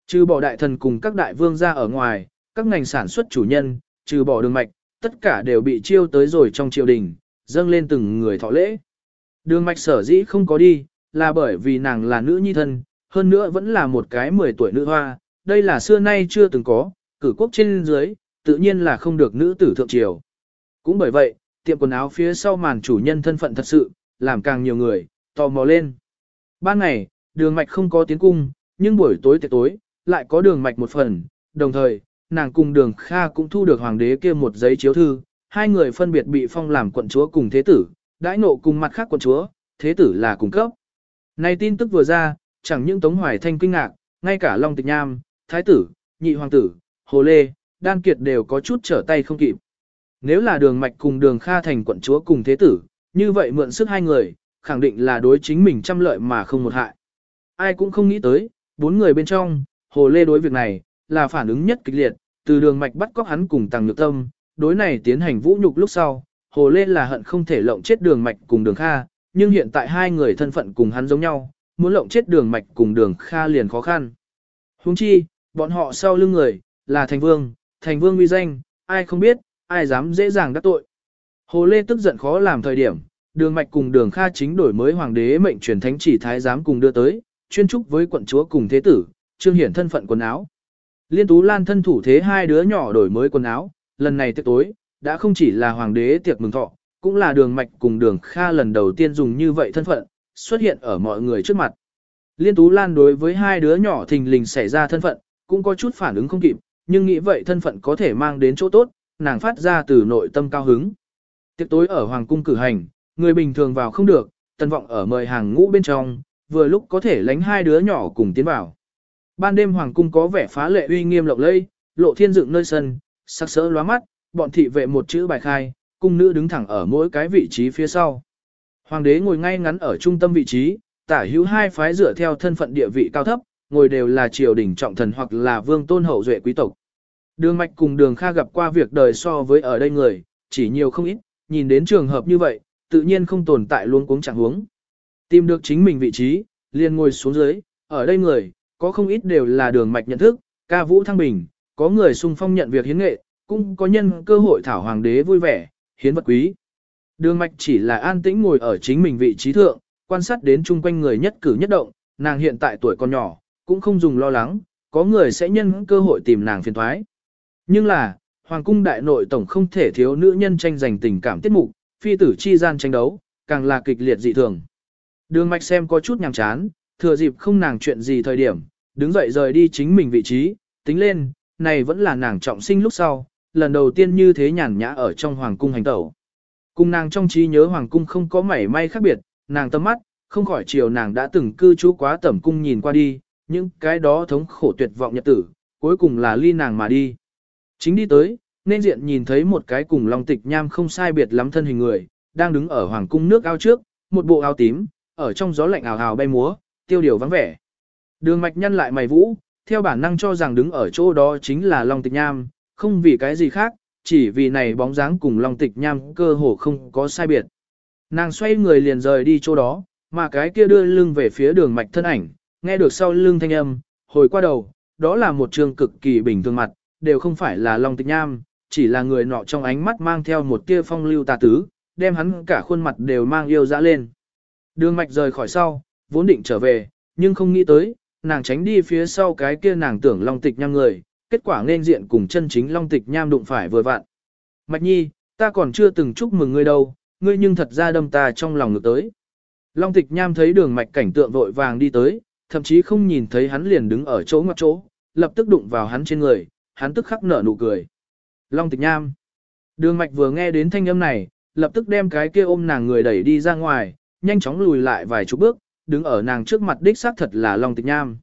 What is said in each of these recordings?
Trừ bỏ đại thần cùng các đại vương ra ở ngoài, các ngành sản xuất chủ nhân, trừ bỏ đường mạch, tất cả đều bị chiêu tới rồi trong triều đình, dâng lên từng người thọ lễ. Đường mạch sở dĩ không có đi, là bởi vì nàng là nữ nhi thân, hơn nữa vẫn là một cái 10 tuổi nữ hoa, đây là xưa nay chưa từng có, cử quốc trên dưới, tự nhiên là không được nữ tử thượng triều. Cũng bởi vậy, tiệm quần áo phía sau màn chủ nhân thân phận thật sự, làm càng nhiều người, tò mò lên. Ban ngày, đường mạch không có tiến cung, nhưng buổi tối tiệc tối, lại có đường mạch một phần, đồng thời, nàng cùng đường Kha cũng thu được hoàng đế kia một giấy chiếu thư, hai người phân biệt bị phong làm quận chúa cùng thế tử, đãi nộ cùng mặt khác quận chúa, thế tử là cùng cấp. Này tin tức vừa ra, chẳng những Tống Hoài Thanh kinh ngạc, ngay cả Long Tịch Nham, thái tử, nhị hoàng tử, Hồ Lê, Đan Kiệt đều có chút trở tay không kịp. Nếu là đường mạch cùng đường Kha thành quận chúa cùng thế tử, như vậy mượn sức hai người, khẳng định là đối chính mình trăm lợi mà không một hại. Ai cũng không nghĩ tới, bốn người bên trong, Hồ Lê đối việc này, là phản ứng nhất kịch liệt, từ đường mạch bắt cóc hắn cùng Tằng Nhược Tâm, đối này tiến hành vũ nhục lúc sau, Hồ Lê là hận không thể lộng chết đường mạch cùng đường Kha, nhưng hiện tại hai người thân phận cùng hắn giống nhau, muốn lộng chết đường mạch cùng đường Kha liền khó khăn. Huống chi, bọn họ sau lưng người, là thành vương uy danh, ai không biết, ai dám dễ dàng đắc tội. Hồ Lê tức giận khó làm thời điểm, đường mạch cùng đường Kha chính đổi mới hoàng đế mệnh truyền thánh chỉ thái giám cùng đưa tới, chuyên trúc với quận chúa cùng thế tử, trương hiển thân phận quần áo. Liên Tú Lan thân thủ thế hai đứa nhỏ đổi mới quần áo, lần này tiệc tối, đã không chỉ là hoàng đế tiệc mừng thọ, cũng là đường mạch cùng đường Kha lần đầu tiên dùng như vậy thân phận, xuất hiện ở mọi người trước mặt. Liên Tú Lan đối với hai đứa nhỏ thình lình xảy ra thân phận, cũng có chút phản ứng không kịp, nhưng nghĩ vậy thân phận có thể mang đến chỗ tốt, nàng phát ra từ nội tâm cao hứng. Tiệc tối ở hoàng cung cử hành, người bình thường vào không được, Tần Vọng ở mời hàng ngũ bên trong, vừa lúc có thể lánh hai đứa nhỏ cùng tiến vào. Ban đêm hoàng cung có vẻ phá lệ uy nghiêm lộng lẫy, lộ thiên dựng nơi sân, sắc sỡ lóa mắt, bọn thị vệ một chữ bài khai, cung nữ đứng thẳng ở mỗi cái vị trí phía sau. Hoàng đế ngồi ngay ngắn ở trung tâm vị trí, tả hữu hai phái dựa theo thân phận địa vị cao thấp, ngồi đều là triều đình trọng thần hoặc là vương tôn hậu duệ quý tộc. Đường Mạch cùng Đường Kha gặp qua việc đời so với ở đây người, chỉ nhiều không ít, nhìn đến trường hợp như vậy, tự nhiên không tồn tại luôn cuống chẳng huống. Tìm được chính mình vị trí, liền ngồi xuống dưới, ở đây người, có không ít đều là Đường Mạch nhận thức, ca vũ thăng bình, có người xung phong nhận việc hiến nghệ, cũng có nhân cơ hội thảo hoàng đế vui vẻ, hiến vật quý. Đường Mạch chỉ là an tĩnh ngồi ở chính mình vị trí thượng, quan sát đến chung quanh người nhất cử nhất động, nàng hiện tại tuổi còn nhỏ, cũng không dùng lo lắng, có người sẽ nhân cơ hội tìm nàng phiền toái. Nhưng là, hoàng cung đại nội tổng không thể thiếu nữ nhân tranh giành tình cảm tiết mục, phi tử chi gian tranh đấu, càng là kịch liệt dị thường. Đường Mạch xem có chút nhàm chán, thừa dịp không nàng chuyện gì thời điểm, đứng dậy rời đi chính mình vị trí, tính lên, này vẫn là nàng trọng sinh lúc sau, lần đầu tiên như thế nhàn nhã ở trong hoàng cung hành tẩu. Cùng nàng trong trí nhớ hoàng cung không có mảy may khác biệt, nàng tâm mắt, không khỏi chiều nàng đã từng cư trú quá tẩm cung nhìn qua đi, những cái đó thống khổ tuyệt vọng nhật tử, cuối cùng là ly nàng mà đi. Chính đi tới, nên diện nhìn thấy một cái cùng Long Tịch Nham không sai biệt lắm thân hình người, đang đứng ở hoàng cung nước ao trước, một bộ áo tím, ở trong gió lạnh ào ào bay múa, tiêu điều vắng vẻ. Đường Mạch nhăn lại mày vũ, theo bản năng cho rằng đứng ở chỗ đó chính là Long Tịch Nham, không vì cái gì khác, chỉ vì này bóng dáng cùng Long Tịch Nham cơ hồ không có sai biệt. Nàng xoay người liền rời đi chỗ đó, mà cái kia đưa lưng về phía Đường Mạch thân ảnh, nghe được sau lưng thanh âm, hồi qua đầu, đó là một trường cực kỳ bình thường mặt, đều không phải là Long Tịch Nham, chỉ là người nọ trong ánh mắt mang theo một tia phong lưu tà tứ, đem hắn cả khuôn mặt đều mang yêu dã lên. Đường Mạch rời khỏi sau, vốn định trở về, nhưng không nghĩ tới, nàng tránh đi phía sau cái kia nàng tưởng Long Tịch Nham người, kết quả nên diện cùng chân chính Long Tịch Nham đụng phải vừa vặn. Mạch Nhi, ta còn chưa từng chúc mừng ngươi đâu, ngươi nhưng thật ra đâm ta trong lòng ngược tới. Long Tịch Nham thấy Đường Mạch cảnh tượng vội vàng đi tới, thậm chí không nhìn thấy hắn liền đứng ở chỗ ngoặt chỗ, lập tức đụng vào hắn trên người, hắn tức khắc nở nụ cười. Long Tịch Nham. Đường Mạch vừa nghe đến thanh âm này, lập tức đem cái kia ôm nàng người đẩy đi ra ngoài, nhanh chóng lùi lại vài chục bước, đứng ở nàng trước mặt đích xác thật là Long Tịch Nham.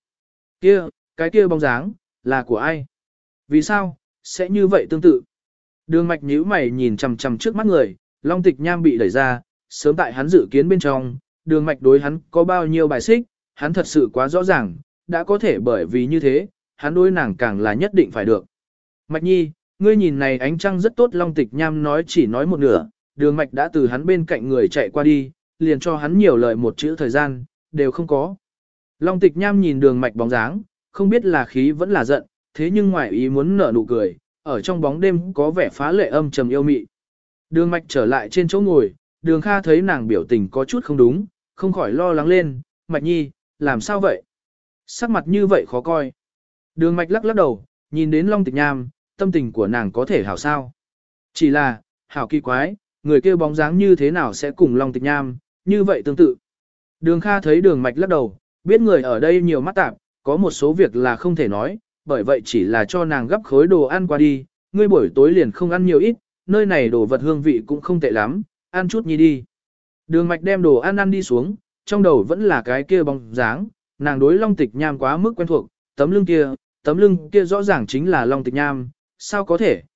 Cái kia bóng dáng, là của ai? Vì sao, sẽ như vậy tương tự? Đường Mạch nhíu mày nhìn chằm chằm trước mắt người, Long Tịch Nham bị đẩy ra, sớm tại hắn dự kiến bên trong, Đường Mạch đối hắn có bao nhiêu bài xích, hắn thật sự quá rõ ràng, đã có thể bởi vì như thế, hắn đối nàng càng là nhất định phải được. Mạch Nhi, ngươi nhìn này ánh trăng rất tốt. Long Tịch Nham nói chỉ nói một nửa, Đường Mạch đã từ hắn bên cạnh người chạy qua đi, liền cho hắn nhiều lời một chữ thời gian, đều không có. Long Tịch Nham nhìn Đường Mạch bóng dáng, không biết là khí vẫn là giận, thế nhưng ngoài ý muốn nở nụ cười, ở trong bóng đêm có vẻ phá lệ âm trầm yêu mị. Đường Mạch trở lại trên chỗ ngồi, Đường Kha thấy nàng biểu tình có chút không đúng, không khỏi lo lắng lên, Mạch Nhi, làm sao vậy? Sắc mặt như vậy khó coi. Đường Mạch lắc lắc đầu, nhìn đến Long Tịch Nham, tâm tình của nàng có thể hảo sao? Chỉ là, hảo kỳ quái, người kia bóng dáng như thế nào sẽ cùng Long Tịch Nham, như vậy tương tự. Đường Kha thấy Đường Mạch lắc đầu, biết người ở đây nhiều mắt tạp, có một số việc là không thể nói, bởi vậy chỉ là cho nàng gấp khối đồ ăn qua đi, ngươi buổi tối liền không ăn nhiều ít, nơi này đồ vật hương vị cũng không tệ lắm, ăn chút nhi đi. Đường Mạch đem đồ ăn đi xuống, trong đầu vẫn là cái kia bóng dáng, nàng đối Long Tịch Nham quá mức quen thuộc, tấm lưng kia rõ ràng chính là Long Tịch Nham, sao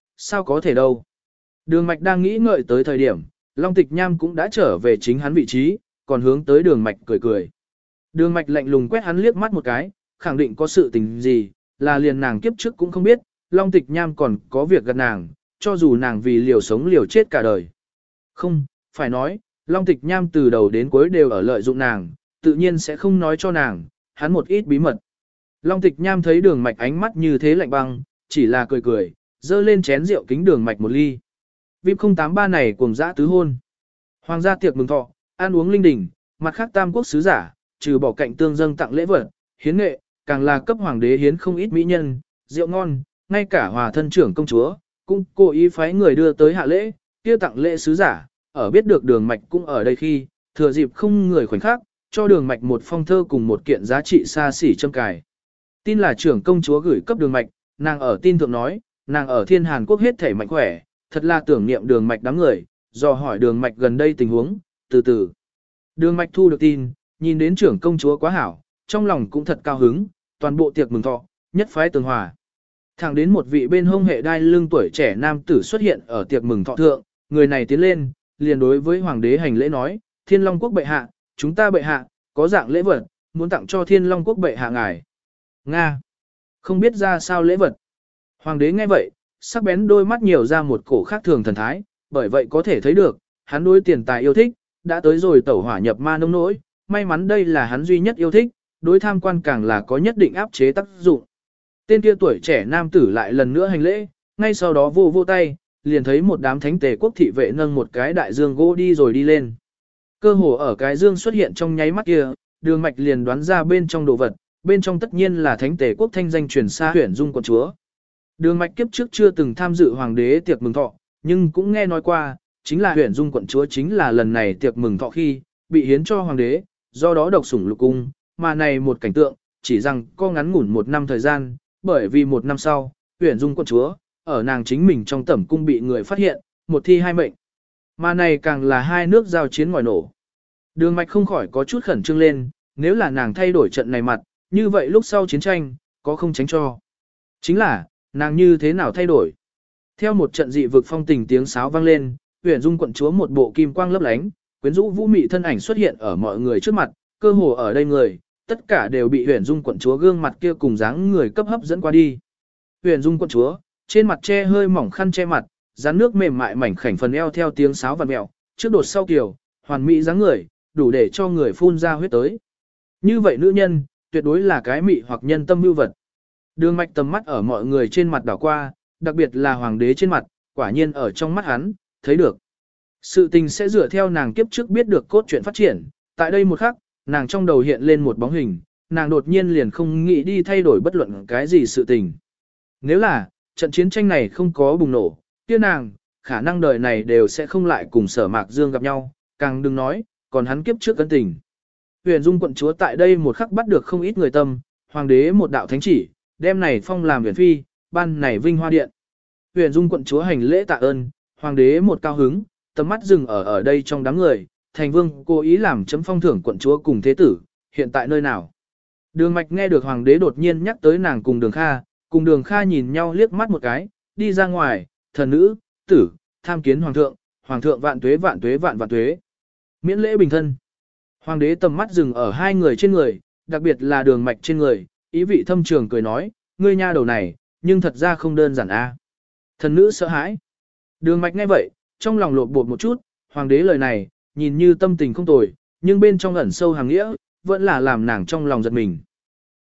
có thể đâu. Đường Mạch đang nghĩ ngợi tới thời điểm, Long Tịch Nham cũng đã trở về chính hắn vị trí, còn hướng tới Đường Mạch cười cười. Đường Mạch lạnh lùng quét hắn liếc mắt một cái, khẳng định có sự tình gì, là liền nàng kiếp trước cũng không biết, Long Tịch Nham còn có việc gần nàng, cho dù nàng vì liều sống liều chết cả đời. Không, phải nói, Long Tịch Nham từ đầu đến cuối đều ở lợi dụng nàng, tự nhiên sẽ không nói cho nàng, hắn một ít bí mật. Long Tịch Nham thấy Đường Mạch ánh mắt như thế lạnh băng, chỉ là cười cười, dơ lên chén rượu kính Đường Mạch một ly. VIP 083 này cùng dã tứ hôn. Hoàng gia tiệc mừng thọ, ăn uống linh đình, mặt khác tam quốc sứ giả, trừ bỏ cạnh tương dâng tặng lễ vật, hiến nghệ, càng là cấp hoàng đế hiến không ít mỹ nhân, rượu ngon, ngay cả hòa thân trưởng công chúa, cũng cố ý phái người đưa tới hạ lễ, kia tặng lễ sứ giả, ở biết được Đường Mạch cũng ở đây khi, thừa dịp không người khoảnh khắc, cho Đường Mạch một phong thơ cùng một kiện giá trị xa xỉ châm cài. Tin là trưởng công chúa gửi cấp Đường Mạch, nàng ở tin thượng nói, nàng ở Thiên Hàn Quốc hết thể mạnh khỏe, thật là tưởng niệm Đường Mạch đám người, dò hỏi Đường Mạch gần đây tình huống, từ từ. Đường Mạch thu được tin, nhìn đến trưởng công chúa quá hảo, trong lòng cũng thật cao hứng, toàn bộ tiệc mừng thọ, nhất phái tường hòa. Thẳng đến một vị bên hông hệ đai lưng tuổi trẻ nam tử xuất hiện ở tiệc mừng thọ thượng, người này tiến lên, liền đối với hoàng đế hành lễ nói, Thiên Long Quốc bệ hạ, chúng ta bệ hạ, có dạng lễ vật, muốn tặng cho Thiên Long Quốc bệ hạ ngài. Nga! Không biết ra sao lễ vật. Hoàng đế nghe vậy, sắc bén đôi mắt nhiều ra một cổ khác thường thần thái, bởi vậy có thể thấy được, hắn đối tiền tài yêu thích, đã tới rồi tẩu hỏa nhập ma nông nỗi, may mắn đây là hắn duy nhất yêu thích, đối tham quan càng là có nhất định áp chế tác dụng. Tên kia tuổi trẻ nam tử lại lần nữa hành lễ, ngay sau đó vô vô tay, liền thấy một đám thánh tề quốc thị vệ nâng một cái đại dương gỗ đi rồi đi lên. Cơ hồ ở cái dương xuất hiện trong nháy mắt kia, Đường Mạch liền đoán ra bên trong đồ vật, bên trong tất nhiên là thánh tề quốc thanh danh truyền xa Huyền Dung quận chúa. Đường Mạch kiếp trước chưa từng tham dự hoàng đế tiệc mừng thọ, nhưng cũng nghe nói qua, chính là Huyền Dung quận chúa chính là lần này tiệc mừng thọ khi bị hiến cho hoàng đế, do đó độc sủng lục cung, mà này một cảnh tượng, chỉ rằng có ngắn ngủn một năm thời gian, bởi vì một năm sau, Huyền Dung quận chúa, ở nàng chính mình trong tẩm cung bị người phát hiện, một thi hai mệnh. Mà này càng là hai nước giao chiến ngòi nổ. Đường Mạch không khỏi có chút khẩn trương lên, nếu là nàng thay đổi trận này mặt, như vậy lúc sau chiến tranh, có không tránh cho. Chính là, nàng như thế nào thay đổi? Theo một trận dị vực phong tình tiếng sáo vang lên, Huyền Dung quận chúa một bộ kim quang lấp lánh, quyến rũ vũ mị thân ảnh xuất hiện ở mọi người trước mặt, cơ hồ ở đây người, tất cả đều bị Huyền Dung quận chúa gương mặt kia cùng dáng người cấp hấp dẫn qua đi. Huyền Dung quận chúa, trên mặt che hơi mỏng khăn che mặt, dán nước mềm mại mảnh khảnh phần eo theo tiếng sáo vặn mèo, trước đột sau kiều, hoàn mỹ dáng người, đủ để cho người phun ra huyết tới. Như vậy nữ nhân, tuyệt đối là cái mị hoặc nhân tâm mưu vật. Đường Mạch tầm mắt ở mọi người trên mặt đảo qua, đặc biệt là hoàng đế trên mặt, quả nhiên ở trong mắt hắn, thấy được. Sự tình sẽ dựa theo nàng kiếp trước biết được cốt truyện phát triển, tại đây một khắc, nàng trong đầu hiện lên một bóng hình, nàng đột nhiên liền không nghĩ đi thay đổi bất luận cái gì sự tình. Nếu là, trận chiến tranh này không có bùng nổ, kia nàng, khả năng đời này đều sẽ không lại cùng Sở Mạc Dương gặp nhau, càng đừng nói, còn hắn kiếp trước cân tình. Huyền Dung quận chúa tại đây một khắc bắt được không ít người tâm, hoàng đế một đạo thánh chỉ, đem này phong làm huyền phi, ban này vinh hoa điện. Huyền Dung quận chúa hành lễ tạ ơn, hoàng đế một cao hứng, tầm mắt dừng ở đây trong đám người, thành vương cố ý làm chấm phong thưởng quận chúa cùng thế tử, hiện tại nơi nào. Đường Mạch nghe được hoàng đế đột nhiên nhắc tới nàng cùng Đường Kha nhìn nhau liếc mắt một cái, đi ra ngoài, thần nữ, tử, tham kiến hoàng thượng vạn tuế vạn tuế vạn vạn tuế. Miễn lễ bình thân. Hoàng đế tầm mắt dừng ở hai người trên người, đặc biệt là Đường Mạch trên người, ý vị thâm trường cười nói, ngươi nha đầu này, nhưng thật ra không đơn giản a. Thần nữ sợ hãi. Đường Mạch nghe vậy, trong lòng lột bột một chút, hoàng đế lời này, nhìn như tâm tình không tồi, nhưng bên trong ẩn sâu hàng nghĩa, vẫn là làm nàng trong lòng giật mình.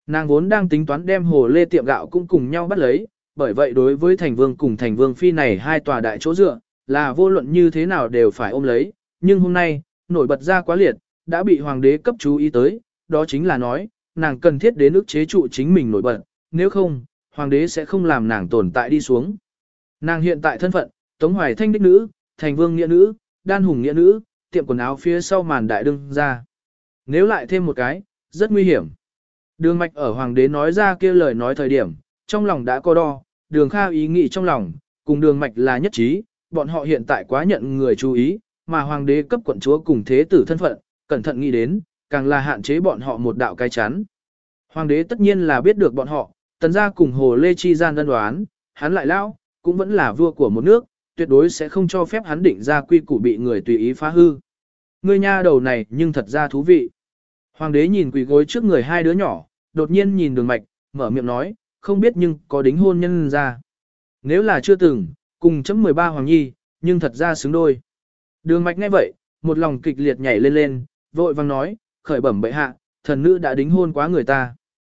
Nàng vốn đang tính toán đem hồ lê tiệm gạo cũng cùng nhau bắt lấy, bởi vậy đối với thành vương cùng thành vương phi này hai tòa đại chỗ dựa, là vô luận như thế nào đều phải ôm lấy, nhưng hôm nay, nổi bật ra quá liệt, đã bị hoàng đế cấp chú ý tới, đó chính là nói, nàng cần thiết đến ức chế trụ chính mình nổi bật, nếu không, hoàng đế sẽ không làm nàng tồn tại đi xuống. Nàng hiện tại thân phận, Tống Hoài Thanh đích nữ, thành vương nghĩa nữ, đan hùng nghĩa nữ, tiệm quần áo phía sau màn đại đương ra. Nếu lại thêm một cái, rất nguy hiểm. Đường Mạch ở hoàng đế nói ra kia lời nói thời điểm, trong lòng đã có đo, Đường Kha ý nghĩ trong lòng, cùng Đường Mạch là nhất trí, bọn họ hiện tại quá nhận người chú ý, mà hoàng đế cấp quận chúa cùng thế tử thân phận, cẩn thận nghĩ đến, càng là hạn chế bọn họ một đạo cái chắn. Hoàng đế tất nhiên là biết được bọn họ, tần gia cùng hồ lê chi gian đơn đoán, hắn lại lao, cũng vẫn là vua của một nước, tuyệt đối sẽ không cho phép hắn định ra quy củ bị người tùy ý phá hư. Ngươi nha đầu này nhưng thật ra thú vị. Hoàng đế nhìn quỳ gối trước người hai đứa nhỏ, đột nhiên nhìn Đường Mạch, mở miệng nói, không biết nhưng có đính hôn nhân ra. Nếu là chưa từng, cùng chấm 13 hoàng nhi, nhưng thật ra xứng đôi. Đường Mạch nghe vậy, một lòng kịch liệt nhảy lên lên, vội vang nói, khởi bẩm bệ hạ, thần nữ đã đính hôn quá người ta.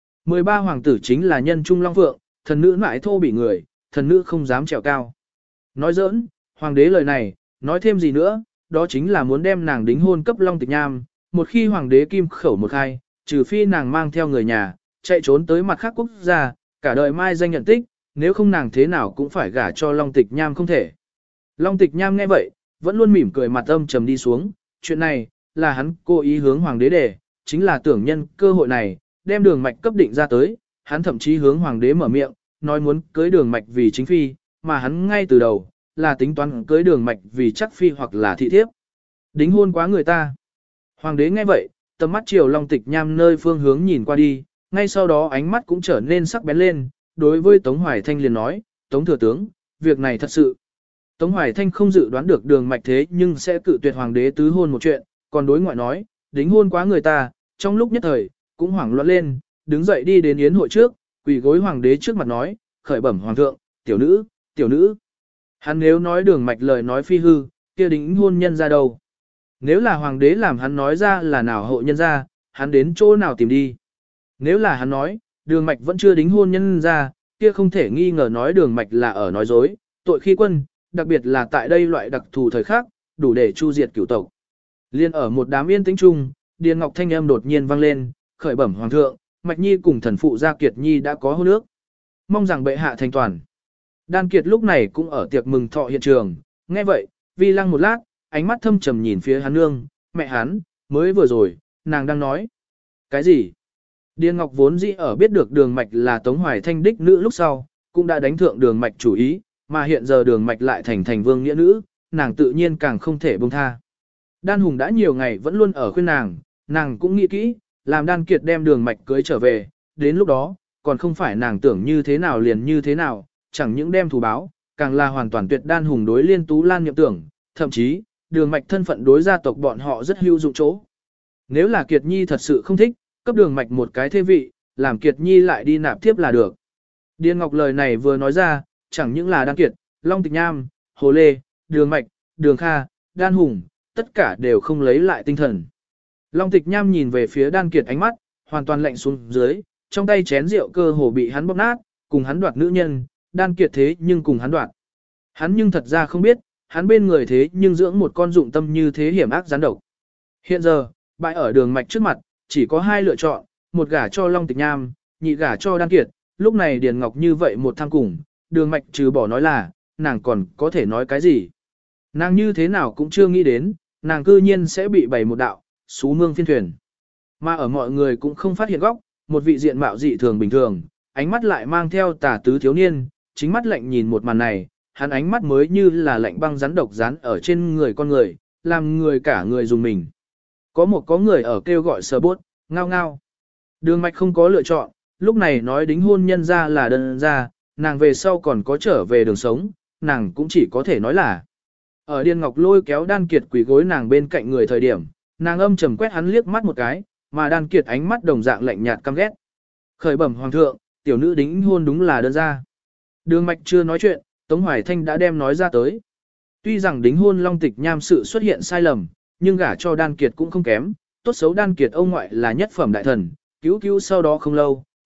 13 hoàng tử chính là nhân trung long vượng, thần nữ mãi thô bị người, thần nữ không dám trèo cao. Nói giỡn, hoàng đế lời này, nói thêm gì nữa, đó chính là muốn đem nàng đính hôn cấp Long Tịch Nham, một khi hoàng đế kim khẩu một khai, trừ phi nàng mang theo người nhà, chạy trốn tới mặt khác quốc gia, cả đời mai danh nhận tích, nếu không nàng thế nào cũng phải gả cho Long Tịch Nham không thể. Long Tịch Nham nghe vậy, vẫn luôn mỉm cười mặt âm trầm đi xuống, chuyện này, là hắn cố ý hướng hoàng đế đề, chính là tưởng nhân cơ hội này, đem Đường Mạch cấp định ra tới, hắn thậm chí hướng hoàng đế mở miệng, nói muốn cưới Đường Mạch vì chính phi, mà hắn ngay từ đầu, là tính toán cưới Đường Mạch vì chắc phi hoặc là thị thiếp. Đính hôn quá người ta. Hoàng đế nghe vậy, tầm mắt chiều Long Tịch Nham nơi phương hướng nhìn qua đi, ngay sau đó ánh mắt cũng trở nên sắc bén lên, đối với Tống Hoài Thanh liền nói, Tống thừa tướng, việc này thật sự. Tống Hoài Thanh không dự đoán được Đường Mạch thế nhưng sẽ cự tuyệt hoàng đế tứ hôn một chuyện, còn đối ngoại nói, đính hôn quá người ta, trong lúc nhất thời, cũng hoảng loạn lên, đứng dậy đi đến yến hội trước, quỳ gối hoàng đế trước mặt nói, khởi bẩm hoàng thượng, tiểu nữ, tiểu nữ. Hắn nếu nói Đường Mạch lời nói phi hư, kia đính hôn nhân ra đâu? Nếu là hoàng đế làm hắn nói ra là nào hộ nhân ra, hắn đến chỗ nào tìm đi? Nếu là hắn nói, Đường Mạch vẫn chưa đính hôn nhân ra, kia không thể nghi ngờ nói Đường Mạch là ở nói dối, tội khi quân, đặc biệt là tại đây loại đặc thù thời khắc, đủ để chu diệt cửu tộc. Liên ở một đám yên tĩnh chung, Điền Ngọc thanh âm đột nhiên vang lên, khởi bẩm hoàng thượng, Mạch Nhi cùng thần phụ Gia Kiệt Nhi đã có hôn ước. Mong rằng bệ hạ thành toàn. Đan Kiệt lúc này cũng ở tiệc mừng thọ hiện trường, nghe vậy, vi lăng một lát, ánh mắt thâm trầm nhìn phía hắn nương, mẹ hắn, mới vừa rồi, nàng đang nói. Cái gì? Điền Ngọc vốn dĩ ở biết được Đường Mạch là Tống Hoài Thanh đích nữ lúc sau, cũng đã đánh thượng Đường Mạch chủ ý, mà hiện giờ Đường Mạch lại thành vương nghĩa nữ, nàng tự nhiên càng không thể buông tha. Đan Hùng đã nhiều ngày vẫn luôn ở khuyên nàng cũng nghĩ kỹ, làm Đan Kiệt đem Đường Mạch cưới trở về, đến lúc đó, còn không phải nàng tưởng như thế nào liền như thế nào, chẳng những đem thù báo, càng là hoàn toàn tuyệt Đan Hùng đối Liên Tú Lan nhậm tưởng, thậm chí, Đường Mạch thân phận đối gia tộc bọn họ rất hữu dụng chỗ. Nếu là Kiệt Nhi thật sự không thích, cấp Đường Mạch một cái thế vị, làm Kiệt Nhi lại đi nạp tiếp là được. Điền Ngọc lời này vừa nói ra, chẳng những là Đan Kiệt, Long Tịch Nham, Hồ Lê, Đường Mạch, Đường Kha, Đan Hùng, tất cả đều không lấy lại tinh thần. Long Tịch Nham nhìn về phía Đan Kiệt ánh mắt, hoàn toàn lạnh xuống dưới, trong tay chén rượu cơ hồ bị hắn bóp nát, cùng hắn đoạt nữ nhân, Đan Kiệt thế nhưng cùng hắn đoạt. Hắn nhưng thật ra không biết, hắn bên người thế nhưng dưỡng một con dụng tâm như thế hiểm ác gián độc. Hiện giờ, bại ở Đường Mạch trước mặt, chỉ có hai lựa chọn, một gả cho Long Tịch Nham, nhị gả cho Đan Kiệt, lúc này Điền Ngọc như vậy một tham cùng, Đường Mạch trừ bỏ nói là, nàng còn có thể nói cái gì. Nàng như thế nào cũng chưa nghĩ đến, nàng cư nhiên sẽ bị bày một đạo, xú mương phiên thuyền. Mà ở mọi người cũng không phát hiện góc, một vị diện mạo dị thường bình thường, ánh mắt lại mang theo tà tứ thiếu niên, chính mắt lạnh nhìn một màn này, hắn ánh mắt mới như là lạnh băng rắn độc rán ở trên người con người, làm người cả người dùng mình. Có người ở kêu gọi sờ bốt, ngao ngao. Đường Mạch không có lựa chọn, lúc này nói đính hôn nhân ra là đơn ra, nàng về sau còn có trở về đường sống, nàng cũng chỉ có thể nói là. Ở Điền Ngọc lôi kéo Đan Kiệt quỳ gối nàng bên cạnh người thời điểm, nàng âm trầm quét hắn liếc mắt một cái, mà Đan Kiệt ánh mắt đồng dạng lạnh nhạt căm ghét. Khởi bẩm hoàng thượng, tiểu nữ đính hôn đúng là đơn ra. Đường Mạch chưa nói chuyện, Tống Hoài Thanh đã đem nói ra tới. Tuy rằng đính hôn Long Tịch Nham sự xuất hiện sai lầm, nhưng gả cho Đan Kiệt cũng không kém, tốt xấu Đan Kiệt ông ngoại là nhất phẩm đại thần, cứu sau đó không lâu,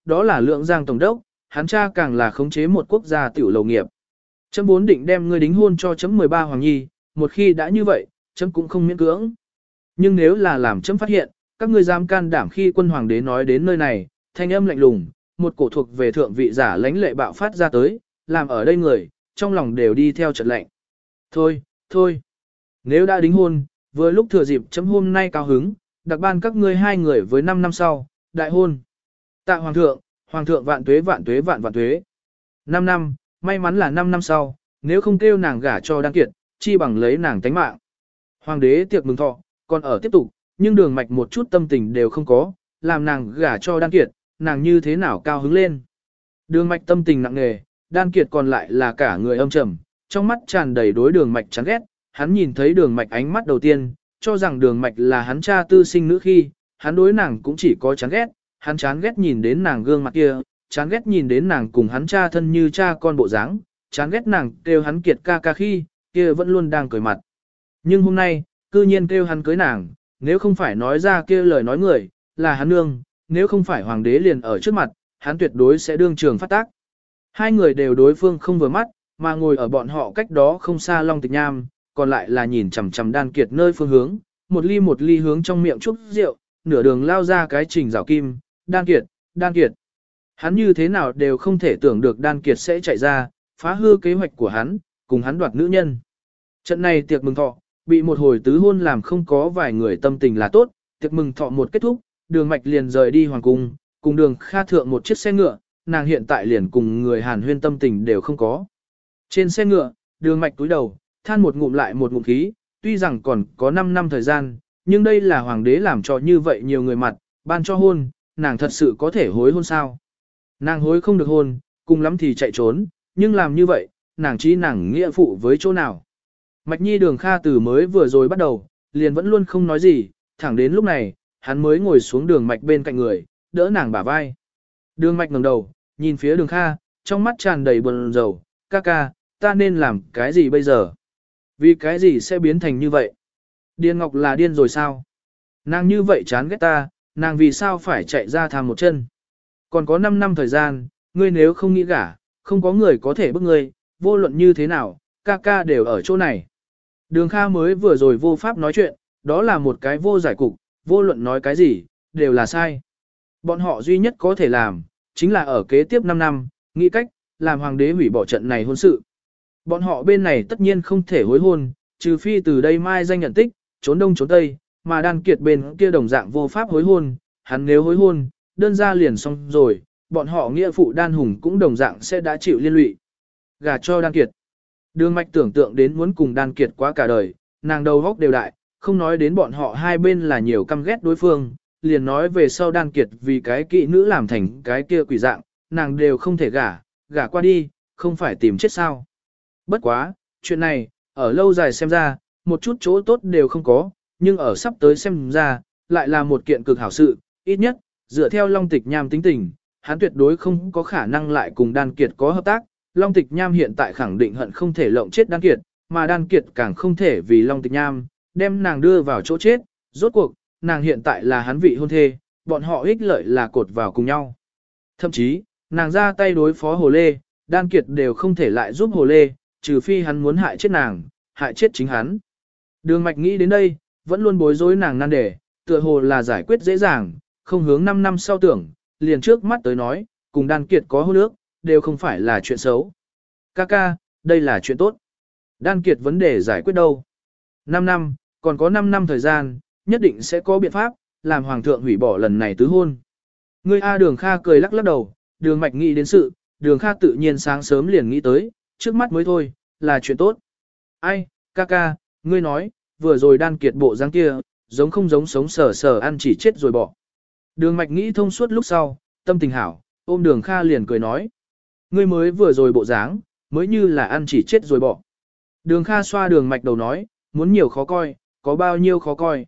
đó là Lượng Giang tổng đốc, hắn cha càng là khống chế một quốc gia tiểu lầu nghiệp. Chấm vốn định đem ngươi đính hôn cho chấm 13 hoàng nhi, một khi đã như vậy, chấm cũng không miễn cưỡng. Nhưng nếu là làm chấm phát hiện, các ngươi dám can đảm khi quân hoàng đế nói đến nơi này, thanh âm lạnh lùng, một cổ thuộc về thượng vị giả lãnh lệ bạo phát ra tới, làm ở đây người, trong lòng đều đi theo trận lệnh. Thôi, thôi, nếu đã đính hôn, vừa lúc thừa dịp chấm hôm nay cao hứng, đặc ban các ngươi hai người với 5 năm sau, đại hôn. Tạ hoàng thượng vạn tuế vạn tuế vạn vạn tuế. 5 năm, may mắn là 5 năm sau, nếu không kêu nàng gả cho Đan Kiệt, chi bằng lấy nàng tánh mạng. Hoàng đế tiệc mừng thọ, còn ở tiếp tục, nhưng Đường Mạch một chút tâm tình đều không có, làm nàng gả cho Đan Kiệt, nàng như thế nào cao hứng lên. Đường Mạch tâm tình nặng nề, Đan Kiệt còn lại là cả người âm trầm, trong mắt tràn đầy đối Đường Mạch chán ghét, hắn nhìn thấy Đường Mạch ánh mắt đầu tiên, cho rằng Đường Mạch là hắn cha tư sinh nữ khi, hắn đối nàng cũng chỉ có chán ghét, hắn chán ghét nhìn đến nàng gương mặt kia, chán ghét nhìn đến nàng cùng hắn cha thân như cha con bộ dáng, chán ghét nàng kêu hắn Kiệt ca ca khi, kia vẫn luôn đang cười mặt. Nhưng hôm nay, cư nhiên kêu hắn cưới nàng, nếu không phải nói ra kia lời nói người, là hắn nương, nếu không phải hoàng đế liền ở trước mặt, hắn tuyệt đối sẽ đương trường phát tác. Hai người đều đối phương không vừa mắt, mà ngồi ở bọn họ cách đó không xa Long Tịch Nham, còn lại là nhìn chằm chằm Đan Kiệt nơi phương hướng, một ly hướng trong miệng chúc rượu, nửa đường lao ra cái trình rào kim, Đan Kiệt, Đan Kiệt. Hắn như thế nào đều không thể tưởng được Đan Kiệt sẽ chạy ra, phá hư kế hoạch của hắn, cùng hắn đoạt nữ nhân. Trận này tiệc mừng thọ, bị một hồi tứ hôn làm không có vài người tâm tình là tốt, tiệc mừng thọ một kết thúc, Đường Mạch liền rời đi hoàng cung, cùng Đường Kha thượng một chiếc xe ngựa, nàng hiện tại liền cùng người Hàn Huyên tâm tình đều không có. Trên xe ngựa, Đường Mạch túi đầu, than một ngụm lại một ngụm khí, tuy rằng còn có 5 năm thời gian, nhưng đây là hoàng đế làm cho như vậy nhiều người mặt, ban cho hôn, nàng thật sự có thể hối hôn sao? Nàng hối không được hôn, cùng lắm thì chạy trốn, nhưng làm như vậy, nàng chỉ nàng nghĩa phụ với chỗ nào? Mạch Nhi Đường Kha từ mới vừa rồi bắt đầu, liền vẫn luôn không nói gì, thẳng đến lúc này, hắn mới ngồi xuống Đường Mạch bên cạnh người, đỡ nàng bả vai. Đường Mạch ngẩng đầu, nhìn phía Đường Kha, trong mắt tràn đầy buồn rầu, ca ca, ta nên làm cái gì bây giờ? Vì cái gì sẽ biến thành như vậy? Điền Ngọc là điên rồi sao? Nàng như vậy chán ghét ta, nàng vì sao phải chạy ra tham một chân? Còn có 5 năm thời gian, ngươi nếu không nghĩ gả, không có người có thể bức ngươi, vô luận như thế nào, ca ca đều ở chỗ này. Đường Kha mới vừa rồi vô pháp nói chuyện, đó là một cái vô giải cục, vô luận nói cái gì, đều là sai. Bọn họ duy nhất có thể làm, chính là ở kế tiếp 5 năm, nghĩ cách, làm hoàng đế hủy bỏ trận này hôn sự. Bọn họ bên này tất nhiên không thể hối hôn, trừ phi từ đây mai danh nhận tích, trốn đông trốn tây, mà Đan Kiệt bên kia đồng dạng vô pháp hối hôn, hắn nếu hối hôn, đơn ra liền xong rồi, bọn họ nghĩa phụ Đan Hùng cũng đồng dạng sẽ đã chịu liên lụy. Gả cho Đan Kiệt. Đường Mạch tưởng tượng đến muốn cùng Đan Kiệt quá cả đời, nàng đầu góc đều đại, không nói đến bọn họ hai bên là nhiều căm ghét đối phương, liền nói về sau Đan Kiệt vì cái kỵ nữ làm thành cái kia quỷ dạng, nàng đều không thể gả qua đi, không phải tìm chết sao. Bất quá, chuyện này, ở lâu dài xem ra, một chút chỗ tốt đều không có, nhưng ở sắp tới xem ra, lại là một kiện cực hảo sự, ít nhất, dựa theo Long Tịch Nham tính tình, hắn tuyệt đối không có khả năng lại cùng Đan Kiệt có hợp tác. Long Tịch Nham hiện tại khẳng định hận không thể lộng chết Đan Kiệt, mà Đan Kiệt càng không thể vì Long Tịch Nham, đem nàng đưa vào chỗ chết, rốt cuộc, nàng hiện tại là hắn vị hôn thê, bọn họ ích lợi là cột vào cùng nhau. Thậm chí, nàng ra tay đối phó Hồ Lê, Đan Kiệt đều không thể lại giúp Hồ Lê, trừ phi hắn muốn hại chết nàng, hại chết chính hắn. Đường Mạch nghĩ đến đây, vẫn luôn bối rối nàng nan đề, tựa hồ là giải quyết dễ dàng, không hướng 5 năm sau tưởng, liền trước mắt tới nói, cùng Đan Kiệt có hôn ước, đều không phải là chuyện xấu. Ca, đây là chuyện tốt. Đan Kiệt vấn đề giải quyết đâu? 5 năm, còn có 5 năm thời gian, nhất định sẽ có biện pháp, làm Hoàng thượng hủy bỏ lần này tứ hôn. Ngươi A Đường Kha cười lắc lắc đầu, Đường Mạch nghĩ đến sự, Đường Kha tự nhiên sáng sớm liền nghĩ tới, trước mắt mới thôi, là chuyện tốt. Ai, ca, ngươi nói, vừa rồi Đan Kiệt bộ dáng kia, giống không giống sống sờ sờ ăn chỉ chết rồi bỏ. Đường Mạch nghĩ thông suốt lúc sau, tâm tình hảo, ôm Đường Kha liền cười nói. Ngươi mới vừa rồi bộ dáng, mới như là ăn chỉ chết rồi bỏ. Đường Kha xoa Đường Mạch đầu nói, muốn nhiều khó coi, có bao nhiêu khó coi.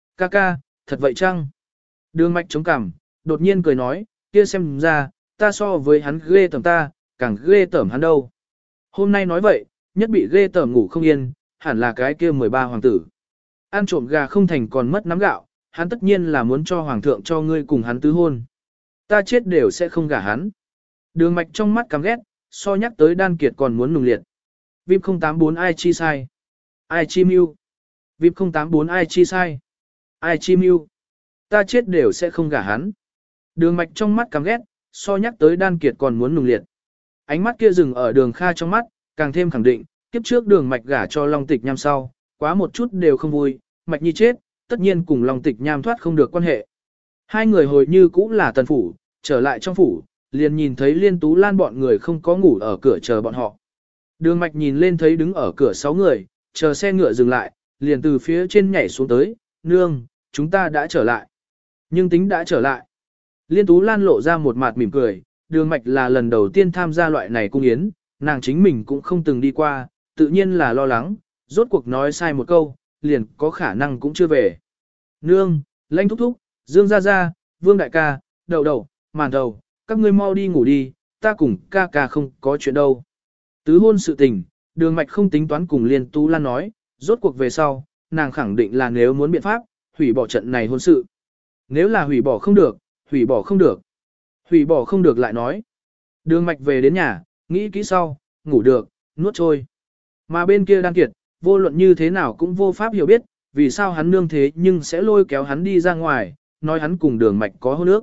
Ca, thật vậy chăng? Đường Mạch chống cằm, đột nhiên cười nói, kia xem ra, ta so với hắn ghê tởm ta, càng ghê tởm hắn đâu. Hôm nay nói vậy, nhất bị ghê tởm ngủ không yên, hẳn là cái kia 13 hoàng tử. Ăn trộm gà không thành còn mất nắm gạo, hắn tất nhiên là muốn cho hoàng thượng cho ngươi cùng hắn tứ hôn. Ta chết đều sẽ không gả hắn. Đường mạch trong mắt căm ghét, so nhắc tới đan kiệt còn muốn nùng liệt. VIP 084 ai chi sai? Ai chi mưu? VIP 084 ai chi sai? Ai chi mưu? Ta chết đều sẽ không gả hắn. Đường mạch trong mắt căm ghét, so nhắc tới đan kiệt còn muốn nùng liệt. Ánh mắt kia dừng ở đường Kha trong mắt, càng thêm khẳng định, kiếp trước đường mạch gả cho Long Tịch Nham sau, quá một chút đều không vui, mạch nhi chết, tất nhiên cùng Long Tịch Nham thoát không được quan hệ. Hai người hồi như cũ là tần phủ, trở lại trong phủ, liền nhìn thấy Liên Tú Lan bọn người không có ngủ ở cửa chờ bọn họ. Đường mạch nhìn lên thấy đứng ở cửa 6 người, chờ xe ngựa dừng lại, liền từ phía trên nhảy xuống tới, nương, chúng ta đã trở lại. Nhưng tính đã trở lại. Liên Tú Lan lộ ra một mặt mỉm cười, đường mạch là lần đầu tiên tham gia loại này cung yến, nàng chính mình cũng không từng đi qua, tự nhiên là lo lắng, rốt cuộc nói sai một câu, liền có khả năng cũng chưa về. Nương, Lãnh thúc thúc, Dương gia gia, Vương đại ca, Đậu đậu, Màn đầu, các ngươi mau đi ngủ đi, ta cùng ca ca không có chuyện đâu. Tứ hôn sự tình, đường mạch không tính toán cùng Liên Tú Lan nói, rốt cuộc về sau, nàng khẳng định là nếu muốn biện pháp, hủy bỏ trận này hôn sự. Nếu là hủy bỏ không được, hủy bỏ không được. Hủy bỏ không được lại nói. Đường mạch về đến nhà, nghĩ kỹ sau, ngủ được, nuốt trôi. Mà bên kia Đan Kiệt, vô luận như thế nào cũng vô pháp hiểu biết, vì sao hắn nương thế nhưng sẽ lôi kéo hắn đi ra ngoài, nói hắn cùng đường mạch có hôn ước.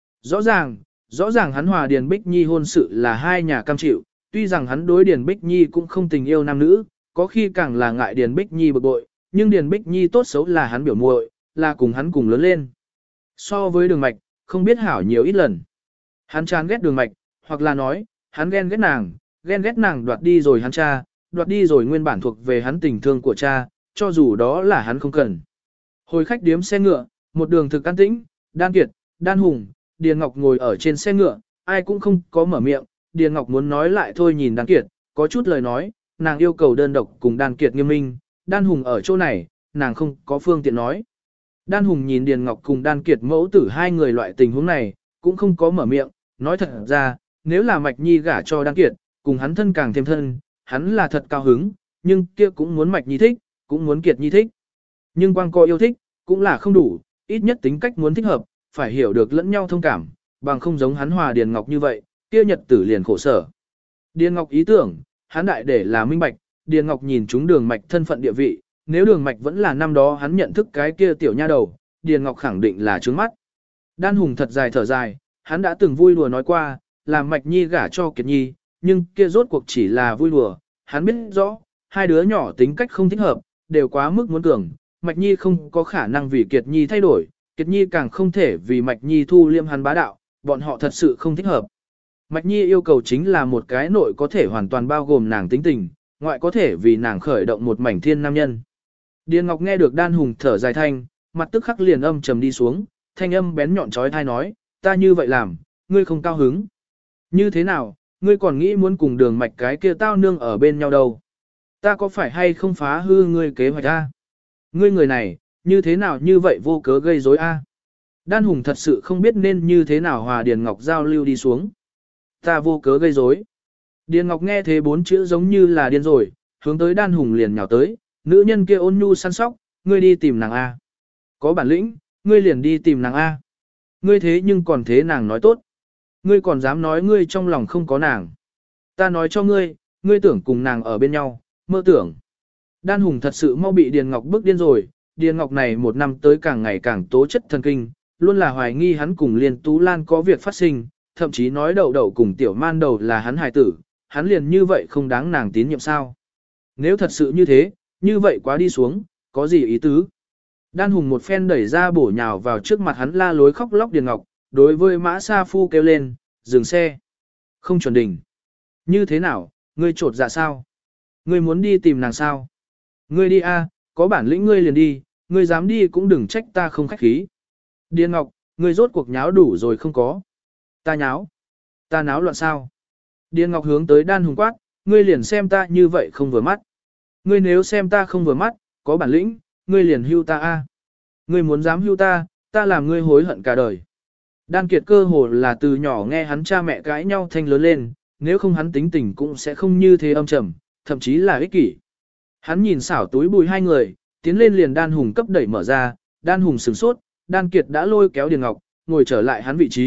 Rõ ràng hắn hòa Điền Bích Nhi hôn sự là hai nhà cam chịu, tuy rằng hắn đối Điền Bích Nhi cũng không tình yêu nam nữ, có khi càng là ngại Điền Bích Nhi bực bội, nhưng Điền Bích Nhi tốt xấu là hắn biểu muội, là cùng hắn cùng lớn lên. So với đường mạch, không biết hảo nhiều ít lần. Hắn chán ghét đường mạch, hoặc là nói, hắn ghen ghét nàng đoạt đi rồi hắn cha, đoạt đi rồi nguyên bản thuộc về hắn tình thương của cha, cho dù đó là hắn không cần. Hồi khách điếm xe ngựa, một đường thực an tĩnh, Đan Kiệt, Đan Hùng, Điền Ngọc ngồi ở trên xe ngựa, ai cũng không có mở miệng, Điền Ngọc muốn nói lại thôi nhìn Đan Kiệt, có chút lời nói, nàng yêu cầu đơn độc cùng Đan Kiệt nghiêm minh, Đan Hùng ở chỗ này, nàng không có phương tiện nói. Đan Hùng nhìn Điền Ngọc cùng Đan Kiệt mẫu tử hai người loại tình huống này, cũng không có mở miệng, nói thật ra, nếu là Mạch Nhi gả cho Đan Kiệt, cùng hắn thân càng thêm thân, hắn là thật cao hứng, nhưng kia cũng muốn Mạch Nhi thích, cũng muốn Kiệt Nhi thích. Nhưng quang co yêu thích, cũng là không đủ, ít nhất tính cách muốn thích hợp, phải hiểu được lẫn nhau thông cảm, bằng không giống hắn hòa Điền Ngọc như vậy, kia nhật tử liền khổ sở. Điền Ngọc ý tưởng, hắn đại để là minh bạch, Điền Ngọc nhìn chúng đường mạch thân phận địa vị, nếu đường mạch vẫn là năm đó hắn nhận thức cái kia tiểu nha đầu, Điền Ngọc khẳng định là trướng mắt. Đan Hùng thật dài thở dài, hắn đã từng vui đùa nói qua, làm Mạch Nhi gả cho Kiệt Nhi, nhưng kia rốt cuộc chỉ là vui đùa, hắn biết rõ, hai đứa nhỏ tính cách không thích hợp, đều quá mức muốn cường, Mạch Nhi không có khả năng vì Kiệt Nhi thay đổi, Kiệt Nhi càng không thể vì Mạch Nhi thu liêm hắn bá đạo, bọn họ thật sự không thích hợp. Mạch Nhi yêu cầu chính là một cái nội có thể hoàn toàn bao gồm nàng tính tình, ngoại có thể vì nàng khởi động một mảnh thiên nam nhân. Điền Ngọc nghe được Đan Hùng thở dài thanh, mặt tức khắc liền âm trầm đi xuống, thanh âm bén nhọn chói tai nói, ta như vậy làm, ngươi không cao hứng. Như thế nào, ngươi còn nghĩ muốn cùng đường mạch cái kia tao nương ở bên nhau đâu. Ta có phải hay không phá hư ngươi kế hoạch a? Ngươi người này, như thế nào như vậy vô cớ gây rối a? Đan Hùng thật sự không biết nên như thế nào hòa Điền Ngọc giao lưu đi xuống. Ta vô cớ gây rối. Điền Ngọc nghe thế 4 chữ giống như là điên rồi, hướng tới Đan Hùng liền nhào tới, nữ nhân kia ôn nhu săn sóc, ngươi đi tìm nàng A. Có bản lĩnh, ngươi liền đi tìm nàng A. Ngươi thế nhưng còn thế nàng nói tốt. Ngươi còn dám nói ngươi trong lòng không có nàng. Ta nói cho ngươi, ngươi tưởng cùng nàng ở bên nhau, mơ tưởng. Đan Hùng thật sự mau bị Điền Ngọc bức điên rồi, Điền Ngọc này một năm tới càng ngày càng tố chất thần kinh, luôn là hoài nghi hắn cùng Liên Tú Lan có việc phát sinh, thậm chí nói Đậu đậu cùng Tiểu Man đầu là hắn hài tử, hắn liền như vậy không đáng nàng tín nhiệm sao. Nếu thật sự như thế, như vậy quá đi xuống, có gì ý tứ? Đan Hùng một phen đẩy ra bổ nhào vào trước mặt hắn la lối khóc lóc Điền Ngọc, đối với Mã Sa Phu kêu lên, dừng xe. Không chuẩn đỉnh. Như thế nào, ngươi trột dạ sao? Ngươi muốn đi tìm nàng sao? Ngươi đi a, có bản lĩnh ngươi liền đi, ngươi dám đi cũng đừng trách ta không khách khí. Điền Ngọc, ngươi rốt cuộc nháo đủ rồi không có? Ta nháo. Ta náo loạn sao? Điền Ngọc hướng tới Đan Hùng quát, ngươi liền xem ta như vậy không vừa mắt. Ngươi nếu xem ta không vừa mắt, có bản lĩnh, ngươi liền hưu ta a. Ngươi muốn dám hưu ta, ta làm ngươi hối hận cả đời. Đan Kiệt cơ hồ là từ nhỏ nghe hắn cha mẹ cãi nhau thanh lớn lên, nếu không hắn tính tình cũng sẽ không như thế âm trầm, thậm chí là ích kỷ. Hắn nhìn xảo túi bùi hai người, tiến lên liền Đan Hùng cấp đẩy mở ra, Đan Hùng sửng sốt, Đan Kiệt đã lôi kéo Điền Ngọc, ngồi trở lại hắn vị trí,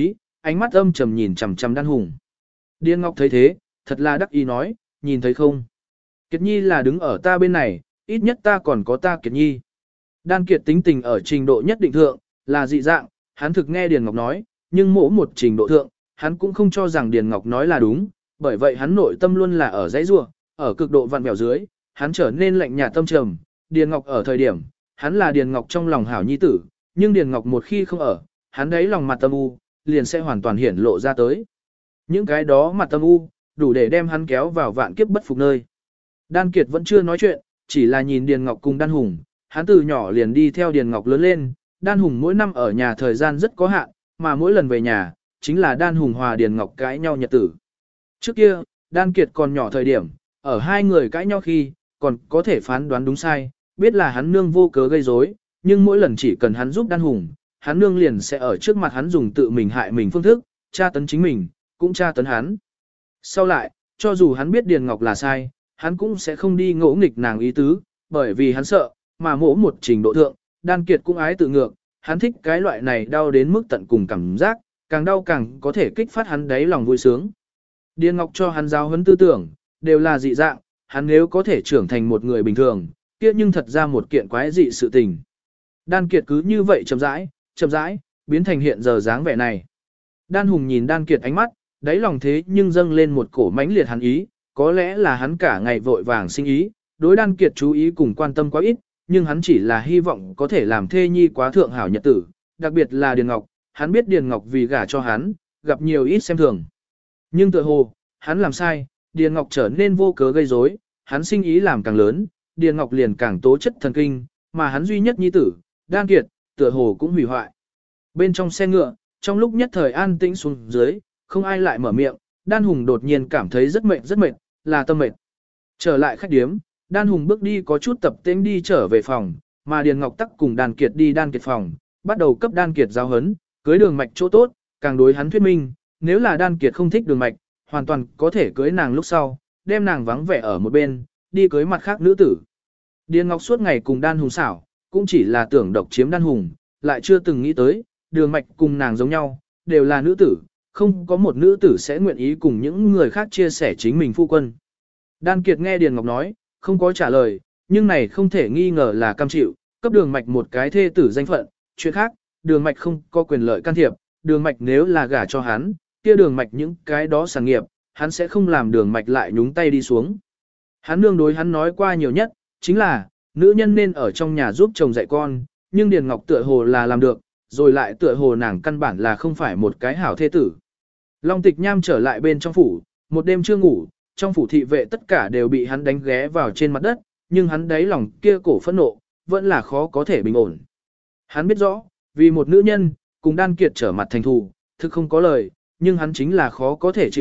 ánh mắt âm trầm nhìn chằm chằm Đan Hùng. Điền Ngọc thấy thế, thật là đắc ý nói, nhìn thấy không? Kiệt Nhi là đứng ở ta bên này, ít nhất ta còn có ta Kiệt Nhi. Đan Kiệt tính tình ở trình độ nhất định thượng, là dị dạng, hắn thực nghe Điền Ngọc nói, nhưng mỗi một trình độ thượng, hắn cũng không cho rằng Điền Ngọc nói là đúng, bởi vậy hắn nội tâm luôn là ở dãy rua, ở cực độ vặn vẹo dưới, hắn trở nên lạnh nhạt tâm trầm. Điền Ngọc ở thời điểm, hắn là Điền Ngọc trong lòng hảo nhi tử, nhưng Điền Ngọc một khi không ở, hắn đấy lòng mặt tâm u, liền sẽ hoàn toàn hiển lộ ra tới. Những cái đó mặt tâm u, đủ để đem hắn kéo vào vạn kiếp bất phục nơi. Đan Kiệt vẫn chưa nói chuyện, chỉ là nhìn Điền Ngọc cùng Đan Hùng, hắn từ nhỏ liền đi theo Điền Ngọc lớn lên, Đan Hùng mỗi năm ở nhà thời gian rất có hạn, mà mỗi lần về nhà, chính là Đan Hùng hòa Điền Ngọc cãi nhau nhật tử. Trước kia, Đan Kiệt còn nhỏ thời điểm, ở hai người cãi nhau khi, còn có thể phán đoán đúng sai, biết là hắn nương vô cớ gây rối, nhưng mỗi lần chỉ cần hắn giúp Đan Hùng, hắn nương liền sẽ ở trước mặt hắn dùng tự mình hại mình phương thức, tra tấn chính mình, cũng tra tấn hắn. Sau lại, cho dù hắn biết Điền Ngọc là sai, hắn cũng sẽ không đi ngỗ nghịch nàng ý tứ, bởi vì hắn sợ, mà mỗi một trình độ thượng, Đan Kiệt cũng ái tự ngược, hắn thích cái loại này đau đến mức tận cùng cảm giác, càng đau càng có thể kích phát hắn đáy lòng vui sướng. Điền Ngọc cho hắn giáo huấn tư tưởng, đều là dị dạng, hắn nếu có thể trưởng thành một người bình thường, kia nhưng thật ra một kiện quái dị sự tình. Đan Kiệt cứ như vậy chậm rãi, biến thành hiện giờ dáng vẻ này. Đan Hùng nhìn Đan Kiệt ánh mắt, đáy lòng thế nhưng dâng lên một cổ mãnh liệt hắn ý, có lẽ là hắn cả ngày vội vàng sinh ý, đối Đan Kiệt chú ý cùng quan tâm quá ít, nhưng hắn chỉ là hy vọng có thể làm thê nhi quá thượng hảo nhật tử, đặc biệt là Điền Ngọc, hắn biết Điền Ngọc vì gả cho hắn, gặp nhiều ít xem thường. Nhưng tựa hồ, hắn làm sai, Điền Ngọc trở nên vô cớ gây rối, hắn sinh ý làm càng lớn, Điền Ngọc liền càng tố chất thần kinh, mà hắn duy nhất nhi tử, Đan Kiệt, tựa hồ cũng hủy hoại. Bên trong xe ngựa, trong lúc nhất thời an tĩnh xuống dưới, không ai lại mở miệng, Đan Hùng đột nhiên cảm thấy rất mệt, là tâm mệt. Trở lại khách điếm, Đan Hùng bước đi có chút tập tễnh đi trở về phòng, mà Điền Ngọc tắc cùng Đan Kiệt đi Đan Kiệt phòng, bắt đầu cấp Đan Kiệt giáo huấn, cưới Đường Mạch chỗ tốt, càng đối hắn thuyết minh, nếu là Đan Kiệt không thích Đường Mạch, hoàn toàn có thể cưới nàng lúc sau, đem nàng vắng vẻ ở một bên, đi cưới mặt khác nữ tử. Điền Ngọc suốt ngày cùng Đan Hùng xảo, cũng chỉ là tưởng độc chiếm Đan Hùng, lại chưa từng nghĩ tới, Đường Mạch cùng nàng giống nhau, đều là nữ tử, không có một nữ tử sẽ nguyện ý cùng những người khác chia sẻ chính mình phu quân. Đan Kiệt nghe Điền Ngọc nói, không có trả lời, nhưng này không thể nghi ngờ là cam chịu, cấp Đường Mạch một cái thê tử danh phận, chuyện khác, Đường Mạch không có quyền lợi can thiệp, Đường Mạch nếu là gả cho hắn, kia Đường Mạch những cái đó sản nghiệp, hắn sẽ không làm Đường Mạch lại nhúng tay đi xuống. Hắn nương đối hắn nói qua nhiều nhất, chính là, nữ nhân nên ở trong nhà giúp chồng dạy con, nhưng Điền Ngọc tựa hồ là làm được, rồi lại tựa hồ nàng căn bản là không phải một cái hảo thê tử. Long Tịch Nham trở lại bên trong phủ, một đêm chưa ngủ, trong phủ thị vệ tất cả đều bị hắn đánh ghé vào trên mặt đất, nhưng hắn đáy lòng kia cổ phẫn nộ, vẫn là khó có thể bình ổn. Hắn biết rõ, vì một nữ nhân, cùng Đan Kiệt trở mặt thành thù, thực không có lời, nhưng hắn chính là khó có thể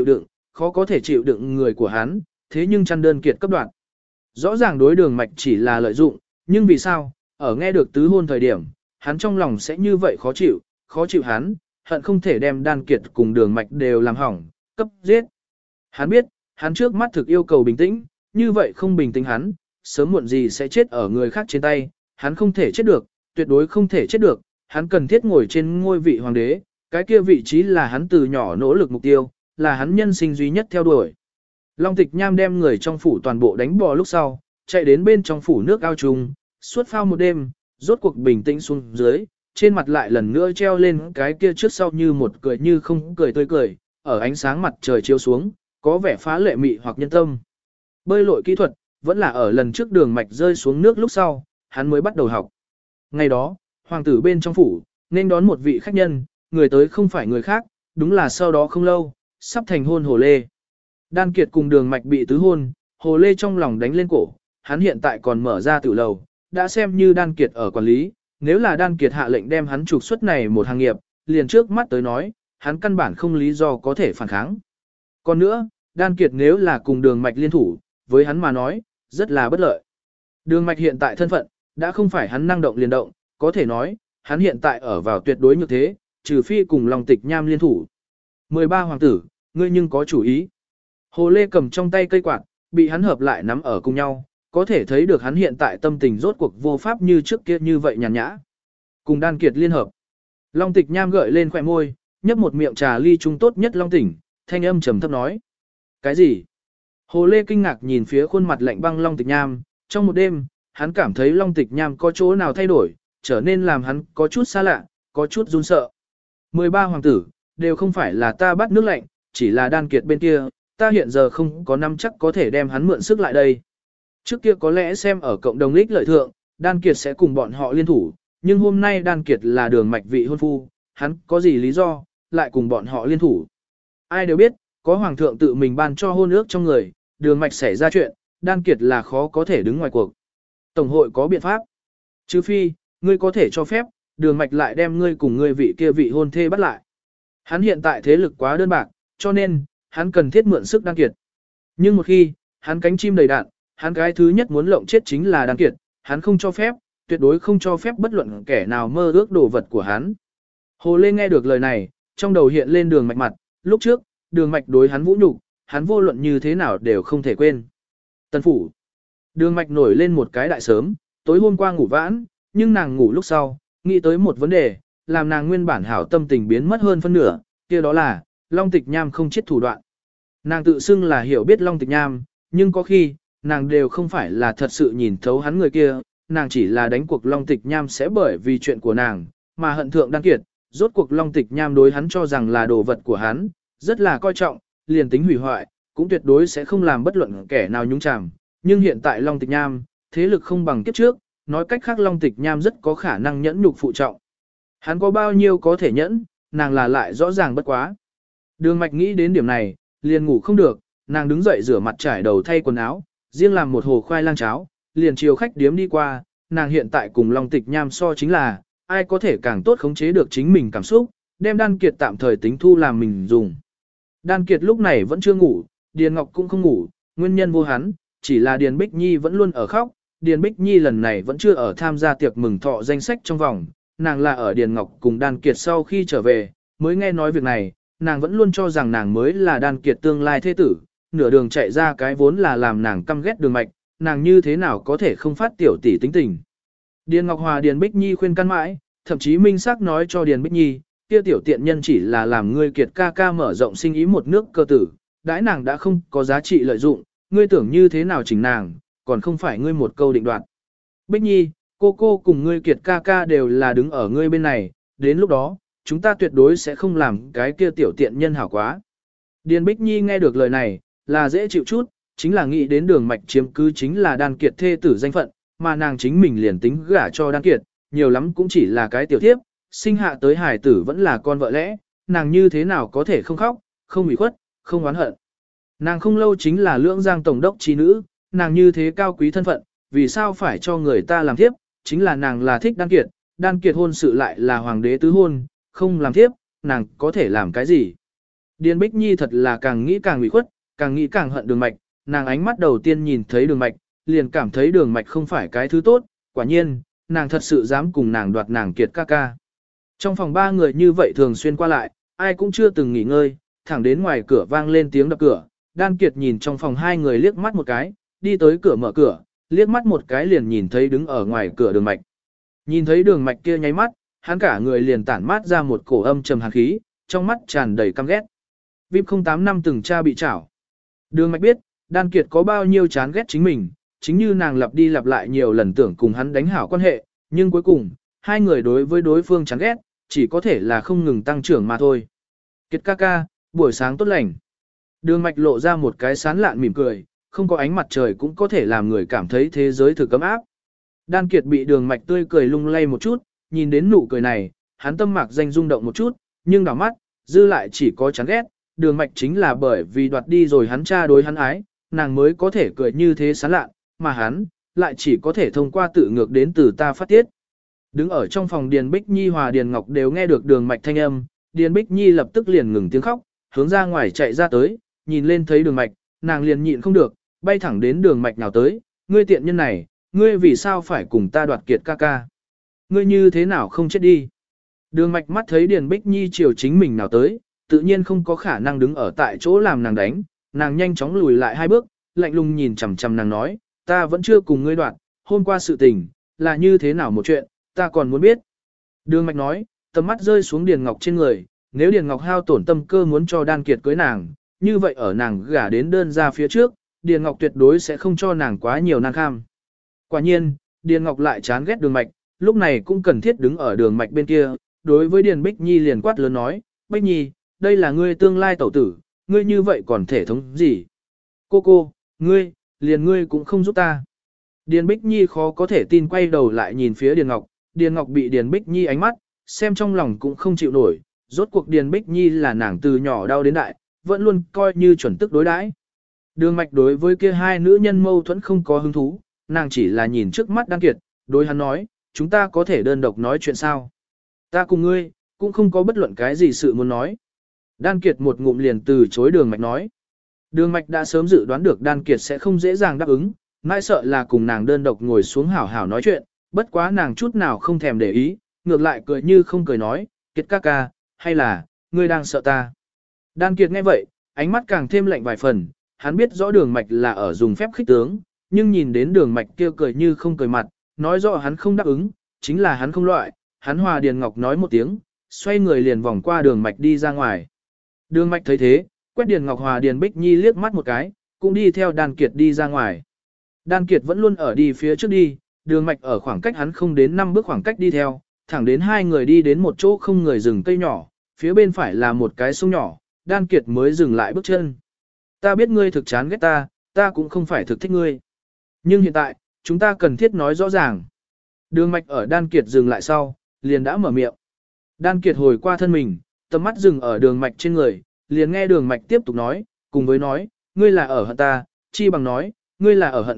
chịu đựng người của hắn, thế nhưng chăn đơn Kiệt cấp đoạn. Rõ ràng đối Đường Mạch chỉ là lợi dụng, nhưng vì sao, ở nghe được tứ hôn thời điểm, hắn trong lòng sẽ như vậy khó chịu hắn, hận không thể đem Đan Kiệt cùng Đường Mạch đều làm hỏng, cấp giết. Hắn biết, hắn trước mắt thực yêu cầu bình tĩnh, như vậy không bình tĩnh hắn, sớm muộn gì sẽ chết ở người khác trên tay, hắn không thể chết được, tuyệt đối không thể chết được, hắn cần thiết ngồi trên ngôi vị hoàng đế, cái kia vị trí là hắn từ nhỏ nỗ lực mục tiêu, là hắn nhân sinh duy nhất theo đuổi. Long Tịch Nham đem người trong phủ toàn bộ đánh bò lúc sau, chạy đến bên trong phủ nước ao trùng, suốt phao một đêm, rốt cuộc bình tĩnh xuống dưới, trên mặt lại lần nữa treo lên cái kia trước sau như một cười như không cười tươi cười, ở ánh sáng mặt trời chiếu xuống, có vẻ phá lệ mị hoặc nhân tâm. Bơi lội kỹ thuật, vẫn là ở lần trước Đường Mạch rơi xuống nước lúc sau, hắn mới bắt đầu học. Ngày đó, hoàng tử bên trong phủ, nên đón một vị khách nhân, người tới không phải người khác, đúng là sau đó không lâu, sắp thành hôn Hồ Lê. Đan Kiệt cùng Đường Mạch bị tứ hôn, Hồ Lê trong lòng đánh lên cổ, hắn hiện tại còn mở ra tiểu lầu, đã xem như Đan Kiệt ở quản lý, nếu là Đan Kiệt hạ lệnh đem hắn trục xuất này một hàng nghiệp, liền trước mắt tới nói, hắn căn bản không lý do có thể phản kháng. Còn nữa, Đan Kiệt nếu là cùng Đường Mạch liên thủ, với hắn mà nói, rất là bất lợi. Đường Mạch hiện tại thân phận, đã không phải hắn năng động liền động, có thể nói, hắn hiện tại ở vào tuyệt đối như thế, trừ phi cùng Long Tịch Nham liên thủ. 13 hoàng tử, ngươi nhưng có chủ ý. Hồ Lê cầm trong tay cây quạt, bị hắn hợp lại nắm ở cùng nhau, có thể thấy được hắn hiện tại tâm tình rốt cuộc vô pháp như trước kia như vậy nhàn nhã. Cùng Đan Kiệt liên hợp. Long Tịch Nham gợi lên khỏe môi, nhấp một miệng trà ly trung tốt nhất long tỉnh, thanh âm trầm thấp nói. Cái gì? Hồ Lê kinh ngạc nhìn phía khuôn mặt lạnh băng Long Tịch Nham, trong một đêm, hắn cảm thấy Long Tịch Nham có chỗ nào thay đổi, trở nên làm hắn có chút xa lạ, có chút run sợ. 13 hoàng tử, đều không phải là ta bắt nước lạnh, chỉ là đan kiệt bên kia, ta hiện giờ không có nắm chắc có thể đem hắn mượn sức lại đây. Trước kia có lẽ xem ở cộng đồng ích lợi thượng, đan kiệt sẽ cùng bọn họ liên thủ, nhưng hôm nay đan kiệt là đường mạch vị hôn phu, hắn có gì lý do, lại cùng bọn họ liên thủ. Ai đều biết, có hoàng thượng tự mình ban cho hôn ước trong người, đường mạch xảy ra chuyện, đan kiệt là khó có thể đứng ngoài cuộc. Tổng hội có biện pháp. Chứ phi, ngươi có thể cho phép, đường mạch lại đem ngươi cùng ngươi vị kia vị hôn thê bắt lại. Hắn hiện tại thế lực quá đơn bạc, cho nên, hắn cần thiết mượn sức đan kiệt. Nhưng một khi, hắn cánh chim đầy đạn, hắn cái thứ nhất muốn lộng chết chính là đan kiệt, hắn không cho phép, tuyệt đối không cho phép bất luận kẻ nào mơ ước đồ vật của hắn. Hồ Lê nghe được lời này, trong đầu hiện lên đường mạch mặt, lúc trước, đường mạch đối hắn vũ nhục, hắn vô luận như thế nào đều không thể quên. Tân phủ. Đường mạch nổi lên một cái đại sớm, tối hôm qua ngủ vãn, nhưng nàng ngủ lúc sau, nghĩ tới một vấn đề, làm nàng nguyên bản hảo tâm tình biến mất hơn phân nửa, kia đó là, Long Tịch Nham không chết thủ đoạn. Nàng tự xưng là hiểu biết Long Tịch Nham, nhưng có khi, nàng đều không phải là thật sự nhìn thấu hắn người kia, nàng chỉ là đánh cuộc Long Tịch Nham sẽ bởi vì chuyện của nàng, mà hận thượng đan kiệt, rốt cuộc Long Tịch Nham đối hắn cho rằng là đồ vật của hắn, rất là coi trọng, liền tính hủy hoại, cũng tuyệt đối sẽ không làm bất luận kẻ nào nhúng chàm. Nhưng hiện tại Long Tịch Nham, thế lực không bằng kiếp trước, nói cách khác Long Tịch Nham rất có khả năng nhẫn nhục phụ trọng. Hắn có bao nhiêu có thể nhẫn, nàng là lại rõ ràng bất quá. Đường mạch nghĩ đến điểm này, liền ngủ không được, nàng đứng dậy rửa mặt trải đầu thay quần áo, riêng làm một hồ khoai lang cháo, liền chiều khách điếm đi qua, nàng hiện tại cùng Long Tịch Nham so chính là, ai có thể càng tốt khống chế được chính mình cảm xúc, đem đan kiệt tạm thời tính thu làm mình dùng. Đan kiệt lúc này vẫn chưa ngủ, Điền Ngọc cũng không ngủ, nguyên nhân vô hắn, chỉ là Điền Bích Nhi vẫn luôn ở khóc, Điền Bích Nhi lần này vẫn chưa ở tham gia tiệc mừng thọ danh sách trong vòng, nàng là ở Điền Ngọc cùng Đan Kiệt sau khi trở về, mới nghe nói việc này, nàng vẫn luôn cho rằng nàng mới là Đan Kiệt tương lai thế tử, nửa đường chạy ra cái vốn là làm nàng căm ghét Đường Mạch, nàng như thế nào có thể không phát tiểu tỷ tính tình. Điền Ngọc Hòa Điền Bích Nhi khuyên can mãi, thậm chí minh xác nói cho Điền Bích Nhi, kia tiểu tiện nhân chỉ là làm ngươi Kiệt ca ca mở rộng sinh ý một nước cơ tử, đãi nàng đã không có giá trị lợi dụng, ngươi tưởng như thế nào chỉnh nàng, còn không phải ngươi một câu định đoạt. Bích Nhi, cô cùng ngươi Kiệt ca ca đều là đứng ở ngươi bên này, đến lúc đó, chúng ta tuyệt đối sẽ không làm cái kia tiểu tiện nhân hảo quá. Điền Bích Nhi nghe được lời này, là dễ chịu chút, chính là nghĩ đến Đường Mạch chiếm cứ chính là Đan Kiệt thê tử danh phận, mà nàng chính mình liền tính gả cho Đan Kiệt, nhiều lắm cũng chỉ là cái tiểu thiếp, sinh hạ tới hài tử vẫn là con vợ lẽ, nàng như thế nào có thể không khóc, không ủy khuất, không oán hận. Nàng không lâu chính là Lưỡng Giang tổng đốc trí nữ, nàng như thế cao quý thân phận, vì sao phải cho người ta làm thiếp, chính là nàng là thích Đan Kiệt hôn sự lại là hoàng đế tứ hôn, không làm thiếp, nàng có thể làm cái gì. Điền Bích Nhi thật là càng nghĩ càng ủy khuất, càng nghĩ càng hận Đường Mạch, nàng ánh mắt đầu tiên nhìn thấy Đường Mạch, liền cảm thấy Đường Mạch không phải cái thứ tốt, quả nhiên, nàng thật sự dám cùng nàng đoạt nàng Kiệt ca ca. Trong phòng ba người như vậy thường xuyên qua lại, ai cũng chưa từng nghỉ ngơi, thẳng đến ngoài cửa vang lên tiếng đập cửa, Đan Kiệt nhìn trong phòng hai người liếc mắt một cái, đi tới cửa mở cửa, liếc mắt một cái liền nhìn thấy đứng ở ngoài cửa Đường Mạch. Nhìn thấy Đường Mạch kia nháy mắt, hắn cả người liền tản mát ra một cổ âm trầm hàn khí, trong mắt tràn đầy căm ghét. VIP 08 năm từng cha bị trảo. Đường Mạch biết, Đan Kiệt có bao nhiêu chán ghét chính mình, chính như nàng lặp đi lặp lại nhiều lần tưởng cùng hắn đánh hảo quan hệ, nhưng cuối cùng, hai người đối với đối phương chán ghét, chỉ có thể là không ngừng tăng trưởng mà thôi. Kiệt ca ca, buổi sáng tốt lành. Đường Mạch lộ ra một cái sán lạn mỉm cười, không có ánh mặt trời cũng có thể làm người cảm thấy thế giới thực ấm áp. Đan Kiệt bị Đường Mạch tươi cười lung lay một chút, nhìn đến nụ cười này, hắn tâm mạc danh rung động một chút, nhưng đảo mắt, dư lại chỉ có chán ghét. Đường Mạch chính là bởi vì đoạt đi rồi hắn cha đối hắn ái, nàng mới có thể cười như thế sán lạn, mà hắn lại chỉ có thể thông qua tự ngược đến từ ta phát tiết. Đứng ở trong phòng Điền Bích Nhi hòa Điền Ngọc đều nghe được Đường Mạch thanh âm, Điền Bích Nhi lập tức liền ngừng tiếng khóc, hướng ra ngoài chạy ra tới, nhìn lên thấy Đường Mạch, nàng liền nhịn không được, bay thẳng đến Đường Mạch nào tới, ngươi tiện nhân này, ngươi vì sao phải cùng ta đoạt Kiệt ca ca? Ngươi như thế nào không chết đi? Đường Mạch mắt thấy Điền Bích Nhi chiều chính mình nào tới, tự nhiên không có khả năng đứng ở tại chỗ làm nàng đánh, nàng nhanh chóng lùi lại hai bước, lạnh lùng nhìn chằm chằm nàng nói, ta vẫn chưa cùng ngươi đoạt, hôm qua sự tình, là như thế nào một chuyện, ta còn muốn biết. Đường Mạch nói, tầm mắt rơi xuống Điền Ngọc trên người, nếu Điền Ngọc hao tổn tâm cơ muốn cho Đan Kiệt cưới nàng, như vậy ở nàng gả đến đơn ra phía trước, Điền Ngọc tuyệt đối sẽ không cho nàng quá nhiều nan kham. Quả nhiên, Điền Ngọc lại chán ghét Đường Mạch, lúc này cũng cần thiết đứng ở Đường Mạch bên kia, đối với Điền Bích Nhi liền quát lớn nói, Bích Nhi, đây là ngươi tương lai tẩu tử, ngươi như vậy còn thể thống gì? Cô, ngươi cũng không giúp ta. Điền Bích Nhi khó có thể tin quay đầu lại nhìn phía Điền Ngọc bị Điền Bích Nhi ánh mắt, xem trong lòng cũng không chịu nổi, rốt cuộc Điền Bích Nhi là nàng từ nhỏ đau đến đại, vẫn luôn coi như chuẩn tức đối đãi. Đường Mạch đối với kia hai nữ nhân mâu thuẫn không có hứng thú, nàng chỉ là nhìn trước mắt Đan Kiệt, đối hắn nói, chúng ta có thể đơn độc nói chuyện sao? Ta cùng ngươi, cũng không có bất luận cái gì sự muốn nói. Đan Kiệt một ngụm liền từ chối Đường Mạch nói. Đường Mạch đã sớm dự đoán được Đan Kiệt sẽ không dễ dàng đáp ứng, mãi sợ là cùng nàng đơn độc ngồi xuống hảo hảo nói chuyện, bất quá nàng chút nào không thèm để ý, ngược lại cười như không cười nói, Kiệt ca, hay là, ngươi đang sợ ta. Đan Kiệt nghe vậy, ánh mắt càng thêm lạnh vài phần, hắn biết rõ Đường Mạch là ở dùng phép khích tướng, nhưng nhìn đến Đường Mạch kia cười như không cười mặt, nói rõ hắn không đáp ứng, chính là hắn không loại, hắn hòa Điền Ngọc nói một tiếng, xoay người liền vòng qua Đường Mạch đi ra ngoài. Đường Mạch thấy thế, quét Điền Ngọc hòa Điền Bích Nhi liếc mắt một cái, cũng đi theo Đan Kiệt đi ra ngoài. Đan Kiệt vẫn luôn ở đi phía trước đi, Đường Mạch ở khoảng cách hắn không đến 5 bước khoảng cách đi theo, thẳng đến hai người đi đến một chỗ không người rừng cây nhỏ, phía bên phải là một cái sông nhỏ, Đan Kiệt mới dừng lại bước chân. Ta biết ngươi thực chán ghét ta cũng không phải thực thích ngươi. Nhưng hiện tại, chúng ta cần thiết nói rõ ràng. Đường Mạch ở Đan Kiệt dừng lại sau, liền đã mở miệng. Đan Kiệt hồi qua thân mình, tầm mắt dừng ở Đường Mạch trên người, liền nghe Đường Mạch tiếp tục nói, cùng với nói, ngươi là ở hận ta, chi bằng nói, ngươi là ở hận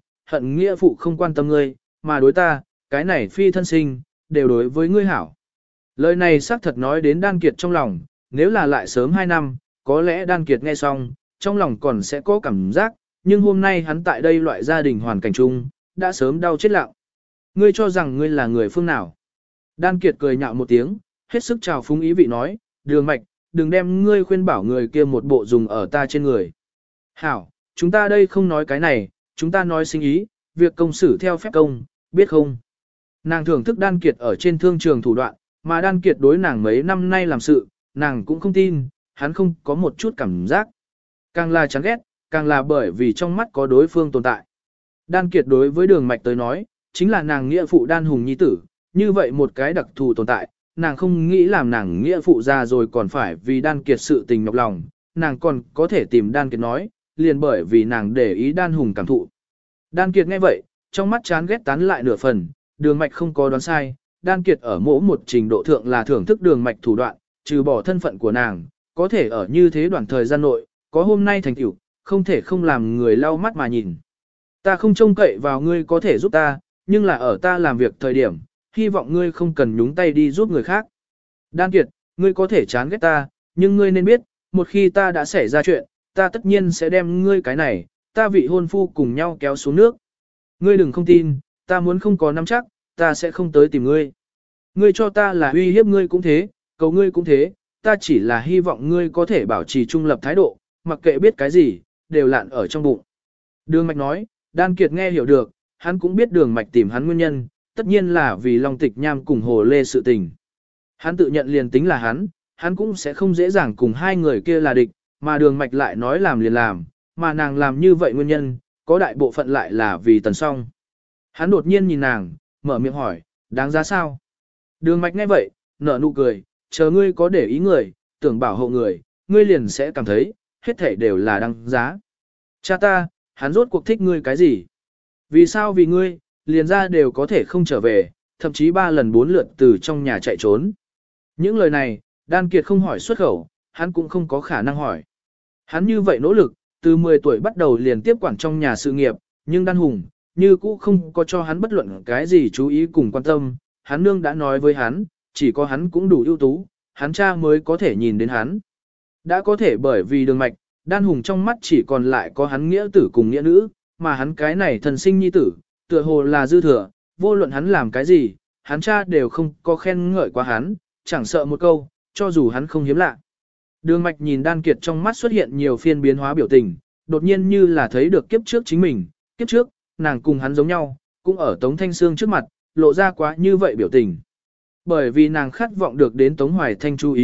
nghĩa phụ không quan tâm ngươi, mà đối ta, cái này phi thân sinh, đều đối với ngươi hảo. Lời này xác thật nói đến Đan Kiệt trong lòng, nếu là lại sớm 2 năm, có lẽ Đan Kiệt nghe xong, trong lòng còn sẽ có cảm giác, nhưng hôm nay hắn tại đây loại gia đình hoàn cảnh chung, đã sớm đau chết lặng. Ngươi cho rằng ngươi là người phương nào? Đan Kiệt cười nhạo một tiếng, hết sức chào phúng ý vị nói, Đường Mạch, đừng đem ngươi khuyên bảo người kia một bộ dùng ở ta trên người. Hảo, chúng ta đây không nói cái này, chúng ta nói sinh ý, việc công xử theo phép công, biết không? Nàng thưởng thức Đan Kiệt ở trên thương trường thủ đoạn, mà Đan Kiệt đối nàng mấy năm nay làm sự, nàng cũng không tin, hắn không có một chút cảm giác. Càng là chán ghét, càng là bởi vì trong mắt có đối phương tồn tại. Đan Kiệt đối với Đường Mạch tới nói, chính là nàng nghĩa phụ Đan Hùng nhi tử, như vậy một cái đặc thù tồn tại, nàng không nghĩ làm nàng nghĩa phụ ra rồi còn phải vì Đan Kiệt sự tình nhọc lòng, nàng còn có thể tìm Đan Kiệt nói, liền bởi vì nàng để ý Đan Hùng cảm thụ. Đan Kiệt nghe vậy, trong mắt chán ghét tán lại nửa phần, Đường Mạch không có đoán sai, Đan Kiệt ở mỗi một trình độ thượng là thưởng thức Đường Mạch thủ đoạn, trừ bỏ thân phận của nàng, có thể ở như thế đoạn thời gian nội, có hôm nay thành tựu, không thể không làm người lau mắt mà nhìn. Ta không trông cậy vào ngươi có thể giúp ta, nhưng là ở ta làm việc thời điểm, hy vọng ngươi không cần nhúng tay đi giúp người khác. Đan Kiệt, ngươi có thể chán ghét ta, nhưng ngươi nên biết, một khi ta đã xảy ra chuyện, ta tất nhiên sẽ đem ngươi cái này, ta vị hôn phu cùng nhau kéo xuống nước. Ngươi đừng không tin, ta muốn không có nắm chắc, ta sẽ không tới tìm ngươi. Ngươi cho ta là uy hiếp ngươi cũng thế, cầu ngươi cũng thế, ta chỉ là hy vọng ngươi có thể bảo trì trung lập thái độ, mặc kệ biết cái gì, đều lạn ở trong bụng. Đường Mạch nói, Đan Kiệt nghe hiểu được, hắn cũng biết Đường Mạch tìm hắn nguyên nhân, tất nhiên là vì Long Tịch Nham cùng Hồ Lê sự tình. Hắn tự nhận liền tính là hắn cũng sẽ không dễ dàng cùng hai người kia là địch, mà Đường Mạch lại nói làm liền làm, mà nàng làm như vậy nguyên nhân, có đại bộ phận lại là vì Tần Song. Hắn đột nhiên nhìn nàng, mở miệng hỏi, đáng giá sao? Đường Mạch nghe vậy, nở nụ cười, chờ ngươi có để ý người, tưởng bảo hộ người, ngươi liền sẽ cảm thấy, hết thảy đều là đáng giá. Cha ta, hắn rốt cuộc thích ngươi cái gì? Vì sao vì ngươi, liền ra đều có thể không trở về, thậm chí 3 lần 4 lượt từ trong nhà chạy trốn. Những lời này, Đan Kiệt không hỏi xuất khẩu, hắn cũng không có khả năng hỏi. Hắn như vậy nỗ lực, từ 10 tuổi bắt đầu liền tiếp quản trong nhà sự nghiệp, nhưng Đan Hùng, như cũ không có cho hắn bất luận cái gì chú ý cùng quan tâm, hắn nương đã nói với hắn, chỉ có hắn cũng đủ ưu tú, hắn cha mới có thể nhìn đến hắn. Đã có thể bởi vì Đường Mạch, Đan Hùng trong mắt chỉ còn lại có hắn nghĩa tử cùng nghĩa nữ, mà hắn cái này thần sinh nhi tử, tựa hồ là dư thừa, vô luận hắn làm cái gì, hắn cha đều không có khen ngợi qua hắn, chẳng sợ một câu, cho dù hắn không hiếm lạ. Đường Mạch nhìn Đan Kiệt trong mắt xuất hiện nhiều phiên biến hóa biểu tình, đột nhiên như là thấy được kiếp trước chính mình, kiếp trước, nàng cùng hắn giống nhau, cũng ở Tống Thanh Sương trước mặt, lộ ra quá như vậy biểu tình. Bởi vì nàng khát vọng được đến Tống Hoài Thanh chú ý,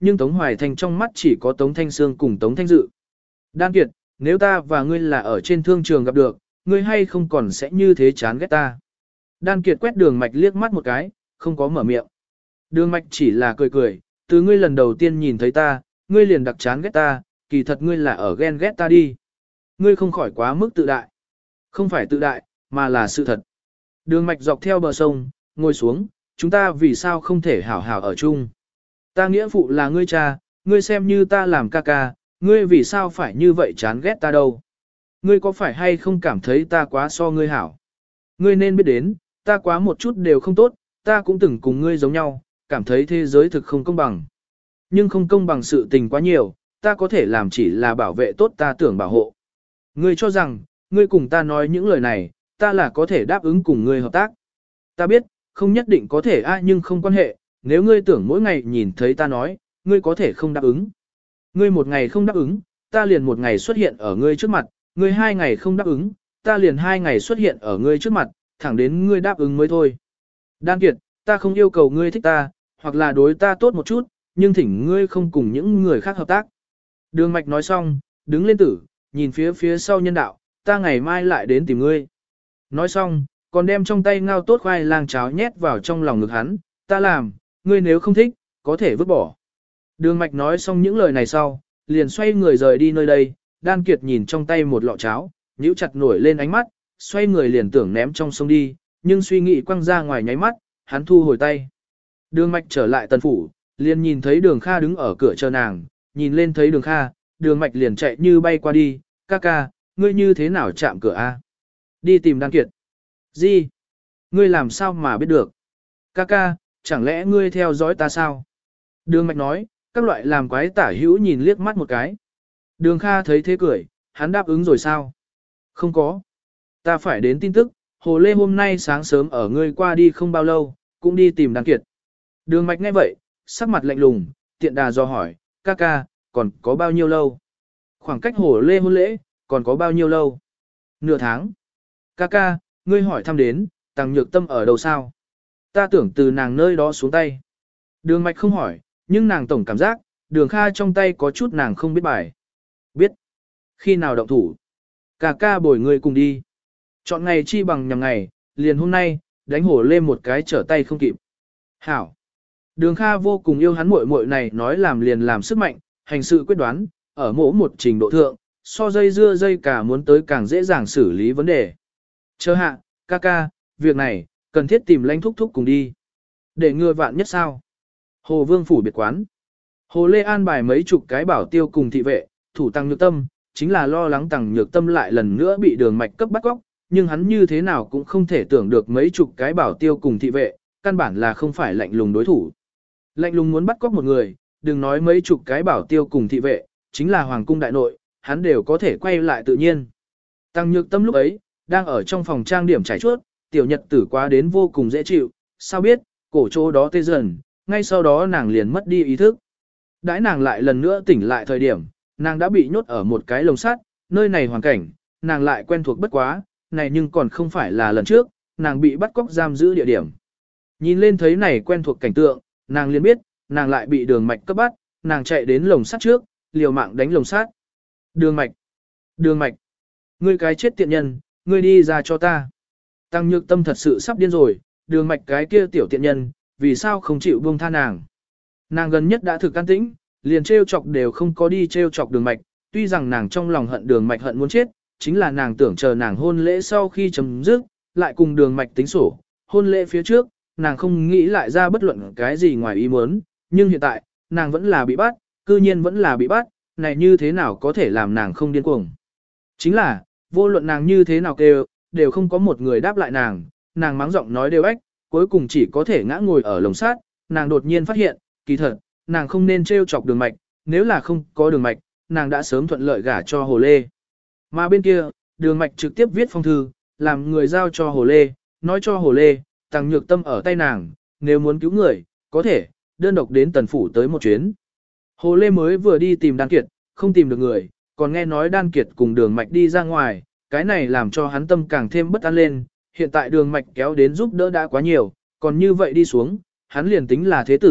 nhưng Tống Hoài Thanh trong mắt chỉ có Tống Thanh Sương cùng Tống Thanh Dự. Đan Kiệt, nếu ta và ngươi là ở trên thương trường gặp được, ngươi hay không còn sẽ như thế chán ghét ta. Đan Kiệt quét Đường Mạch liếc mắt một cái, không có mở miệng. Đường Mạch chỉ là cười cười, từ ngươi lần đầu tiên nhìn thấy ta, ngươi liền đặc chán ghét ta, kỳ thật ngươi là ở ghen ghét ta đi. Ngươi không khỏi quá mức tự đại. Không phải tự đại, mà là sự thật. Đường Mạch dọc theo bờ sông, ngồi xuống, chúng ta vì sao không thể hảo hảo ở chung. Ta nghĩa phụ là ngươi cha, ngươi xem như ta làm ca ca, ngươi vì sao phải như vậy chán ghét ta đâu. Ngươi có phải hay không cảm thấy ta quá so ngươi hảo. Ngươi nên biết đến, ta quá một chút đều không tốt, ta cũng từng cùng ngươi giống nhau, cảm thấy thế giới thực không công bằng. Nhưng không công bằng sự tình quá nhiều, ta có thể làm chỉ là bảo vệ tốt ta tưởng bảo hộ. Ngươi cho rằng, ngươi cùng ta nói những lời này, ta là có thể đáp ứng cùng ngươi hợp tác. Ta biết, không nhất định có thể nhưng không quan hệ, nếu ngươi tưởng mỗi ngày nhìn thấy ta nói, ngươi có thể không đáp ứng. Ngươi một ngày không đáp ứng, ta liền một ngày xuất hiện ở ngươi trước mặt, ngươi 2 ngày không đáp ứng, ta liền 2 ngày xuất hiện ở ngươi trước mặt, thẳng đến ngươi đáp ứng mới thôi. Đan Kiệt, ta không yêu cầu ngươi thích ta, hoặc là đối ta tốt một chút, nhưng thỉnh ngươi không cùng những người khác hợp tác. Đường Mạch nói xong, đứng lên tử, nhìn phía sau nhân đạo, ta ngày mai lại đến tìm ngươi. Nói xong, còn đem trong tay ngao tốt khoai lang cháo nhét vào trong lòng ngực hắn, ta làm, ngươi nếu không thích, có thể vứt bỏ. Đường Mạch nói xong những lời này sau, liền xoay người rời đi nơi đây, Đan Kiệt nhìn trong tay một lọ cháo, nhíu chặt nổi lên ánh mắt, xoay người liền tưởng ném trong sông đi, nhưng suy nghĩ quăng ra ngoài nháy mắt, hắn thu hồi tay. Đường Mạch trở lại Tần phủ, liền nhìn thấy Đường Kha đứng ở cửa chờ nàng, nhìn lên thấy Đường Kha, Đường Mạch liền chạy như bay qua đi, ca ca, ngươi như thế nào chạm cửa a? Đi tìm Đan Kiệt. Gì? Ngươi làm sao mà biết được? Ca ca, chẳng lẽ ngươi theo dõi ta sao? Đường Mạch nói, các loại làm quái tả hữu nhìn liếc mắt một cái. Đường Kha thấy thế cười, hắn đáp ứng rồi sao? Không có. Ta phải đến tin tức, Hồ Lê hôm nay sáng sớm ở ngươi qua đi không bao lâu, cũng đi tìm Đan Kiệt. Đường Mạch nghe vậy, sắc mặt lạnh lùng, tiện đà do hỏi, ca ca, còn có bao nhiêu lâu? Khoảng cách Hồ Lê hôn lễ, còn có bao nhiêu lâu? Nửa tháng. Ca ca, ngươi hỏi thăm đến, Tằng Nhược Tâm ở đâu sao? Ta tưởng từ nàng nơi đó xuống tay. Đường Mạch không hỏi, nhưng nàng tổng cảm giác, Đường Kha trong tay có chút nàng không biết bài. Biết. Khi nào động thủ? Ca ca bồi ngươi cùng đi. Chọn ngày chi bằng nhằm ngày, liền hôm nay, đánh Hồ Lê một cái trở tay không kịp. Hảo. Đường Kha vô cùng yêu hắn muội muội này nói làm liền làm sức mạnh, hành sự quyết đoán, ở mỗi một trình độ thượng, so dây dưa dây cả muốn tới càng dễ dàng xử lý vấn đề. Chờ hạ, ca ca, việc này, cần thiết tìm lãnh thúc thúc cùng đi. Để ngừa vạn nhất sao. Hồ Vương phủ biệt quán. Hồ Lê an bài mấy chục cái bảo tiêu cùng thị vệ, thủ Tằng Nhược Tâm, chính là lo lắng Tằng Nhược Tâm lại lần nữa bị Đường Mạch cấp bắt cóc, nhưng hắn như thế nào cũng không thể tưởng được mấy chục cái bảo tiêu cùng thị vệ, căn bản là không phải lạnh lùng đối thủ. Lạnh lùng muốn bắt cóc một người, đừng nói mấy chục cái bảo tiêu cùng thị vệ, chính là hoàng cung đại nội, hắn đều có thể quay lại tự nhiên. Tằng Nhược Tâm lúc ấy, đang ở trong phòng trang điểm trải chuốt, tiểu nhật tử quá đến vô cùng dễ chịu, sao biết, cổ chỗ đó tê dần, ngay sau đó nàng liền mất đi ý thức. Đãi nàng lại lần nữa tỉnh lại thời điểm, nàng đã bị nhốt ở một cái lồng sắt, nơi này hoàn cảnh, nàng lại quen thuộc bất quá, này nhưng còn không phải là lần trước, nàng bị bắt cóc giam giữ địa điểm. Nhìn lên thấy này quen thuộc cảnh tượng, nàng liền biết, nàng lại bị Đường Mạch cấp bắt, nàng chạy đến lồng sắt trước, liều mạng đánh lồng sắt. Đường Mạch, Đường Mạch, ngươi cái chết tiện nhân, ngươi đi ra cho ta. Tằng Nhược Tâm thật sự sắp điên rồi, Đường Mạch cái kia tiểu tiện nhân, vì sao không chịu buông tha nàng. Nàng gần nhất đã thực an tĩnh, liền trêu chọc đều không có đi trêu chọc Đường Mạch, tuy rằng nàng trong lòng hận Đường Mạch hận muốn chết, chính là nàng tưởng chờ nàng hôn lễ sau khi chấm dứt, lại cùng Đường Mạch tính sổ, hôn lễ phía trước, nàng không nghĩ lại ra bất luận cái gì ngoài ý muốn, nhưng hiện tại, nàng vẫn là bị bắt, cư nhiên vẫn là bị bắt, này như thế nào có thể làm nàng không điên cuồng. Chính là, vô luận nàng như thế nào kêu, đều không có một người đáp lại nàng mắng giọng nói đều ếch, cuối cùng chỉ có thể ngã ngồi ở lồng sát, nàng đột nhiên phát hiện, kỳ thật, nàng không nên trêu chọc Đường Mạch, nếu là không có Đường Mạch, nàng đã sớm thuận lợi gả cho Hồ Lê. Mà bên kia, Đường Mạch trực tiếp viết phong thư, làm người giao cho Hồ Lê, nói cho Hồ Lê, Tằng Nhược Tâm ở tay nàng, nếu muốn cứu người, có thể, đơn độc đến Tần phủ tới một chuyến. Hồ Lê mới vừa đi tìm Đan Kiệt, không tìm được người, còn nghe nói Đan Kiệt cùng Đường Mạch đi ra ngoài, cái này làm cho hắn tâm càng thêm bất an lên, hiện tại Đường Mạch kéo đến giúp đỡ đã quá nhiều, còn như vậy đi xuống, hắn liền tính là thế tử,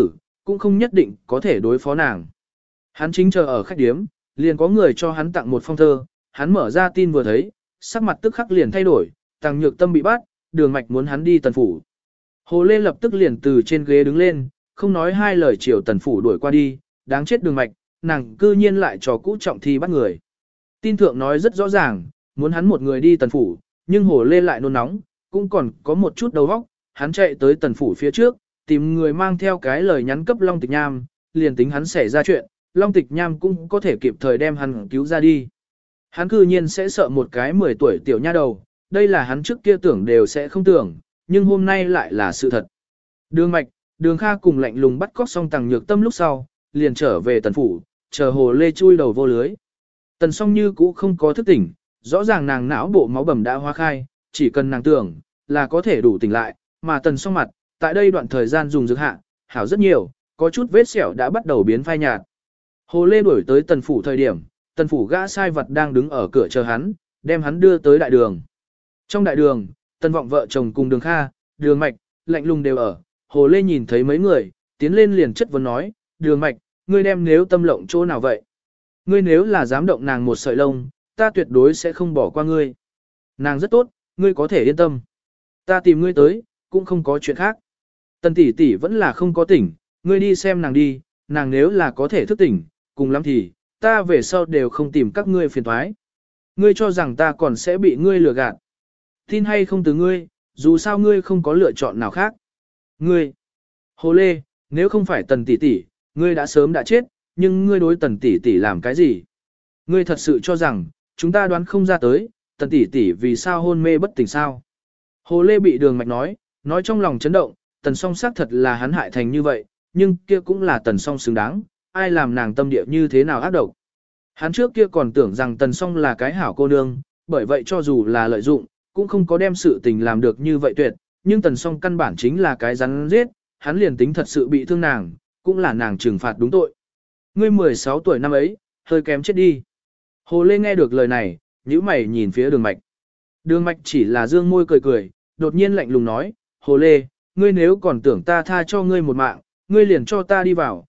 cũng không nhất định có thể đối phó nàng. Hắn chính chờ ở khách điếm, liền có người cho hắn tặng một phong thơ, hắn mở ra tin vừa thấy, sắc mặt tức khắc liền thay đổi, Tằng Nhược Tâm bị bắt, Đường Mạch muốn hắn đi Tần phủ. Hồ Lê lập tức liền từ trên ghế đứng lên, không nói hai lời chiều Tần phủ đuổi qua đi, đáng chết Đường Mạch, nàng cư nhiên lại trò cũ trọng thi bắt người. Tin thượng nói rất rõ ràng, muốn hắn một người đi Tần phủ, nhưng Hồ Lê lại nôn nóng, cũng còn có một chút đầu óc, hắn chạy tới Tần phủ phía trước, tìm người mang theo cái lời nhắn cấp Long Tịch Nham, liền tính hắn xảy ra chuyện, Long Tịch Nham cũng có thể kịp thời đem hắn cứu ra đi. Hắn cư nhiên sẽ sợ một cái 10 tuổi tiểu nha đầu, đây là hắn trước kia tưởng đều sẽ không tưởng, nhưng hôm nay lại là sự thật. Đường Mạch, Đường Kha cùng lạnh lùng bắt cóc xong Tằng Nhược Tâm lúc sau, liền trở về Tần phủ, chờ Hồ Lê chui đầu vô lưới. Tần Song Như cũ không có thức tỉnh, rõ ràng nàng não bộ máu bầm đã hóa khai, chỉ cần nàng tưởng, là có thể đủ tỉnh lại, mà Tần Song mặt, tại đây đoạn thời gian dùng dược hạ, hảo rất nhiều, có chút vết sẹo đã bắt đầu biến phai nhạt. Hồ Lê đuổi tới Tần phủ thời điểm, Tần phủ gã sai vật đang đứng ở cửa chờ hắn, đem hắn đưa tới đại đường. Trong đại đường, Tần Vọng vợ chồng cùng Đường Kha, Đường Mạch, lạnh lùng đều ở. Hồ Lê nhìn thấy mấy người, tiến lên liền chất vấn nói, Đường Mạch, ngươi đem nếu tâm lộng chỗ nào vậy? Ngươi nếu là dám động nàng một sợi lông, ta tuyệt đối sẽ không bỏ qua ngươi. Nàng rất tốt, ngươi có thể yên tâm. Ta tìm ngươi tới, cũng không có chuyện khác. Tần tỷ tỷ vẫn là không có tỉnh, ngươi đi xem nàng đi, nàng nếu là có thể thức tỉnh, cùng lắm thì, ta về sau đều không tìm các ngươi phiền toái. Ngươi cho rằng ta còn sẽ bị ngươi lừa gạt. Tin hay không từ ngươi, dù sao ngươi không có lựa chọn nào khác. Ngươi, Hồ Lê, nếu không phải Tần tỷ tỷ, ngươi đã sớm đã chết, nhưng ngươi đối Tần tỷ tỷ làm cái gì? Ngươi thật sự cho rằng, chúng ta đoán không ra tới, Tần tỷ tỷ vì sao hôn mê bất tỉnh sao? Hồ Lê bị Đường Mạch nói trong lòng chấn động, Tần Song xác thật là hắn hại thành như vậy, nhưng kia cũng là Tần Song xứng đáng, ai làm nàng tâm địa như thế nào ác độc. Hắn trước kia còn tưởng rằng Tần Song là cái hảo cô nương, bởi vậy cho dù là lợi dụng, cũng không có đem sự tình làm được như vậy tuyệt, nhưng Tần Song căn bản chính là cái rắn giết, hắn liền tính thật sự bị thương nàng, cũng là nàng trừng phạt đúng tội. Ngươi 16 tuổi năm ấy, hơi kém chết đi. Hồ Lê nghe được lời này, nhíu mày nhìn phía Đường Mạch. Đường Mạch chỉ là dương môi cười cười, đột nhiên lạnh lùng nói, Hồ Lê, ngươi nếu còn tưởng ta tha cho ngươi một mạng, ngươi liền cho ta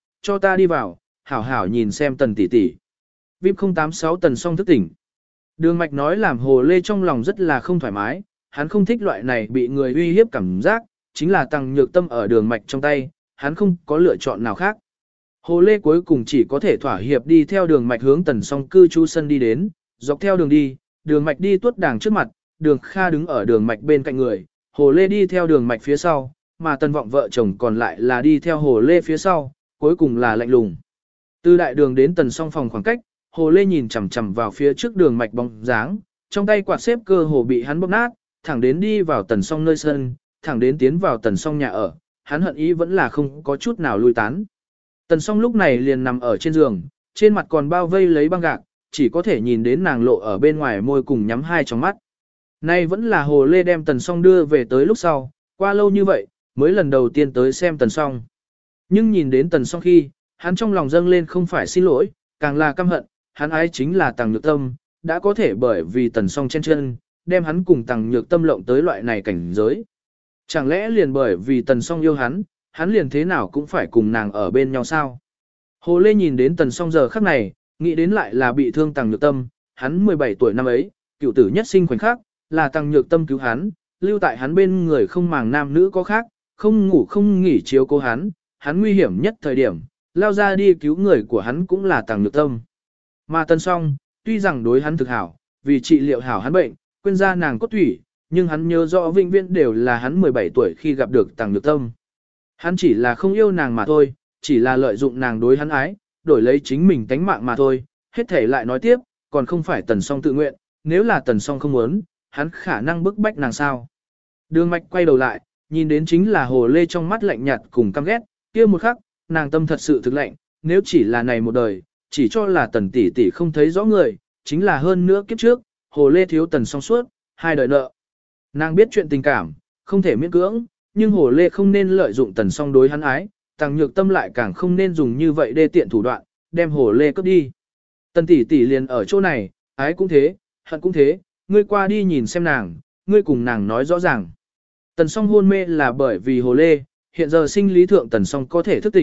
đi vào, hảo hảo nhìn xem Tần tỷ tỷ. VIP 086 Tần Song thức tỉnh. Đường Mạch nói làm Hồ Lê trong lòng rất là không thoải mái, hắn không thích loại này bị người uy hiếp cảm giác, chính là Tằng Nhược Tâm ở Đường Mạch trong tay, hắn không có lựa chọn nào khác. Hồ Lê cuối cùng chỉ có thể thỏa hiệp đi theo Đường Mạch hướng Tần Song cư trú sân đi đến, dọc theo đường đi, Đường Mạch đi tuốt đàng trước mặt, Đường Kha đứng ở Đường Mạch bên cạnh người, Hồ Lê đi theo Đường Mạch phía sau, mà Tần Vọng vợ chồng còn lại là đi theo Hồ Lê phía sau, cuối cùng là lạnh lùng. Từ đại đường đến Tần Song phòng khoảng cách, Hồ Lê nhìn chằm chằm vào phía trước Đường Mạch bóng dáng, trong tay quạt xếp cơ hồ bị hắn bóp nát, thẳng đến đi vào Tần Song nơi sân, thẳng đến tiến vào Tần Song nhà ở, hắn hận ý vẫn là không có chút nào lui tán. Tần Song lúc này liền nằm ở trên giường, trên mặt còn bao vây lấy băng gạc, chỉ có thể nhìn đến nàng lộ ở bên ngoài môi cùng nhắm hai tròng mắt. Nay vẫn là Hồ Lê đem Tần Song đưa về tới lúc sau, qua lâu như vậy, mới lần đầu tiên tới xem Tần Song. Nhưng nhìn đến Tần Song khi, hắn trong lòng dâng lên không phải xin lỗi, càng là căm hận, hắn ái chính là Tằng Nhược Tâm, đã có thể bởi vì Tần Song chen chân, đem hắn cùng Tằng Nhược Tâm lộng tới loại này cảnh giới. Chẳng lẽ liền bởi vì Tần Song yêu hắn liền thế nào cũng phải cùng nàng ở bên nhau sao? Hồ Lê nhìn đến Tần Song giờ khắc này, nghĩ đến lại là bị thương Tằng Nhược Tâm, hắn 17 tuổi năm ấy, cựu tử nhất sinh khoảnh khắc, là Tằng Nhược Tâm cứu hắn, lưu tại hắn bên người không màng nam nữ có khác, không ngủ không nghỉ chiếu cố hắn nguy hiểm nhất thời điểm, lao ra đi cứu người của hắn cũng là Tằng Nhược Tâm. Mà Tần Song, tuy rằng đối hắn thực hảo, vì trị liệu hảo hắn bệnh, quên ra nàng cốt thủy, nhưng hắn nhớ rõ vĩnh viễn đều là hắn 17 tuổi khi gặp được Tằng Nhược Tâm. Hắn chỉ là không yêu nàng mà thôi, chỉ là lợi dụng nàng đối hắn ái, đổi lấy chính mình tánh mạng mà thôi, hết thể lại nói tiếp, còn không phải Tần Song tự nguyện, nếu là Tần Song không muốn, hắn khả năng bức bách nàng sao. Đường Mạch quay đầu lại, nhìn đến chính là Hồ Lê trong mắt lạnh nhạt cùng căm ghét, kia một khắc, nàng tâm thật sự thực lạnh, nếu chỉ là này một đời, chỉ cho là Tần tỷ tỷ không thấy rõ người, chính là hơn nữa kiếp trước, Hồ Lê thiếu Tần Song suốt, hai đời nợ. Nàng biết chuyện tình cảm, không thể miễn cưỡng, nhưng Hồ Lê không nên lợi dụng Tần Song đối hắn ái, Tằng Nhược Tâm lại càng không nên dùng như vậy đê tiện thủ đoạn, đem Hồ Lê cướp đi. Tần tỷ tỷ liền ở chỗ này, ái cũng thế, hận cũng thế, ngươi qua đi nhìn xem nàng, ngươi cùng nàng nói rõ ràng. Tần Song hôn mê là bởi vì Hồ Lê, hiện giờ sinh lý thượng Tần Song có thể thức tỉnh,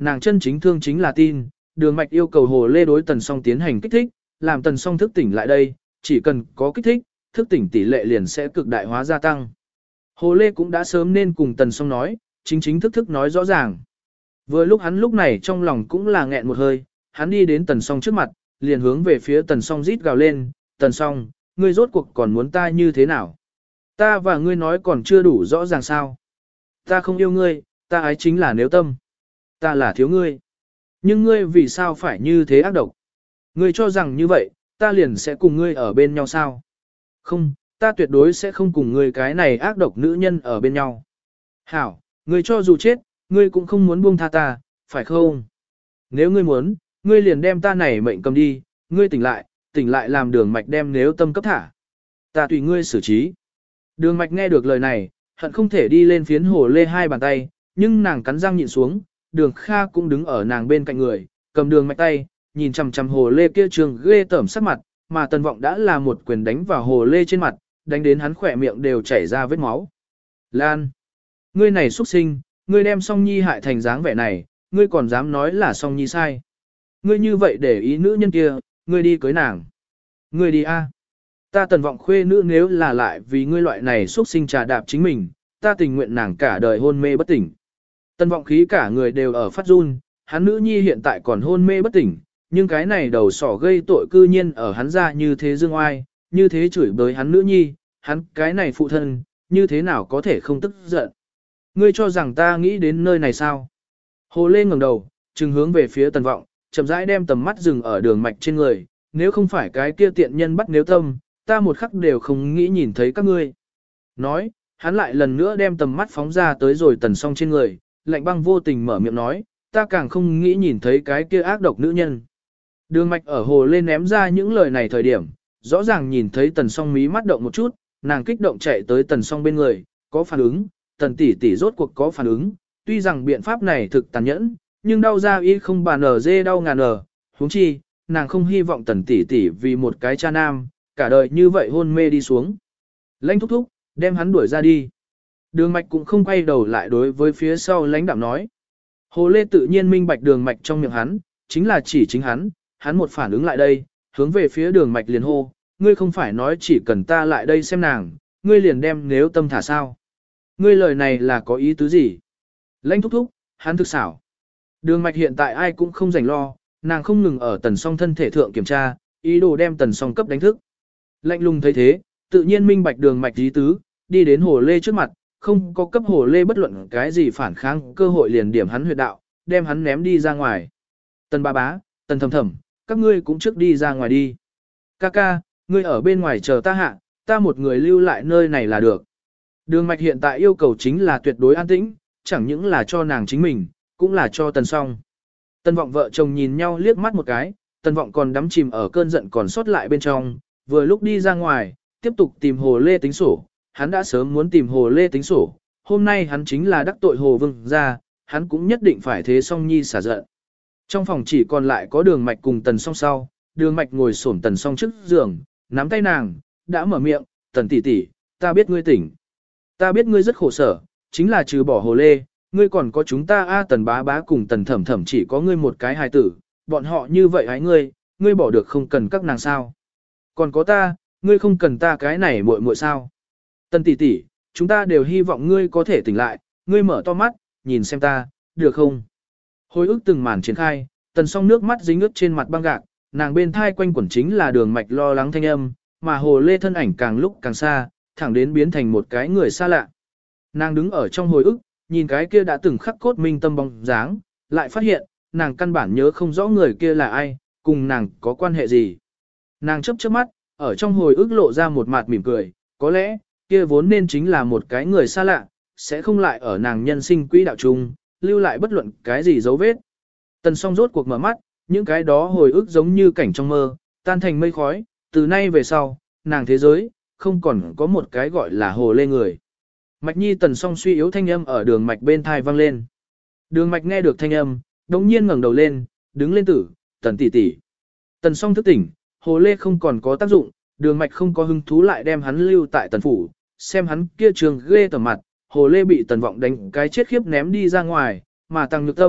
nàng chân chính thương chính là tin, đường mạch yêu cầu hồ lê đối tần song tiến hành kích thích, làm tần song thức tỉnh lại đây, chỉ cần có kích thích, thức tỉnh tỷ lệ liền sẽ cực đại hóa gia tăng. Hồ lê cũng đã sớm nên cùng tần song nói, chính thức nói rõ ràng. Vừa lúc hắn lúc này trong lòng cũng là nghẹn một hơi, hắn đi đến tần song trước mặt, liền hướng về phía tần song rít gào lên, tần song, ngươi rốt cuộc còn muốn ta như thế nào? Ta và ngươi nói còn chưa đủ rõ ràng sao? Ta không yêu ngươi, ta ái chính là nếu tâm. Ta là thiếu ngươi. Nhưng ngươi vì sao phải như thế ác độc? Ngươi cho rằng như vậy, ta liền sẽ cùng ngươi ở bên nhau sao? Không, ta tuyệt đối sẽ không cùng ngươi cái này ác độc nữ nhân ở bên nhau. Hảo, ngươi cho dù chết, ngươi cũng không muốn buông tha ta, phải không? Nếu ngươi muốn, ngươi liền đem ta này mệnh cầm đi, ngươi tỉnh lại làm đường mạch đem nếu tâm cấp thả. Ta tùy ngươi xử trí. Đường mạch nghe được lời này, hận không thể đi lên phiến hồ lê hai bàn tay, nhưng nàng cắn răng nhịn xuống, đường Kha cũng đứng ở nàng bên cạnh người, cầm đường mạch tay, nhìn chằm chằm hồ lê kia trường ghê tởm sắc mặt, mà tần vọng đã là một quyền đánh vào hồ lê trên mặt, đánh đến hắn khỏe miệng đều chảy ra vết máu. Lan! Ngươi này xuất sinh, ngươi đem song nhi hại thành dáng vẻ này, ngươi còn dám nói là song nhi sai. Ngươi như vậy để ý nữ nhân kia, ngươi đi cưới nàng. Ngươi đi a. Ta tần vọng khuê nữ nếu là lại vì ngươi loại này xuất sinh trà đạp chính mình, ta tình nguyện nàng cả đời hôn mê bất tỉnh. Tần vọng khí cả người đều ở phát run, hắn nữ nhi hiện tại còn hôn mê bất tỉnh, nhưng cái này đầu sỏ gây tội cư nhiên ở hắn ra như thế dương oai, như thế chửi bới hắn nữ nhi, hắn cái này phụ thân, như thế nào có thể không tức giận. Ngươi cho rằng ta nghĩ đến nơi này sao? Hồ Lê ngẩng đầu, trừng hướng về phía tần vọng, chậm rãi đem tầm mắt dừng ở đường mạch trên người, nếu không phải cái kia tiện nhân bắt nếu tâm, ta một khắc đều không nghĩ nhìn thấy các ngươi. Nói, hắn lại lần nữa đem tầm mắt phóng ra tới rồi tần song trên người, lạnh băng vô tình mở miệng nói, ta càng không nghĩ nhìn thấy cái kia ác độc nữ nhân. Đường mạch ở hồ lên ném ra những lời này thời điểm, rõ ràng nhìn thấy tần song mí mắt động một chút, nàng kích động chạy tới tần song bên người, có phản ứng, tần tỷ tỷ rốt cuộc có phản ứng, tuy rằng biện pháp này thực tàn nhẫn, nhưng đau ra y không bàn ở dê đau ngàn ở, huống chi, nàng không hy vọng tần tỷ tỷ vì một cái cha nam, cả đời như vậy hôn mê đi xuống. Lãnh thúc thúc, đem hắn đuổi ra đi. Đường mạch cũng không quay đầu lại đối với phía sau lãnh đạm nói. Hồ Lê tự nhiên minh bạch đường mạch trong miệng hắn, chính là chỉ chính hắn một phản ứng lại đây, hướng về phía đường mạch liền hô, ngươi không phải nói chỉ cần ta lại đây xem nàng, ngươi liền đem nếu tâm thả sao. Ngươi lời này là có ý tứ gì? Lãnh thúc thúc, hắn thực xảo. Đường mạch hiện tại ai cũng không rảnh lo, nàng không ngừng ở tần song thân thể thượng kiểm tra, ý đồ đem tần song cấp đánh thức. Lạnh lùng thấy thế, tự nhiên minh bạch đường mạch ý tứ, đi đến hồ lê trước mặt, không có cấp hồ lê bất luận cái gì phản kháng, cơ hội liền điểm hắn huyệt đạo, đem hắn ném đi ra ngoài. Tần ba bá, tần thầm thầm, các ngươi cũng trước đi ra ngoài đi. Ca ca, ngươi ở bên ngoài chờ ta hạ, ta một người lưu lại nơi này là được. Đường mạch hiện tại yêu cầu chính là tuyệt đối an tĩnh, chẳng những là cho nàng chính mình, cũng là cho tần song. Tần vọng vợ chồng nhìn nhau liếc mắt một cái, tần vọng còn đắm chìm ở cơn giận còn sót lại bên trong, vừa lúc đi ra ngoài, tiếp tục tìm hồ lê tính sổ, hắn đã sớm muốn tìm hồ lê tính sổ, hôm nay hắn chính là đắc tội hồ vương ra, hắn cũng nhất định phải thế song nhi xả giận. Trong phòng chỉ còn lại có đường mạch cùng tần song sau, đường mạch ngồi xổm tần song trước giường, nắm tay nàng, đã mở miệng, tần tỷ tỷ, ta biết ngươi tỉnh. Ta biết ngươi rất khổ sở, chính là trừ bỏ hồ lê, ngươi còn có chúng ta a tần bá bá cùng tần thẩm thẩm chỉ có ngươi một cái hài tử, bọn họ như vậy hái ngươi bỏ được không cần các nàng sao. Còn có ta, ngươi không cần ta cái này muội muội sao. Tần tỷ tỷ, chúng ta đều hy vọng ngươi có thể tỉnh lại, ngươi mở to mắt, nhìn xem ta, được không? Hồi ức từng màn triển khai, tần song nước mắt dính ướt trên mặt băng gạc, nàng bên thai quanh quẩn chính là đường mạch lo lắng thanh âm, mà hồ lê thân ảnh càng lúc càng xa, thẳng đến biến thành một cái người xa lạ. Nàng đứng ở trong hồi ức, nhìn cái kia đã từng khắc cốt minh tâm bóng dáng, lại phát hiện, nàng căn bản nhớ không rõ người kia là ai, cùng nàng có quan hệ gì. Nàng chớp chớp mắt, ở trong hồi ức lộ ra một mặt mỉm cười, có lẽ, kia vốn nên chính là một cái người xa lạ, sẽ không lại ở nàng nhân sinh quỹ đạo chung, lưu lại bất luận cái gì dấu vết. Tần song rốt cuộc mở mắt, những cái đó hồi ức giống như cảnh trong mơ, tan thành mây khói, từ nay về sau, nàng thế giới, không còn có một cái gọi là hồ lê người. Mạch nhi tần song suy yếu thanh âm ở đường mạch bên thai vang lên. Đường mạch nghe được thanh âm, đống nhiên ngẩng đầu lên, đứng lên tử, tần tỷ tỷ. Tần song thức tỉnh, hồ lê không còn có tác dụng, đường mạch không có hứng thú lại đem hắn lưu tại tần phủ, xem hắn kia trường ghê tởm mặt, hồ lê bị tần vọng đánh cái chết khiếp ném đi ra ngoài, mà tăng nhược tâm,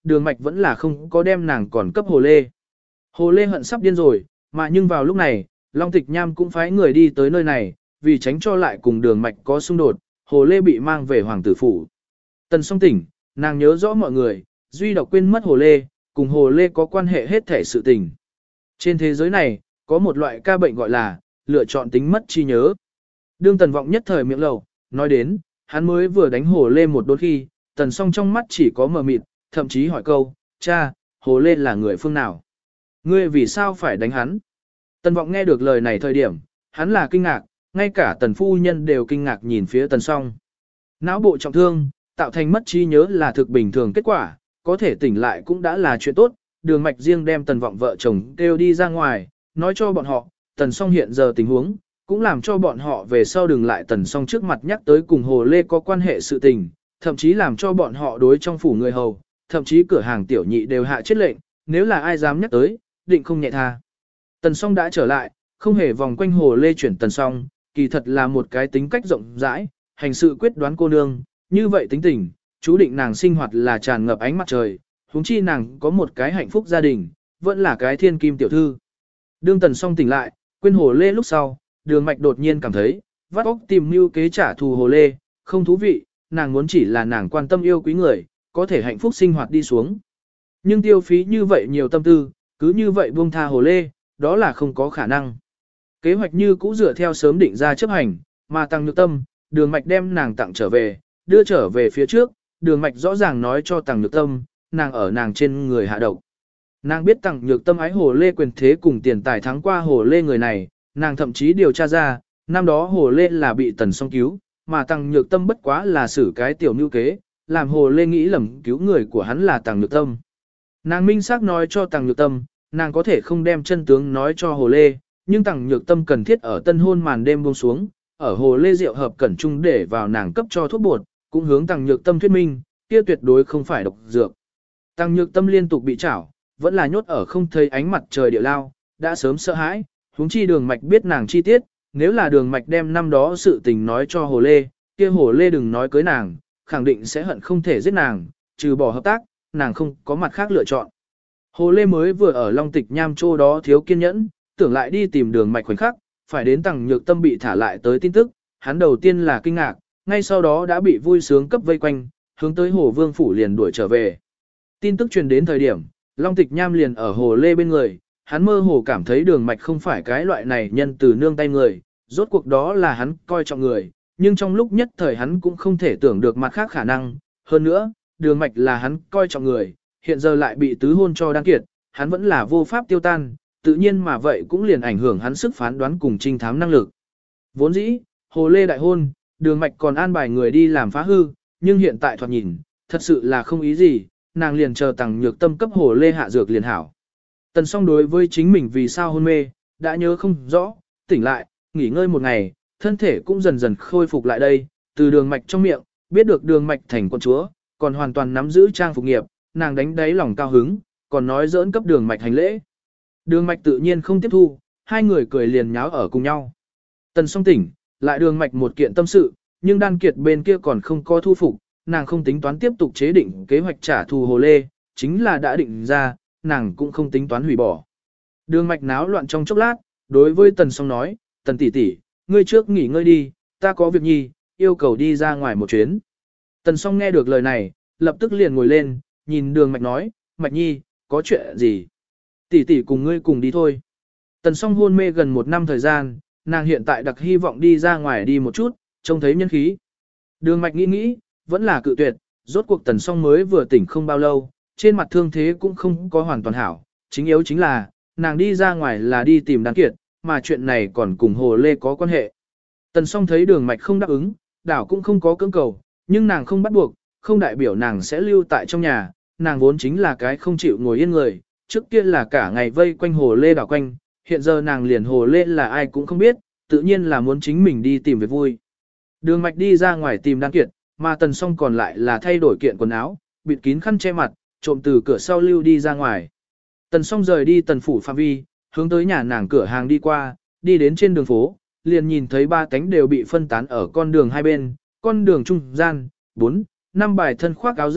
đường mạch vẫn là không có đem nàng còn cấp Hồ Lê. Hồ Lê hận sắp điên rồi, mà nhưng vào lúc này, Long Tịch Nham cũng phái người đi tới nơi này, vì tránh cho lại cùng đường mạch có xung đột, Hồ Lê bị mang về hoàng tử phủ. Tần Song tỉnh, nàng nhớ rõ mọi người, duy độc quên mất Hồ Lê, cùng Hồ Lê có quan hệ hết thể sự tình. Trên thế giới này, có một loại ca bệnh gọi là lựa chọn tính mất trí nhớ. Đương Tần Vọng nhất thời miệng lầu, nói đến, hắn mới vừa đánh Hồ Lê một đôi khi, Tần Song trong mắt chỉ có mờ mịt, thậm chí hỏi câu, cha, Hồ Lê là người phương nào? Ngươi vì sao phải đánh hắn? Tần Vọng nghe được lời này thời điểm, hắn là kinh ngạc, ngay cả Tần phu nhân đều kinh ngạc nhìn phía Tần Song. Não bộ trọng thương, tạo thành mất trí nhớ là thực bình thường kết quả, có thể tỉnh lại cũng đã là chuyện tốt. Đường Mạch riêng đem Tần Vọng vợ chồng kêu đi ra ngoài, nói cho bọn họ, Tần Song hiện giờ tình huống, cũng làm cho bọn họ về sau đừng lại Tần Song trước mặt nhắc tới cùng Hồ Lê có quan hệ sự tình, thậm chí làm cho bọn họ đối trong phủ người hầu, thậm chí cửa hàng tiểu nhị đều hạ chết lệnh, nếu là ai dám nhắc tới, định không nhẹ tha. Tần Song đã trở lại, không hề vòng quanh Hồ Lê chuyển Tần Song, kỳ thật là một cái tính cách rộng rãi, hành sự quyết đoán cô nương, như vậy tính tình, chú định nàng sinh hoạt là tràn ngập ánh mặt trời, huống chi nàng có một cái hạnh phúc gia đình, vẫn là cái thiên kim tiểu thư. Đương Tần Song tỉnh lại, quên Hồ Lê lúc sau, Đường Mạch đột nhiên cảm thấy, vắt óc tìm mưu kế trả thù Hồ Lê, không thú vị, nàng muốn chỉ là nàng quan tâm yêu quý người, có thể hạnh phúc sinh hoạt đi xuống. Nhưng tiêu phí như vậy nhiều tâm tư, cứ như vậy buông tha Hồ Lê, đó là không có khả năng. Kế hoạch như cũ dựa theo sớm định ra chấp hành, mà Tăng Nhược Tâm, Đường Mạch đem nàng tặng trở về, đưa trở về phía trước, Đường Mạch rõ ràng nói cho Tăng Nhược Tâm, nàng ở nàng trên người hạ độc. Nàng biết Tăng Nhược Tâm ái Hồ Lê quyền thế cùng tiền tài thắng qua Hồ Lê người này, nàng thậm chí điều tra ra, năm đó Hồ Lê là bị Tần Song cứu, mà Tăng Nhược Tâm bất quá là xử cái tiểu mưu kế, làm Hồ Lê nghĩ lầm cứu người của hắn là Tăng Nhược Tâm. Nàng minh xác nói cho Tăng Nhược Tâm, nàng có thể không đem chân tướng nói cho Hồ Lê, nhưng Tăng Nhược Tâm cần thiết ở tân hôn màn đêm buông xuống, ở Hồ Lê rượu hợp cẩn chung để vào nàng cấp cho thuốc bột, cũng hướng Tăng Nhược Tâm thuyết minh, kia tuyệt đối không phải độc dược. Tăng Nhược Tâm liên tục bị trảo, vẫn là nhốt ở không thấy ánh mặt trời địa lao, đã sớm sợ hãi, huống chi Đường Mạch biết nàng chi tiết, nếu là Đường Mạch đem năm đó sự tình nói cho Hồ Lê, kia Hồ Lê đừng nói cưới nàng, khẳng định sẽ hận không thể giết nàng, trừ bỏ hợp tác, nàng không có mặt khác lựa chọn. Hồ Lê mới vừa ở Long Tịch Nham Châu đó thiếu kiên nhẫn, tưởng lại đi tìm Đường Mạch khoảnh khắc, phải đến Tăng Nhược Tâm bị thả lại tới tin tức, hắn đầu tiên là kinh ngạc, ngay sau đó đã bị vui sướng cấp vây quanh, hướng tới Hồ Vương phủ liền đuổi trở về. Tin tức truyền đến thời điểm, Long Tịch Nham liền ở Hồ Lê bên người, hắn mơ hồ cảm thấy Đường Mạch không phải cái loại này nhân từ nương tay người, rốt cuộc đó là hắn coi trọng người, nhưng trong lúc nhất thời hắn cũng không thể tưởng được mặt khác khả năng, hơn nữa, Đường Mạch là hắn coi trọng người, hiện giờ lại bị tứ hôn cho Đan Kiệt, hắn vẫn là vô pháp tiêu tan, tự nhiên mà vậy cũng liền ảnh hưởng hắn sức phán đoán cùng trinh thám năng lực. Vốn dĩ, Hồ Lê đại hôn, Đường Mạch còn an bài người đi làm phá hư, nhưng hiện tại thoạt nhìn, thật sự là không ý gì, nàng liền chờ Tăng Nhược Tâm cấp Hồ Lê hạ dược liền hảo. Tần Song đối với chính mình vì sao hôn mê, đã nhớ không rõ, tỉnh lại, nghỉ ngơi một ngày, thân thể cũng dần dần khôi phục lại đây, từ Đường Mạch trong miệng, biết được Đường Mạch thành quân chúa, còn hoàn toàn nắm giữ trang phục nghiệp, nàng đánh đáy lòng cao hứng, còn nói giỡn cấp Đường Mạch hành lễ. Đường Mạch tự nhiên không tiếp thu, hai người cười liền nháo ở cùng nhau. Tần Song tỉnh, lại Đường Mạch một kiện tâm sự, nhưng Đan Kiệt bên kia còn không có thu phục, nàng không tính toán tiếp tục chế định kế hoạch trả thù Hồ Lê, chính là đã định ra, nàng cũng không tính toán hủy bỏ. Đường Mạch náo loạn trong chốc lát, đối với Tần Song nói, Tần tỷ tỷ, ngươi trước nghỉ ngơi đi, ta có việc nhi, yêu cầu đi ra ngoài một chuyến. Tần Song nghe được lời này, lập tức liền ngồi lên, nhìn Đường Mạch nói, Mạch nhi, có chuyện gì? Tỷ tỷ cùng ngươi cùng đi thôi. Tần Song hôn mê gần 1 năm thời gian, nàng hiện tại đặc hy vọng đi ra ngoài đi một chút, trông thấy nhân khí. Đường Mạch nghĩ, vẫn là cự tuyệt, rốt cuộc Tần Song mới vừa tỉnh không bao lâu, trên mặt thương thế cũng không có hoàn toàn hảo, chính yếu chính là, nàng đi ra ngoài là đi tìm Đan Kiệt, mà chuyện này còn cùng Hồ Lê có quan hệ. Tần Song thấy Đường Mạch không đáp ứng, đảo cũng không có cưỡng cầu, nhưng nàng không bắt buộc, không đại biểu nàng sẽ lưu tại trong nhà, nàng vốn chính là cái không chịu ngồi yên người, trước kia là cả ngày vây quanh Hồ Lê đảo quanh, hiện giờ nàng liền Hồ Lê là ai cũng không biết, tự nhiên là muốn chính mình đi tìm việc vui. Đường Mạch đi ra ngoài tìm Đan Kiệt, mà Tần Song còn lại là thay đổi kiện quần áo, bịt kín khăn che mặt, trộm từ cửa sau lưu đi ra ngoài. Tần Song rời đi Tần phủ phạm vi, hướng tới nhà nàng cửa hàng đi qua, đi đến trên đường phố, liền nhìn thấy 3 cánh đều bị phân tán ở con đường hai bên, con đường trung gian, 4, 5 bài thân khoác áo giáp,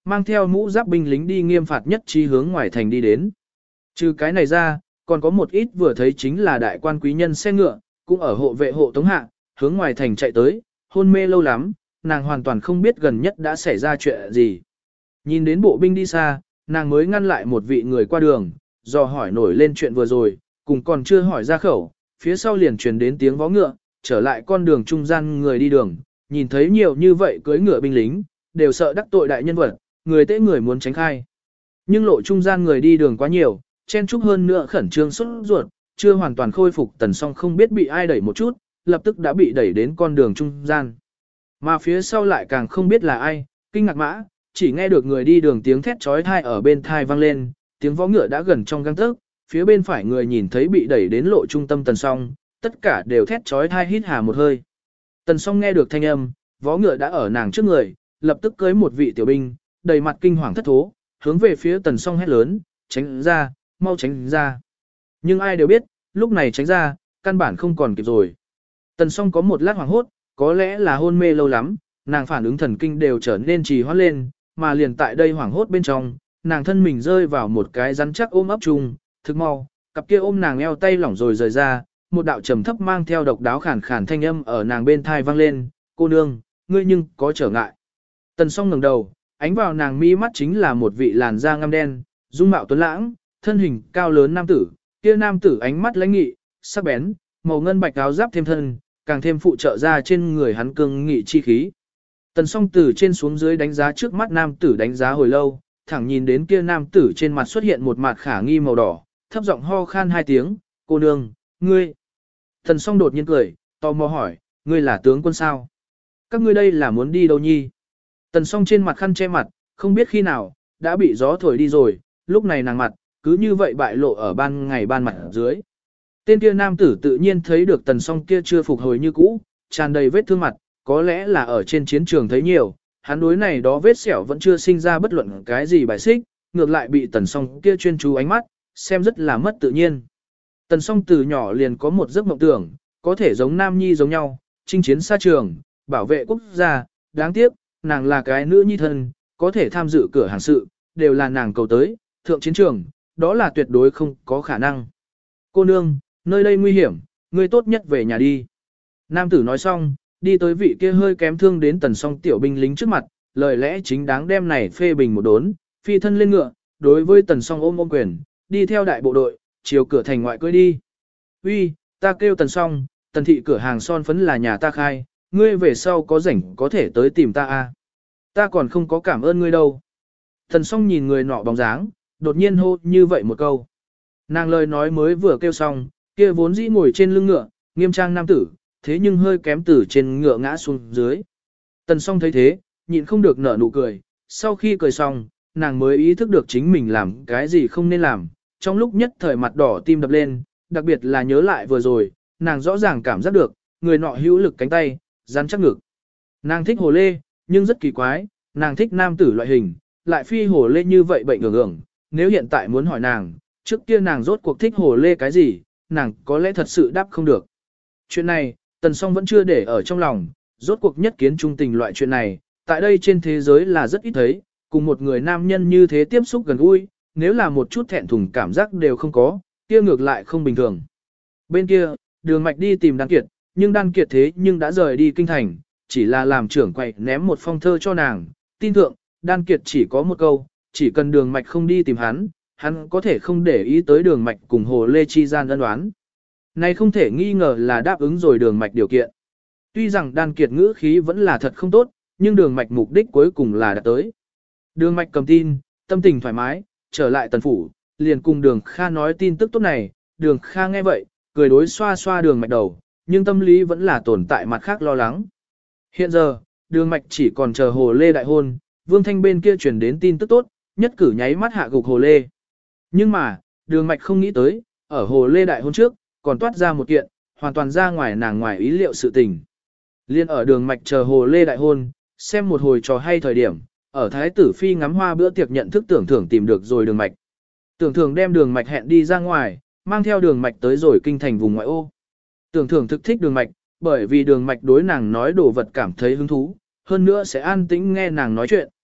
mang theo mũ giáp binh lính đi nghiêm phạt nhất chi hướng ngoài thành đi đến. Trừ cái này ra, còn có một ít vừa thấy chính là đại quan quý nhân xe ngựa, cũng ở hộ vệ hộ tống hạ, hướng ngoài thành chạy tới, hôn mê lâu lắm, nàng hoàn toàn không biết gần nhất đã xảy ra chuyện gì. Nhìn đến bộ binh đi xa, nàng mới ngăn lại một vị người qua đường, dò hỏi nổi lên chuyện vừa rồi, cùng còn chưa hỏi ra khẩu, phía sau liền truyền đến tiếng vó ngựa, trở lại con đường trung gian người đi đường, nhìn thấy nhiều như vậy cưỡi ngựa binh lính, đều sợ đắc tội đại nhân vật, người tế người muốn tránh khai. Nhưng lộ trung gian người đi đường quá nhiều, chen chúc hơn nữa khẩn trương sốt ruột, chưa hoàn toàn khôi phục Tần Song không biết bị ai đẩy một chút, lập tức đã bị đẩy đến con đường trung gian. Mà phía sau lại càng không biết là ai, kinh ngạc mã, chỉ nghe được người đi đường tiếng thét chói tai ở bên thai vang lên, tiếng vó ngựa đã gần trong gang tấc, phía bên phải người nhìn thấy bị đẩy đến lộ trung tâm Tần Song, tất cả đều thét chói tai hít hà một hơi. Tần Song nghe được thanh âm, vó ngựa đã ở nàng trước người, lập tức cưới một vị tiểu binh, đầy mặt kinh hoàng thất thố, hướng về phía Tần Song hét lớn, tránh ra, mau tránh ra. Nhưng ai đều biết, lúc này tránh ra, căn bản không còn kịp rồi. Tần Song có một lát hoảng hốt, có lẽ là hôn mê lâu lắm, nàng phản ứng thần kinh đều trở nên trì hoãn lên, mà liền tại đây hoảng hốt bên trong, nàng thân mình rơi vào một cái rắn chắc ôm ấp chung, thực mau, cặp kia ôm nàng eo tay lỏng rồi rời ra, một đạo trầm thấp mang theo độc đáo khàn khàn thanh âm ở nàng bên thai vang lên, cô nương, ngươi nhưng có trở ngại. Tần Song ngẩng đầu, ánh vào nàng mi mắt chính là một vị làn da ngăm đen, dung mạo tuấn lãng, thân hình cao lớn nam tử, kia nam tử ánh mắt lãnh nghị, sắc bén, màu ngân bạch áo giáp thêm thân, càng thêm phụ trợ ra trên người hắn cương nghị chi khí. Tần Song từ trên xuống dưới đánh giá trước mắt nam tử đánh giá hồi lâu, thẳng nhìn đến kia nam tử trên mặt xuất hiện một mặt khả nghi màu đỏ, thấp giọng ho khan hai tiếng, cô nương, ngươi. Tần Song đột nhiên cười, tò mò hỏi, ngươi là tướng quân sao? Các ngươi đây là muốn đi đâu nhi? Tần Song trên mặt khăn che mặt, không biết khi nào, đã bị gió thổi đi rồi, lúc này nàng mặt, cứ như vậy bại lộ ở ban ngày ban mặt dưới. Tên kia nam tử tự nhiên thấy được Tần Song kia chưa phục hồi như cũ, tràn đầy vết thương mặt, có lẽ là ở trên chiến trường thấy nhiều, hắn đối này đó vết sẹo vẫn chưa sinh ra bất luận cái gì bài xích, ngược lại bị Tần Song kia chuyên chú ánh mắt, xem rất là mất tự nhiên. Tần Song từ nhỏ liền có một giấc mộng tưởng, có thể giống nam nhi giống nhau, chinh chiến xa trường, bảo vệ quốc gia, đáng tiếc, nàng là cái nữ nhi thân, có thể tham dự cửa hàng sự, đều là nàng cầu tới, thượng chiến trường, đó là tuyệt đối không có khả năng. Cô nương, nơi đây nguy hiểm, ngươi tốt nhất về nhà đi. Nam tử nói xong, đi tới vị kia hơi kém thương đến Tần Song tiểu binh lính trước mặt, lời lẽ chính đáng đem này phê bình một đốn, phi thân lên ngựa, đối với Tần Song ôm quyền, đi theo đại bộ đội, chiều cửa thành ngoại cưỡi đi. Uy, ta kêu Tần Song, Tần thị cửa hàng son phấn là nhà ta khai, ngươi về sau có rảnh có thể tới tìm ta à? Ta còn không có cảm ơn ngươi đâu. Tần Song nhìn người nọ bóng dáng, đột nhiên hô như vậy một câu. Nàng lời nói mới vừa kêu xong, kia vốn dĩ ngồi trên lưng ngựa, nghiêm trang nam tử, thế nhưng hơi kém từ trên ngựa ngã xuống dưới. Tần Song thấy thế, nhịn không được nở nụ cười, sau khi cười xong, nàng mới ý thức được chính mình làm cái gì không nên làm, trong lúc nhất thời mặt đỏ tim đập lên, đặc biệt là nhớ lại vừa rồi, nàng rõ ràng cảm giác được, người nọ hữu lực cánh tay, rắn chắc ngực. Nàng thích hồ lê, nhưng rất kỳ quái, nàng thích nam tử loại hình, lại phi hồ lê như vậy bệnh ưởng, nếu hiện tại muốn hỏi nàng, trước kia nàng rốt cuộc thích hồ lê cái gì, nàng có lẽ thật sự đáp không được. Chuyện này, Tần Song vẫn chưa để ở trong lòng, rốt cuộc nhất kiến trung tình loại chuyện này, tại đây trên thế giới là rất ít thấy, cùng một người nam nhân như thế tiếp xúc gần gũi, nếu là một chút thẹn thùng cảm giác đều không có, kia ngược lại không bình thường. Bên kia, Đường Mạch đi tìm Đan Kiệt, nhưng Đan Kiệt thế nhưng đã rời đi kinh thành, chỉ là làm trưởng quầy ném một phong thơ cho nàng, tin thượng, Đan Kiệt chỉ có một câu, chỉ cần Đường Mạch không đi tìm hắn, hắn có thể không để ý tới Đường Mạch cùng Hồ Lê Chi gian ân oán. Này không thể nghi ngờ là đáp ứng rồi Đường Mạch điều kiện. Tuy rằng Đan Kiệt ngữ khí vẫn là thật không tốt, nhưng Đường Mạch mục đích cuối cùng là đạt tới. Đường Mạch cầm tin, tâm tình thoải mái, trở lại Tần phủ, liền cùng Đường Kha nói tin tức tốt này, Đường Kha nghe vậy, cười đối xoa xoa Đường Mạch đầu, nhưng tâm lý vẫn là tồn tại mặt khác lo lắng. Hiện giờ, Đường Mạch chỉ còn chờ Hồ Lê đại hôn, Vương Thanh bên kia truyền đến tin tức tốt, nhất cử nháy mắt hạ gục Hồ Lê. Nhưng mà, Đường Mạch không nghĩ tới, ở Hồ Lê đại hôn trước, còn toát ra một kiện, hoàn toàn ra ngoài nàng ngoài ý liệu sự tình. Liên ở Đường Mạch chờ Hồ Lê đại hôn, xem một hồi trò hay thời điểm, ở Thái tử Phi ngắm hoa bữa tiệc nhận thức Tưởng Thưởng tìm được rồi Đường Mạch. Tưởng Thưởng đem Đường Mạch hẹn đi ra ngoài, mang theo Đường Mạch tới rồi kinh thành vùng ngoại ô. Tưởng Thưởng thực thích Đường Mạch, bởi vì Đường Mạch đối nàng nói đồ vật cảm thấy hứng thú, hơn nữa sẽ an tĩnh nghe nàng nói chuyện,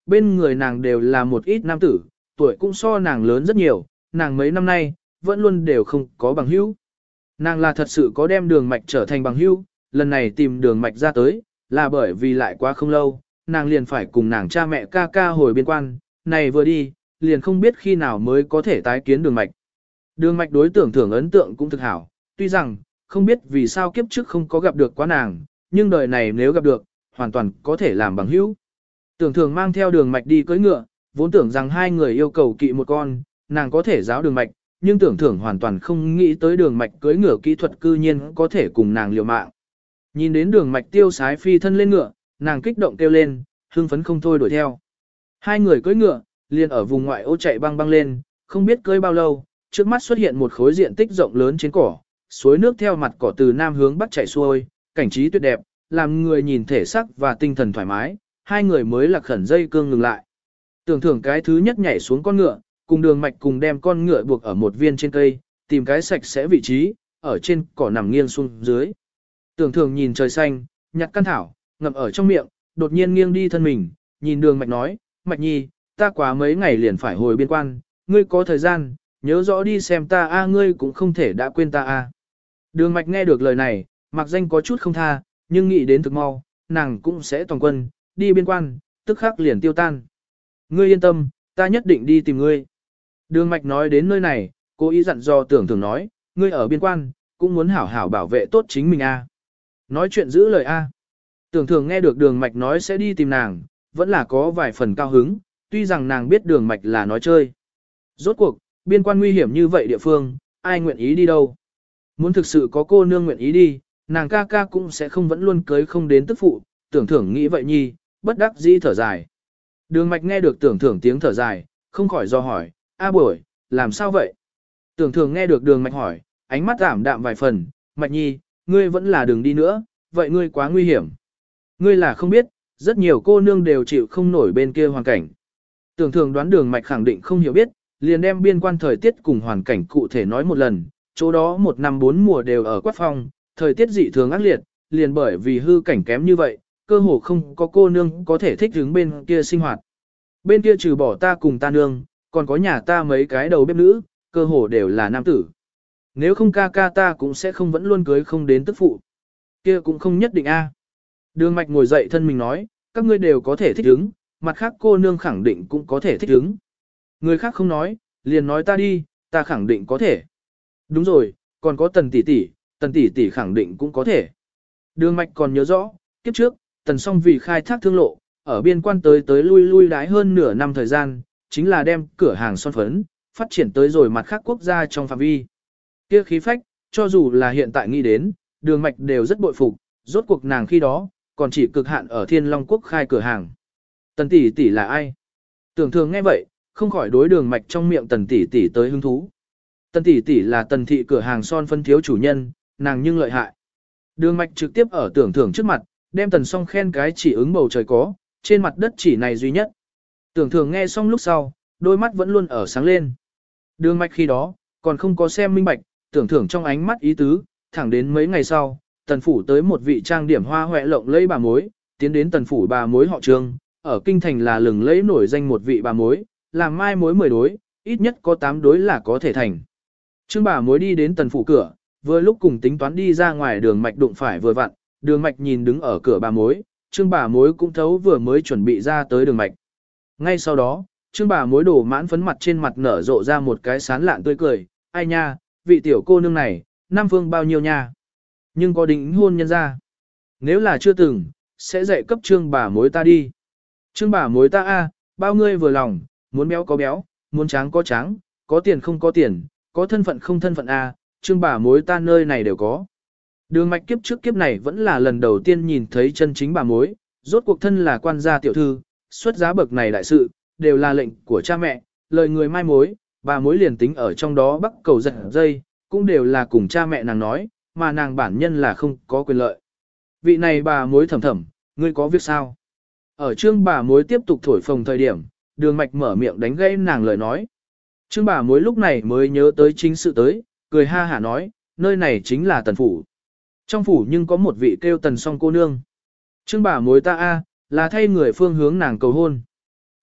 bên người nàng đều là một ít nam tử, tuổi cũng so nàng lớn rất nhiều, nàng mấy năm nay, vẫn luôn đều không có bằng hữu. Nàng là thật sự có đem đường mạch trở thành bằng hữu, lần này tìm đường mạch ra tới, là bởi vì lại quá không lâu, nàng liền phải cùng nàng cha mẹ ca ca hồi biên quan, này vừa đi, liền không biết khi nào mới có thể tái kiến đường mạch. Đường mạch đối tưởng thưởng ấn tượng cũng thực hảo, tuy rằng, không biết vì sao kiếp trước không có gặp được quá nàng, nhưng đời này nếu gặp được, hoàn toàn có thể làm bằng hữu. Tưởng thưởng mang theo đường mạch đi cưỡi ngựa, vốn tưởng rằng hai người yêu cầu kỵ một con, nàng có thể giáo đường mạch, nhưng tưởng thưởng hoàn toàn không nghĩ tới đường mạch cưỡi ngựa kỹ thuật cư nhiên có thể cùng nàng liều mạng. Nhìn đến đường mạch tiêu sái phi thân lên ngựa, nàng kích động kêu lên, hưng phấn không thôi đuổi theo. Hai người cưỡi ngựa, liền ở vùng ngoại ô chạy băng băng lên, không biết cưỡi bao lâu, trước mắt xuất hiện một khối diện tích rộng lớn trên cỏ, suối nước theo mặt cỏ từ nam hướng bắc chảy xuôi, cảnh trí tuyệt đẹp, làm người nhìn thể sắc và tinh thần thoải mái, hai người mới lạc khẩn dây cương ngừng lại. Tưởng thưởng cái thứ nhất nhảy xuống con ngựa, cùng đường mạch cùng đem con ngựa buộc ở một viên trên cây, tìm cái sạch sẽ vị trí, ở trên cỏ nằm nghiêng xuống dưới. Tưởng thưởng nhìn trời xanh, nhặt căn thảo, ngậm ở trong miệng, đột nhiên nghiêng đi thân mình, nhìn đường mạch nói, mạch nhi, ta quá mấy ngày liền phải hồi biên quan, ngươi có thời gian, nhớ rõ đi xem ta a, ngươi cũng không thể đã quên ta a. Đường mạch nghe được lời này, mặc danh có chút không tha, nhưng nghĩ đến thực mau, nàng cũng sẽ toàn quân, đi biên quan, tức khắc liền tiêu tan. Ngươi yên tâm, ta nhất định đi tìm ngươi. Đường mạch nói đến nơi này, cố ý dặn dò tưởng thưởng nói, ngươi ở biên quan, cũng muốn hảo hảo bảo vệ tốt chính mình a. Nói chuyện giữ lời a. Tưởng thưởng nghe được đường mạch nói sẽ đi tìm nàng, vẫn là có vài phần cao hứng, tuy rằng nàng biết đường mạch là nói chơi. Rốt cuộc, biên quan nguy hiểm như vậy địa phương, ai nguyện ý đi đâu. Muốn thực sự có cô nương nguyện ý đi, nàng ca ca cũng sẽ không vẫn luôn cưới không đến tức phụ, tưởng thưởng nghĩ vậy nhi, bất đắc dĩ thở dài. Đường mạch nghe được tưởng thưởng tiếng thở dài, không khỏi do hỏi, a bội, làm sao vậy? Tưởng thưởng nghe được đường mạch hỏi, ánh mắt ảm đạm vài phần, mạch nhi, ngươi vẫn là đừng đi nữa, vậy ngươi quá nguy hiểm. Ngươi là không biết, rất nhiều cô nương đều chịu không nổi bên kia hoàn cảnh. Tưởng thưởng đoán đường mạch khẳng định không hiểu biết, liền đem biên quan thời tiết cùng hoàn cảnh cụ thể nói một lần, chỗ đó một năm bốn mùa đều ở quát phong, thời tiết dị thường ác liệt, liền bởi vì hư cảnh kém như vậy, cơ hồ không có cô nương có thể thích ứng bên kia sinh hoạt. Bên kia trừ bỏ ta cùng ta nương, còn có nhà ta mấy cái đầu bếp nữ, cơ hồ đều là nam tử. Nếu không ca ca ta cũng sẽ không vẫn luôn cưới không đến tức phụ. Kia cũng không nhất định a. Đường mạch ngồi dậy thân mình nói, các ngươi đều có thể thích ứng, mặt khác cô nương khẳng định cũng có thể thích ứng. Người khác không nói, liền nói ta đi, ta khẳng định có thể. Đúng rồi, còn có tần tỷ tỷ khẳng định cũng có thể. Đường mạch còn nhớ rõ, kiếp trước, tần song vì khai thác thương lộ, ở biên quan tới lui lui đái hơn nửa năm thời gian, chính là đem cửa hàng son phấn, phát triển tới rồi mặt khác quốc gia trong phạm vi. Kia khí phách, cho dù là hiện tại nghĩ đến, đường mạch đều rất bội phục, rốt cuộc nàng khi đó, còn chỉ cực hạn ở Thiên Long Quốc khai cửa hàng. Tần tỷ tỷ là ai? Tưởng thường nghe vậy, không khỏi đối đường mạch trong miệng tần tỷ tỷ tới hứng thú. Tần tỷ tỷ là tần thị cửa hàng son phân thiếu chủ nhân, nàng nhưng lợi hại. Đường mạch trực tiếp ở tưởng thưởng trước mặt, đem tần song khen cái chỉ ứng bầu trời có, trên mặt đất chỉ này duy nhất. Tưởng thưởng nghe xong lúc sau, đôi mắt vẫn luôn ở sáng lên. Đường mạch khi đó, còn không có xem minh bạch, tưởng thưởng trong ánh mắt ý tứ, thẳng đến mấy ngày sau, tần phủ tới một vị trang điểm hoa hoẹ lộng lẫy bà mối, tiến đến tần phủ bà mối họ Trương, ở kinh thành là lừng lẫy nổi danh một vị bà mối, làm mai mối 10 đối, ít nhất có 8 đối là có thể thành. Trương bà mối đi đến tần phủ cửa, vừa lúc cùng tính toán đi ra ngoài đường mạch đụng phải vừa vặn, đường mạch nhìn đứng ở cửa bà mối, Trương bà mối cũng thấu vừa mới chuẩn bị ra tới đường mạch. Ngay sau đó, Trương bà mối đổ mãn phấn mặt trên mặt nở rộ ra một cái sán lạn tươi cười, ai nha, vị tiểu cô nương này, Nam Phương bao nhiêu nha. Nhưng có định hôn nhân ra. Nếu là chưa từng, sẽ dạy cấp Trương bà mối ta đi. Trương bà mối ta a, bao ngươi vừa lòng, muốn béo có béo, muốn trắng có trắng, có tiền không có tiền, có thân phận không thân phận a, Trương bà mối ta nơi này đều có. Đường mạch kiếp trước kiếp này vẫn là lần đầu tiên nhìn thấy chân chính bà mối, rốt cuộc thân là quan gia tiểu thư, xuất giá bậc này đại sự, đều là lệnh của cha mẹ, lời người mai mối, bà mối liền tính ở trong đó bắt cầu giật dây, cũng đều là cùng cha mẹ nàng nói, mà nàng bản nhân là không có quyền lợi. Vị này bà mối thầm thầm, ngươi có việc sao? Ở Trương bà mối tiếp tục thổi phồng thời điểm, đường mạch mở miệng đánh gãy nàng lời nói. Trương bà mối lúc này mới nhớ tới chính sự tới, cười ha hả nói, nơi này chính là tần phủ. Trong phủ nhưng có một vị kêu tần song cô nương. Trương bà mối ta a, là thay người phương hướng nàng cầu hôn.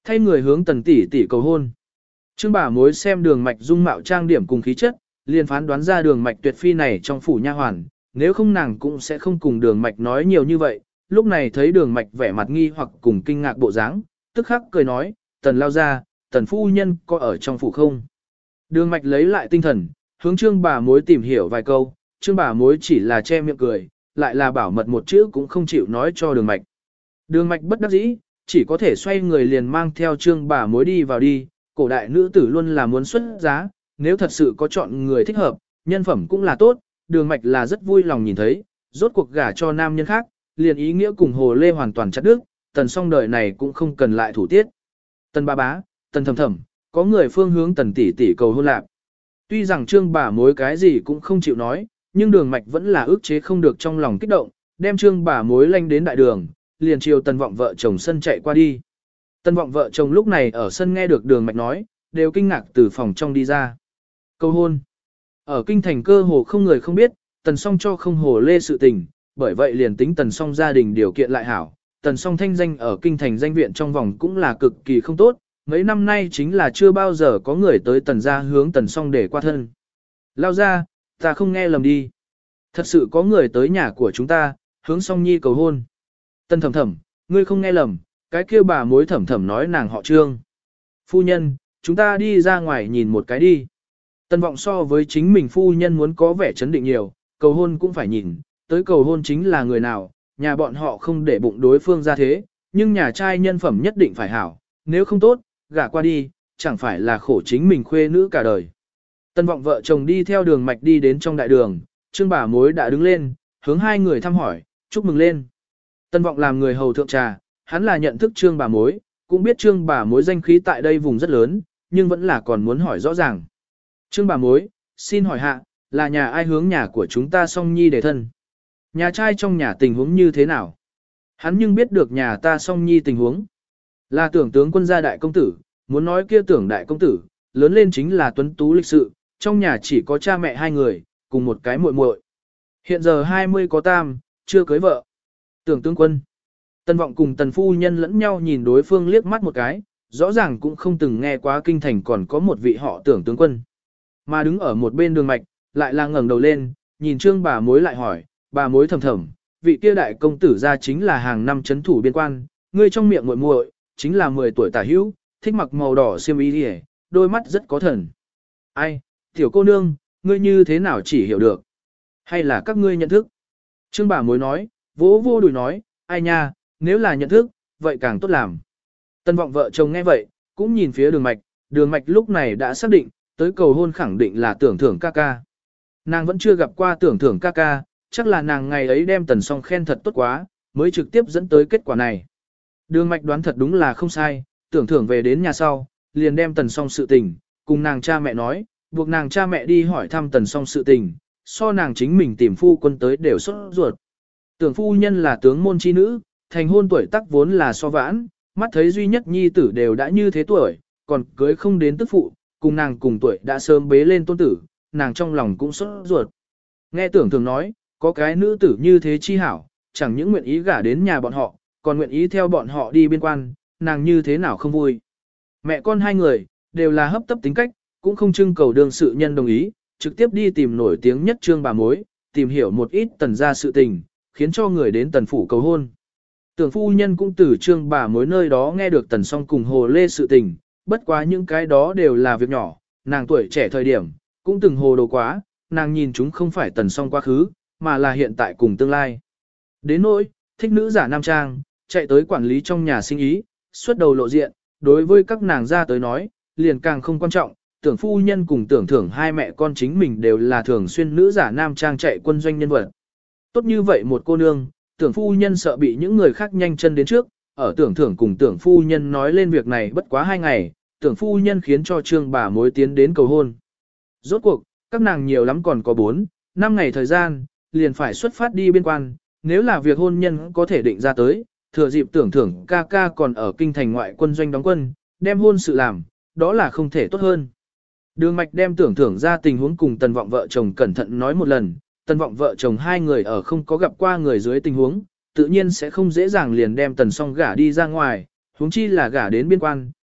thay người hướng tần tỷ tỷ cầu hôn. Trương bà mối xem đường mạch dung mạo trang điểm cùng khí chất, liền phán đoán ra đường mạch tuyệt phi này trong phủ nha hoàn, nếu không nàng cũng sẽ không cùng đường mạch nói nhiều như vậy. Lúc này thấy đường mạch vẻ mặt nghi hoặc cùng kinh ngạc bộ dáng, tức khắc cười nói, tần lao ra, tần phu nhân có ở trong phủ không? Đường mạch lấy lại tinh thần, hướng trương bà mối tìm hiểu vài câu, trương bà mối chỉ là che miệng cười, lại là bảo mật một chữ cũng không chịu nói cho đường mạch. Đường mạch bất đắc dĩ, chỉ có thể xoay người liền mang theo trương bà mối đi vào đi, cổ đại nữ tử luôn là muốn xuất giá, nếu thật sự có chọn người thích hợp, nhân phẩm cũng là tốt, đường mạch là rất vui lòng nhìn thấy, rốt cuộc gả cho nam nhân khác, liền ý nghĩa cùng hồ lê hoàn toàn chặt đứt, tần song đời này cũng không cần lại thủ tiết. Tần ba bá, tần thầm thầm, có người phương hướng tần tỷ tỷ cầu hôn lạc. Tuy rằng trương bà mối cái gì cũng không chịu nói, nhưng đường mạch vẫn là ức chế không được trong lòng kích động, đem trương bà mối lanh đến đại đường, liền chiều tần vọng vợ chồng sân chạy qua đi. Tần vọng vợ chồng lúc này ở sân nghe được đường mạch nói, đều kinh ngạc từ phòng trong đi ra. Cầu hôn. Ở kinh thành cơ hồ không người không biết, tần song cho không hồ lê sự tình, bởi vậy liền tính tần song gia đình điều kiện lại hảo, tần song thanh danh ở kinh thành danh viện trong vòng cũng là cực kỳ không tốt, mấy năm nay chính là chưa bao giờ có người tới tần gia hướng tần song để qua thân. Lao ra, ta không nghe lầm đi. Thật sự có người tới nhà của chúng ta, hướng song nhi cầu hôn. Tần thầm thầm, ngươi không nghe lầm, cái kia bà mối thầm thầm nói nàng họ Trương. Phu nhân, chúng ta đi ra ngoài nhìn một cái đi. Tần vọng so với chính mình phu nhân muốn có vẻ chấn định nhiều, cầu hôn cũng phải nhìn, tới cầu hôn chính là người nào, nhà bọn họ không để bụng đối phương ra thế, nhưng nhà trai nhân phẩm nhất định phải hảo, nếu không tốt, gả qua đi, chẳng phải là khổ chính mình khuê nữ cả đời. Tần vọng vợ chồng đi theo đường mạch đi đến trong đại đường, trương bà mối đã đứng lên, hướng hai người thăm hỏi, chúc mừng lên. Tần vọng làm người hầu thượng trà, hắn là nhận thức trương bà mối, cũng biết trương bà mối danh khí tại đây vùng rất lớn, nhưng vẫn là còn muốn hỏi rõ ràng. Trương bà mối, xin hỏi hạ, là nhà ai hướng nhà của chúng ta song nhi để thân? Nhà trai trong nhà tình huống như thế nào? Hắn nhưng biết được nhà ta song nhi tình huống. Là tưởng tướng quân gia đại công tử, muốn nói kia tưởng đại công tử, lớn lên chính là tuấn tú lịch sự, trong nhà chỉ có cha mẹ hai người, cùng một cái muội muội. Hiện giờ 20 có tam, chưa cưới vợ. Tưởng tướng quân. Tần vọng cùng tần phu nhân lẫn nhau nhìn đối phương liếc mắt một cái, rõ ràng cũng không từng nghe quá kinh thành còn có một vị họ tưởng tướng quân. Mà đứng ở một bên đường mạch, lại là ngẩng đầu lên, nhìn trương bà mối lại hỏi, bà mối thầm thầm, vị kia đại công tử ra chính là hàng năm chấn thủ biên quan, ngươi trong miệng muội muội chính là 10 tuổi tả hữu, thích mặc màu đỏ xiêm y đi, đôi mắt rất có thần. Ai, tiểu cô nương, ngươi như thế nào chỉ hiểu được? Hay là các ngươi nhận thức? Trương bà mối nói, vỗ vô đùi nói, ai nha, nếu là nhận thức, vậy càng tốt làm. Tân vọng vợ chồng nghe vậy, cũng nhìn phía đường mạch lúc này đã xác định, tới cầu hôn khẳng định là tưởng thưởng ca ca. Nàng vẫn chưa gặp qua tưởng thưởng ca ca, chắc là nàng ngày ấy đem tần song khen thật tốt quá, mới trực tiếp dẫn tới kết quả này. Đường mạch đoán thật đúng là không sai, tưởng thưởng về đến nhà sau, liền đem tần song sự tình, cùng nàng cha mẹ nói, buộc nàng cha mẹ đi hỏi thăm tần song sự tình, so nàng chính mình tìm phu quân tới đều sốt ruột. Tưởng phu nhân là tướng môn chi nữ, thành hôn tuổi tác vốn là so vãn, mắt thấy duy nhất nhi tử đều đã như thế tuổi, còn cưới không đến tức phụ, cùng nàng cùng tuổi đã sớm bế lên tôn tử, nàng trong lòng cũng sốt ruột. Nghe tưởng thường nói, có cái nữ tử như thế chi hảo, chẳng những nguyện ý gả đến nhà bọn họ, còn nguyện ý theo bọn họ đi biên quan, nàng như thế nào không vui. Mẹ con hai người, đều là hấp tấp tính cách, cũng không trưng cầu đương sự nhân đồng ý, trực tiếp đi tìm nổi tiếng nhất trương bà mối, tìm hiểu một ít tần gia sự tình, khiến cho người đến tần phủ cầu hôn. Tưởng phu nhân cũng từ trương bà mối nơi đó nghe được tần song cùng hồ lê sự tình, bất quá những cái đó đều là việc nhỏ, nàng tuổi trẻ thời điểm, cũng từng hồ đồ quá, nàng nhìn chúng không phải tần song quá khứ, mà là hiện tại cùng tương lai. Đến nỗi, thích nữ giả nam trang, chạy tới quản lý trong nhà sinh ý, xuất đầu lộ diện, đối với các nàng ra tới nói, liền càng không quan trọng, tưởng phu nhân cùng tưởng thưởng hai mẹ con chính mình đều là thường xuyên nữ giả nam trang chạy quân doanh nhân vật. Tốt như vậy một cô nương, tưởng phu nhân sợ bị những người khác nhanh chân đến trước, ở tưởng thưởng cùng tưởng phu nhân nói lên việc này bất quá 2 ngày, tưởng phu nhân khiến cho trương bà mối tiến đến cầu hôn. Rốt cuộc, các nàng nhiều lắm còn có 4, 5 ngày thời gian, liền phải xuất phát đi biên quan, nếu là việc hôn nhân có thể định ra tới, thừa dịp tưởng thưởng ca ca còn ở kinh thành ngoại quân doanh đóng quân, đem hôn sự làm, đó là không thể tốt hơn. Đường mạch đem tưởng thưởng ra tình huống cùng tần vọng vợ chồng cẩn thận nói một lần, tần vọng vợ chồng hai người ở không có gặp qua người dưới tình huống, tự nhiên sẽ không dễ dàng liền đem tần song gả đi ra ngoài, huống chi là gả đến biên quan,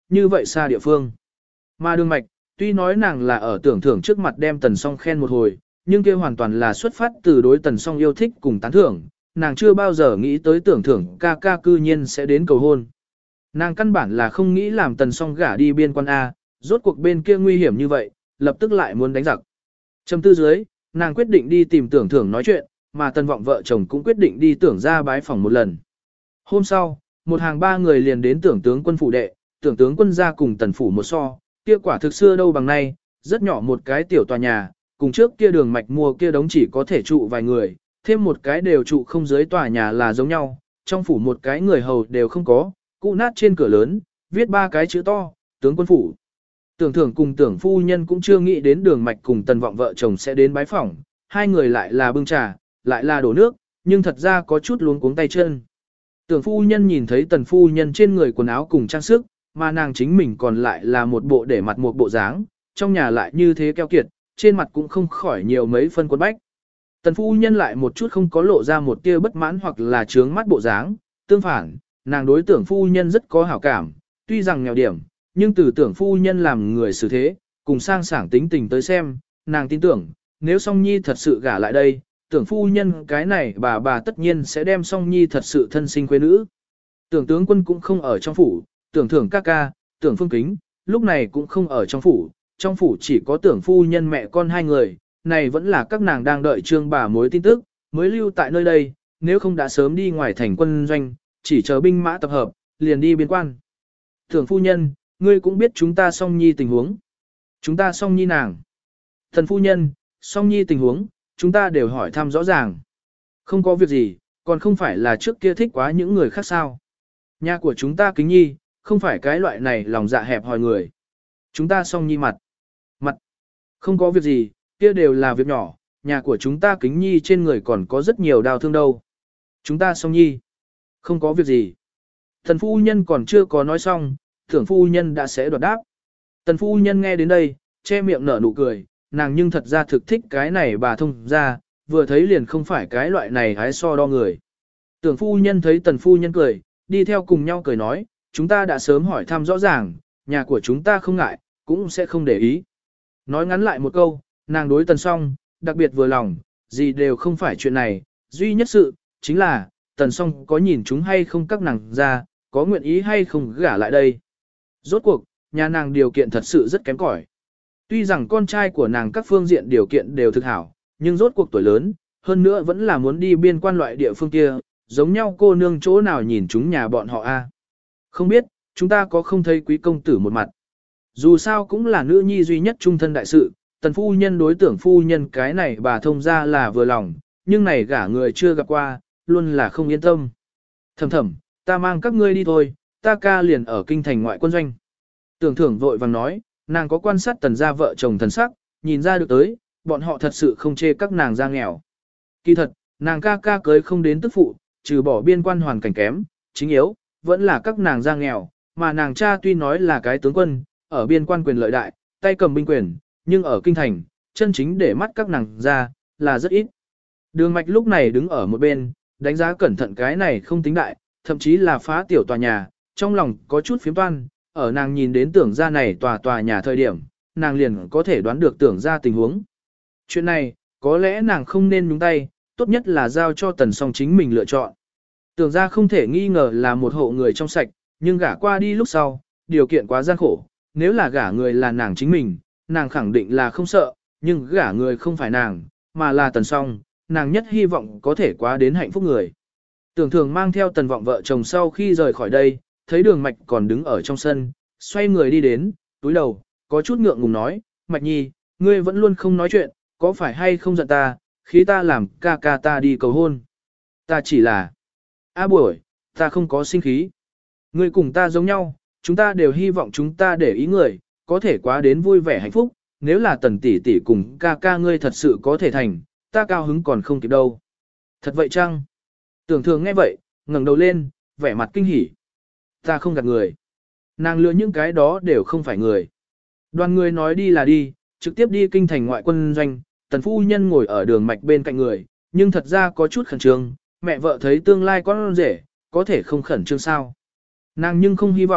như vậy xa địa phương. Mà Đường Mạch, tuy nói nàng là ở Tưởng Thưởng trước mặt đem Tần Song khen một hồi, nhưng kia hoàn toàn là xuất phát từ đối Tần Song yêu thích cùng tán thưởng, nàng chưa bao giờ nghĩ tới Tưởng Thưởng ca ca cư nhiên sẽ đến cầu hôn. Nàng căn bản là không nghĩ làm Tần Song gả đi biên quan A, rốt cuộc bên kia nguy hiểm như vậy, lập tức lại muốn đánh giặc. Trầm tư dưới, nàng quyết định đi tìm Tưởng Thưởng nói chuyện, mà Tần Vọng vợ chồng cũng quyết định đi Tưởng ra bái phỏng một lần. Hôm sau, một hàng ba người liền đến Tưởng tướng quân phủ đệ, Tưởng tướng quân ra cùng Tần phủ một so, kia quả thực xưa đâu bằng nay, rất nhỏ một cái tiểu tòa nhà, cùng trước kia Đường Mạch mua kia đống chỉ có thể trụ vài người, thêm một cái đều trụ không dưới tòa nhà là giống nhau, trong phủ một cái người hầu đều không có, cũ nát trên cửa lớn, viết ba cái chữ to, tướng quân phủ. Tưởng Thưởng cùng Tưởng phu nhân cũng chưa nghĩ đến Đường Mạch cùng Tần Vọng vợ chồng sẽ đến bái phỏng, hai người lại là bưng trà, lại là đổ nước, nhưng thật ra có chút luống cuống tay chân. Tưởng phu nhân nhìn thấy Tần phu nhân trên người quần áo cùng trang sức, mà nàng chính mình còn lại là một bộ để mặt một bộ dáng, trong nhà lại như thế keo kiệt, trên mặt cũng không khỏi nhiều mấy phân quấn bách. Tần phu nhân lại một chút không có lộ ra một tia bất mãn hoặc là trướng mắt bộ dáng, tương phản, nàng đối Tưởng phu nhân rất có hảo cảm, tuy rằng nghèo điểm, nhưng từ Tưởng phu nhân làm người xử thế, cùng sang sảng tính tình tới xem, nàng tin tưởng, nếu Song Nhi thật sự gả lại đây, Tưởng phu nhân cái này bà tất nhiên sẽ đem Song Nhi thật sự thân sinh quê nữ. Tưởng tướng quân cũng không ở trong phủ, Tưởng Thưởng ca ca, Tưởng Phương Kính, lúc này cũng không ở trong phủ chỉ có Tưởng phu nhân mẹ con hai người, này vẫn là các nàng đang đợi trương bà mối tin tức, mới lưu tại nơi đây, nếu không đã sớm đi ngoài thành quân doanh, chỉ chờ binh mã tập hợp, liền đi biên quan. Tưởng phu nhân, ngươi cũng biết chúng ta Song Nhi tình huống. Chúng ta Song Nhi nàng. Thần phu nhân, Song Nhi tình huống, chúng ta đều hỏi thăm rõ ràng. Không có việc gì, còn không phải là trước kia thích quá những người khác sao. Nhà của chúng ta Kính Nhi, không phải cái loại này lòng dạ hẹp hòi người. Chúng ta Song Nhi mặt. Không có việc gì, kia đều là việc nhỏ, nhà của chúng ta Kính Nhi trên người còn có rất nhiều đau thương đâu. Chúng ta Song Nhi. Không có việc gì. Thần phu nhân còn chưa có nói xong, Tưởng phu nhân đã sẽ đoạt đáp. Tần phu nhân nghe đến đây, che miệng nở nụ cười, nàng nhưng thật ra thực thích cái này bà thông ra, vừa thấy liền không phải cái loại này hái so đo người. Tưởng phu nhân thấy tần phu nhân cười, đi theo cùng nhau cười nói, chúng ta đã sớm hỏi thăm rõ ràng, nhà của chúng ta không ngại, cũng sẽ không để ý. Nói ngắn lại một câu, nàng đối tần song, đặc biệt vừa lòng, gì đều không phải chuyện này, duy nhất sự, chính là, tần song có nhìn chúng hay không các nàng ra, có nguyện ý hay không gả lại đây. Rốt cuộc, nhà nàng điều kiện thật sự rất kém cỏi. Tuy rằng con trai của nàng các phương diện điều kiện đều thực hảo, nhưng rốt cuộc tuổi lớn, hơn nữa vẫn là muốn đi biên quan loại địa phương kia, giống nhau cô nương chỗ nào nhìn chúng nhà bọn họ a? Không biết, chúng ta có không thấy quý công tử một mặt. Dù sao cũng là nữ nhi duy nhất trung thân đại sự, tần phu nhân đối tưởng phu nhân cái này bà thông ra là vừa lòng, nhưng này gả người chưa gặp qua, luôn là không yên tâm. Thầm thầm, ta mang các ngươi đi thôi, ta ca liền ở kinh thành ngoại quân doanh. Tưởng Thưởng vội vàng nói, nàng có quan sát tần gia vợ chồng thần sắc, nhìn ra được tới, bọn họ thật sự không chê các nàng ra nghèo. Kỳ thật, nàng ca ca cưới không đến tức phụ, trừ bỏ biên quan hoàn cảnh kém, chính yếu, vẫn là các nàng ra nghèo, mà nàng cha tuy nói là cái tướng quân, ở biên quan quyền lợi đại, tay cầm binh quyền, nhưng ở kinh thành, chân chính để mắt các nàng ra, là rất ít. Đường Mạch lúc này đứng ở một bên, đánh giá cẩn thận cái này không tính đại, thậm chí là phá tiểu tòa nhà, trong lòng có chút phiếm toan, ở nàng nhìn đến tưởng ra này tòa nhà thời điểm, nàng liền có thể đoán được tưởng ra tình huống. Chuyện này, có lẽ nàng không nên nhúng tay, tốt nhất là giao cho tần song chính mình lựa chọn. Tưởng ra không thể nghi ngờ là một hộ người trong sạch, nhưng gả qua đi lúc sau, điều kiện quá gian khổ, nếu là gả người là nàng chính mình, nàng khẳng định là không sợ, nhưng gả người không phải nàng, mà là tần song, nàng nhất hy vọng có thể quá đến hạnh phúc người. Tưởng Thường mang theo tần vọng vợ chồng sau khi rời khỏi đây, thấy Đường Mạch còn đứng ở trong sân, xoay người đi đến, túi đầu, có chút ngượng ngùng nói, Mạch Nhi, ngươi vẫn luôn không nói chuyện, có phải hay không giận ta, khi ta làm ca ca ta đi cầu hôn. Ta chỉ là, buổi, ta không có sinh khí. Ngươi cùng ta giống nhau, chúng ta đều hy vọng chúng ta để ý người, có thể quá đến vui vẻ hạnh phúc, nếu là tần tỷ tỷ cùng ca ca ngươi thật sự có thể thành, ta cao hứng còn không kịp đâu. Thật vậy chăng? Tưởng Thường nghe vậy, ngẩng đầu lên, vẻ mặt kinh hỉ. Ta không gạt người. Nàng lừa những cái đó đều không phải người. Đoàn người nói đi là đi, trực tiếp đi kinh thành ngoại quân doanh, tần phu nhân ngồi ở Đường Mạch bên cạnh người, nhưng thật ra có chút khẩn trương, mẹ vợ thấy tương lai con rể, có thể không khẩn trương sao. Nàng nhưng không hy vọng,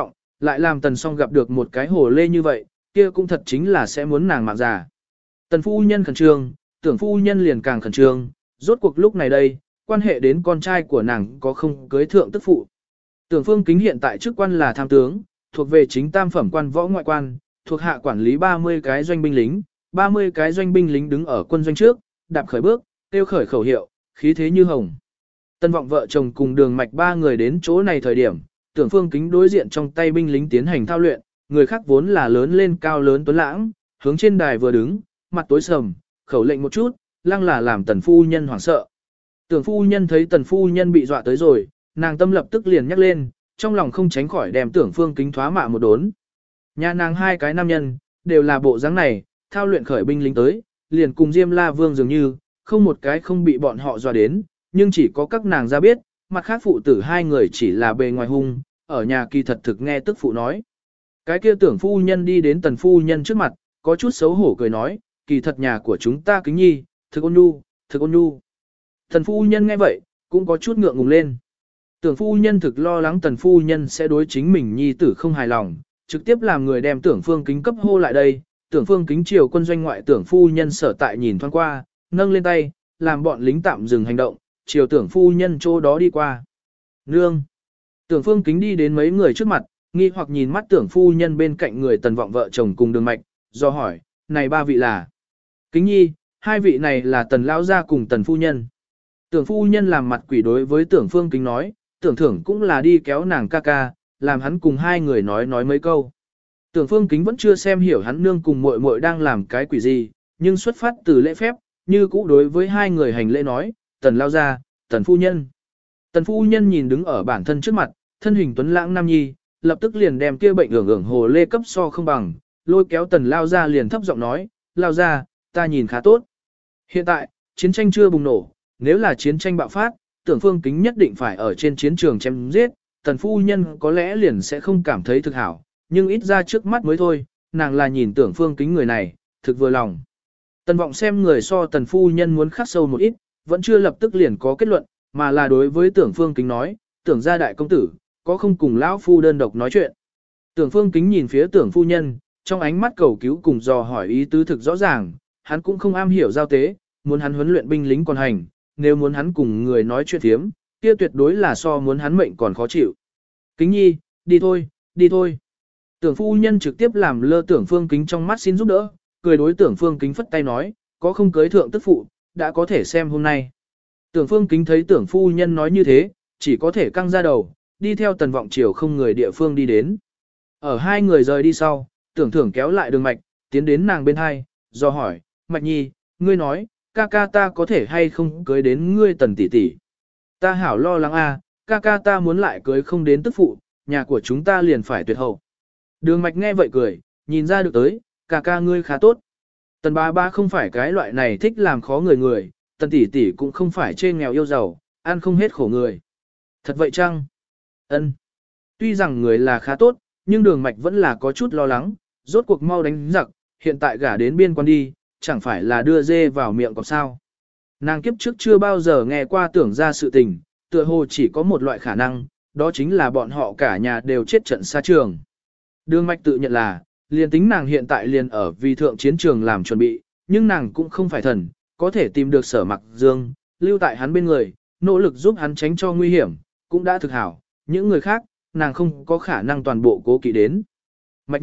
lại làm Tần Song gặp được một cái hồ lê như vậy, kia cũng thật chính là sẽ muốn nàng mạng già. Tần phu nhân khẩn trương, tưởng phu nhân liền càng khẩn trương, rốt cuộc lúc này đây, quan hệ đến con trai của nàng có không cưới thượng tức phụ. Tưởng Phương Kính hiện tại chức quan là tham tướng, thuộc về chính tam phẩm quan võ ngoại quan, thuộc hạ quản lý 30 cái doanh binh lính, 30 cái doanh binh lính đứng ở quân doanh trước, đạp khởi bước, tiêu khởi khẩu hiệu, khí thế như hồng. Tân Vọng vợ chồng cùng Đường Mạch ba người đến chỗ này thời điểm, Tưởng Phương Kính đối diện trong tay binh lính tiến hành thao luyện, người khác vốn là lớn lên cao lớn tuấn lãng, hướng trên đài vừa đứng, mặt tối sầm, khẩu lệnh một chút, lăng là làm Tần phu nhân hoảng sợ. Tưởng phu nhân thấy Tần phu nhân bị dọa tới rồi, nàng tâm lập tức liền nhắc lên, trong lòng không tránh khỏi đem Tưởng Phương Kính thoá mạ một đốn. Nhà nàng hai cái nam nhân, đều là bộ dáng này, thao luyện khởi binh lính tới, liền cùng Diêm La Vương dường như, không một cái không bị bọn họ dọa đến, nhưng chỉ có các nàng ra biết, mặt khác phụ tử hai người chỉ là bề ngoài hung, ở nhà kỳ thật thực nghe tức phụ nói. Cái kia Tưởng phu nhân đi đến Tần phu nhân trước mặt, có chút xấu hổ cười nói, kỳ thật nhà của chúng ta Kính nhi, thực ôn nhu, thực ôn nhu. Tần phu nhân nghe vậy, cũng có chút ngượng ngùng lên. Tưởng phu nhân thực lo lắng Tần phu nhân sẽ đối chính mình nhi tử không hài lòng, trực tiếp làm người đem Tưởng Phương Kính cấp hô lại đây. Tưởng Phương Kính chiều quân doanh ngoại Tưởng phu nhân sở tại nhìn thoáng qua, nâng lên tay, làm bọn lính tạm dừng hành động, chiều Tưởng phu nhân chỗ đó đi qua. Nương! Tưởng Phương Kính đi đến mấy người trước mặt, nghi hoặc nhìn mắt Tưởng phu nhân bên cạnh người Tần Vọng vợ chồng cùng Đường Mạch, do hỏi, này ba vị là? Kính nhi, hai vị này là Tần lão gia cùng Tần phu nhân. Tưởng phu nhân làm mặt quỷ đối với Tưởng Phương Kính nói, Tưởng Thưởng cũng là đi kéo nàng ca ca, làm hắn cùng hai người nói mấy câu. Tưởng Phương Kính vẫn chưa xem hiểu hắn nương cùng muội muội đang làm cái quỷ gì, nhưng xuất phát từ lễ phép, như cũ đối với hai người hành lễ nói, Tần lao gia, Tần phu nhân. Tần phu nhân nhìn đứng ở bản thân trước mặt, thân hình tuấn lãng nam nhi, lập tức liền đem kia bệnh ưởng hồ lê cấp so không bằng, lôi kéo Tần lao gia liền thấp giọng nói, lao gia, ta nhìn khá tốt. Hiện tại, chiến tranh chưa bùng nổ, nếu là chiến tranh bạo phát, Tưởng Phương Kính nhất định phải ở trên chiến trường chém giết, Tần phu nhân có lẽ liền sẽ không cảm thấy thực hảo, nhưng ít ra trước mắt mới thôi, nàng là nhìn Tưởng Phương Kính người này, thực vừa lòng. Tần Vọng xem người so Tần phu nhân muốn khắc sâu một ít, vẫn chưa lập tức liền có kết luận, mà là đối với Tưởng Phương Kính nói, Tưởng gia đại công tử, có không cùng lão phu đơn độc nói chuyện. Tưởng Phương Kính nhìn phía Tưởng phu nhân, trong ánh mắt cầu cứu cùng dò hỏi ý tứ thực rõ ràng, hắn cũng không am hiểu giao tế, muốn hắn huấn luyện binh lính còn hành, nếu muốn hắn cùng người nói chuyện thiếm, kia tuyệt đối là so muốn hắn mệnh còn khó chịu. Kính nhi, đi thôi, đi thôi. Tưởng phu nhân trực tiếp làm lơ Tưởng Phương Kính trong mắt xin giúp đỡ, cười đối Tưởng Phương Kính phất tay nói, có không cưới thượng tức phụ, đã có thể xem hôm nay. Tưởng Phương Kính thấy Tưởng phu nhân nói như thế, chỉ có thể căng ra đầu, đi theo Tần Vọng chiều không người địa phương đi đến. Ở hai người rời đi sau, Tưởng Thưởng kéo lại Đường Mạch, tiến đến nàng bên hai, do hỏi, Mạch nhi, ngươi nói, ca ca ta có thể hay không cưới đến ngươi Tần tỷ tỷ. Ta hảo lo lắng a, ca ca ta muốn lại cưới không đến tức phụ, nhà của chúng ta liền phải tuyệt hậu. Đường Mạch nghe vậy cười, nhìn ra được tới, ca ca ngươi khá tốt. Tần ba ba không phải cái loại này thích làm khó người, Tần tỷ tỷ cũng không phải chê nghèo yêu giàu, ăn không hết khổ người. Thật vậy chăng? Ân. Tuy rằng người là khá tốt, nhưng Đường Mạch vẫn là có chút lo lắng, rốt cuộc mau đánh giặc, hiện tại gả đến biên quan đi, chẳng phải là đưa dê vào miệng cọp sao. Nàng kiếp trước chưa bao giờ nghe qua Tưởng ra sự tình, tựa hồ chỉ có một loại khả năng, đó chính là bọn họ cả nhà đều chết trận xa trường. Đường Mạch tự nhận là, liền tính nàng hiện tại liền ở vì thượng chiến trường làm chuẩn bị, nhưng nàng cũng không phải thần, có thể tìm được Sở Mặc Dương, lưu tại hắn bên người, nỗ lực giúp hắn tránh cho nguy hiểm, cũng đã thực hảo, những người khác, nàng không có khả năng toàn bộ cố kỵ đến. Mạch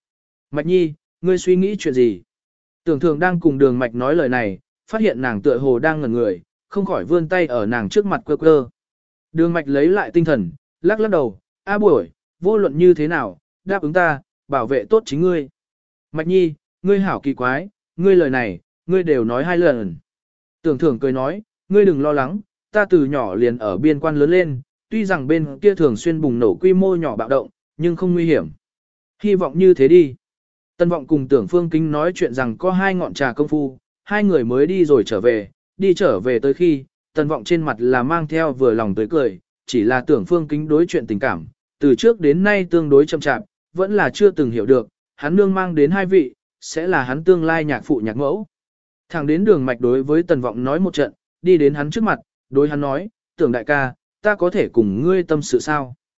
Nhi, ngươi suy nghĩ chuyện gì? Tưởng Thường đang cùng Đường Mạch nói lời này, phát hiện nàng tựa hồ đang ngẩn người, không khỏi vươn tay ở nàng trước mặt quơ quơ. Đường Mạch lấy lại tinh thần, lắc lắc đầu, a buổi, vô luận như thế nào, đáp ứng ta, bảo vệ tốt chính ngươi. Mạch Nhi, ngươi hảo kỳ quái, ngươi lời này, ngươi đều nói hai lần. Tưởng Thường cười nói, ngươi đừng lo lắng, ta từ nhỏ liền ở biên quan lớn lên, tuy rằng bên kia thường xuyên bùng nổ quy mô nhỏ bạo động, nhưng không nguy hiểm. Hy vọng như thế đi. Tân Vọng cùng Tưởng Phương Kính nói chuyện rằng có hai ngọn trà công phu, hai người mới đi rồi trở về, đi trở về tới khi, Tân Vọng trên mặt là mang theo vừa lòng tới cười, chỉ là Tưởng Phương Kính đối chuyện tình cảm, từ trước đến nay tương đối chậm chạp, vẫn là chưa từng hiểu được, hắn nương mang đến hai vị, sẽ là hắn tương lai nhạc phụ nhạc mẫu. Thẳng đến Đường Mạch đối với Tần Vọng nói một trận, đi đến hắn trước mặt, đối hắn nói, Tưởng đại ca, ta có thể cùng ngươi tâm sự sao?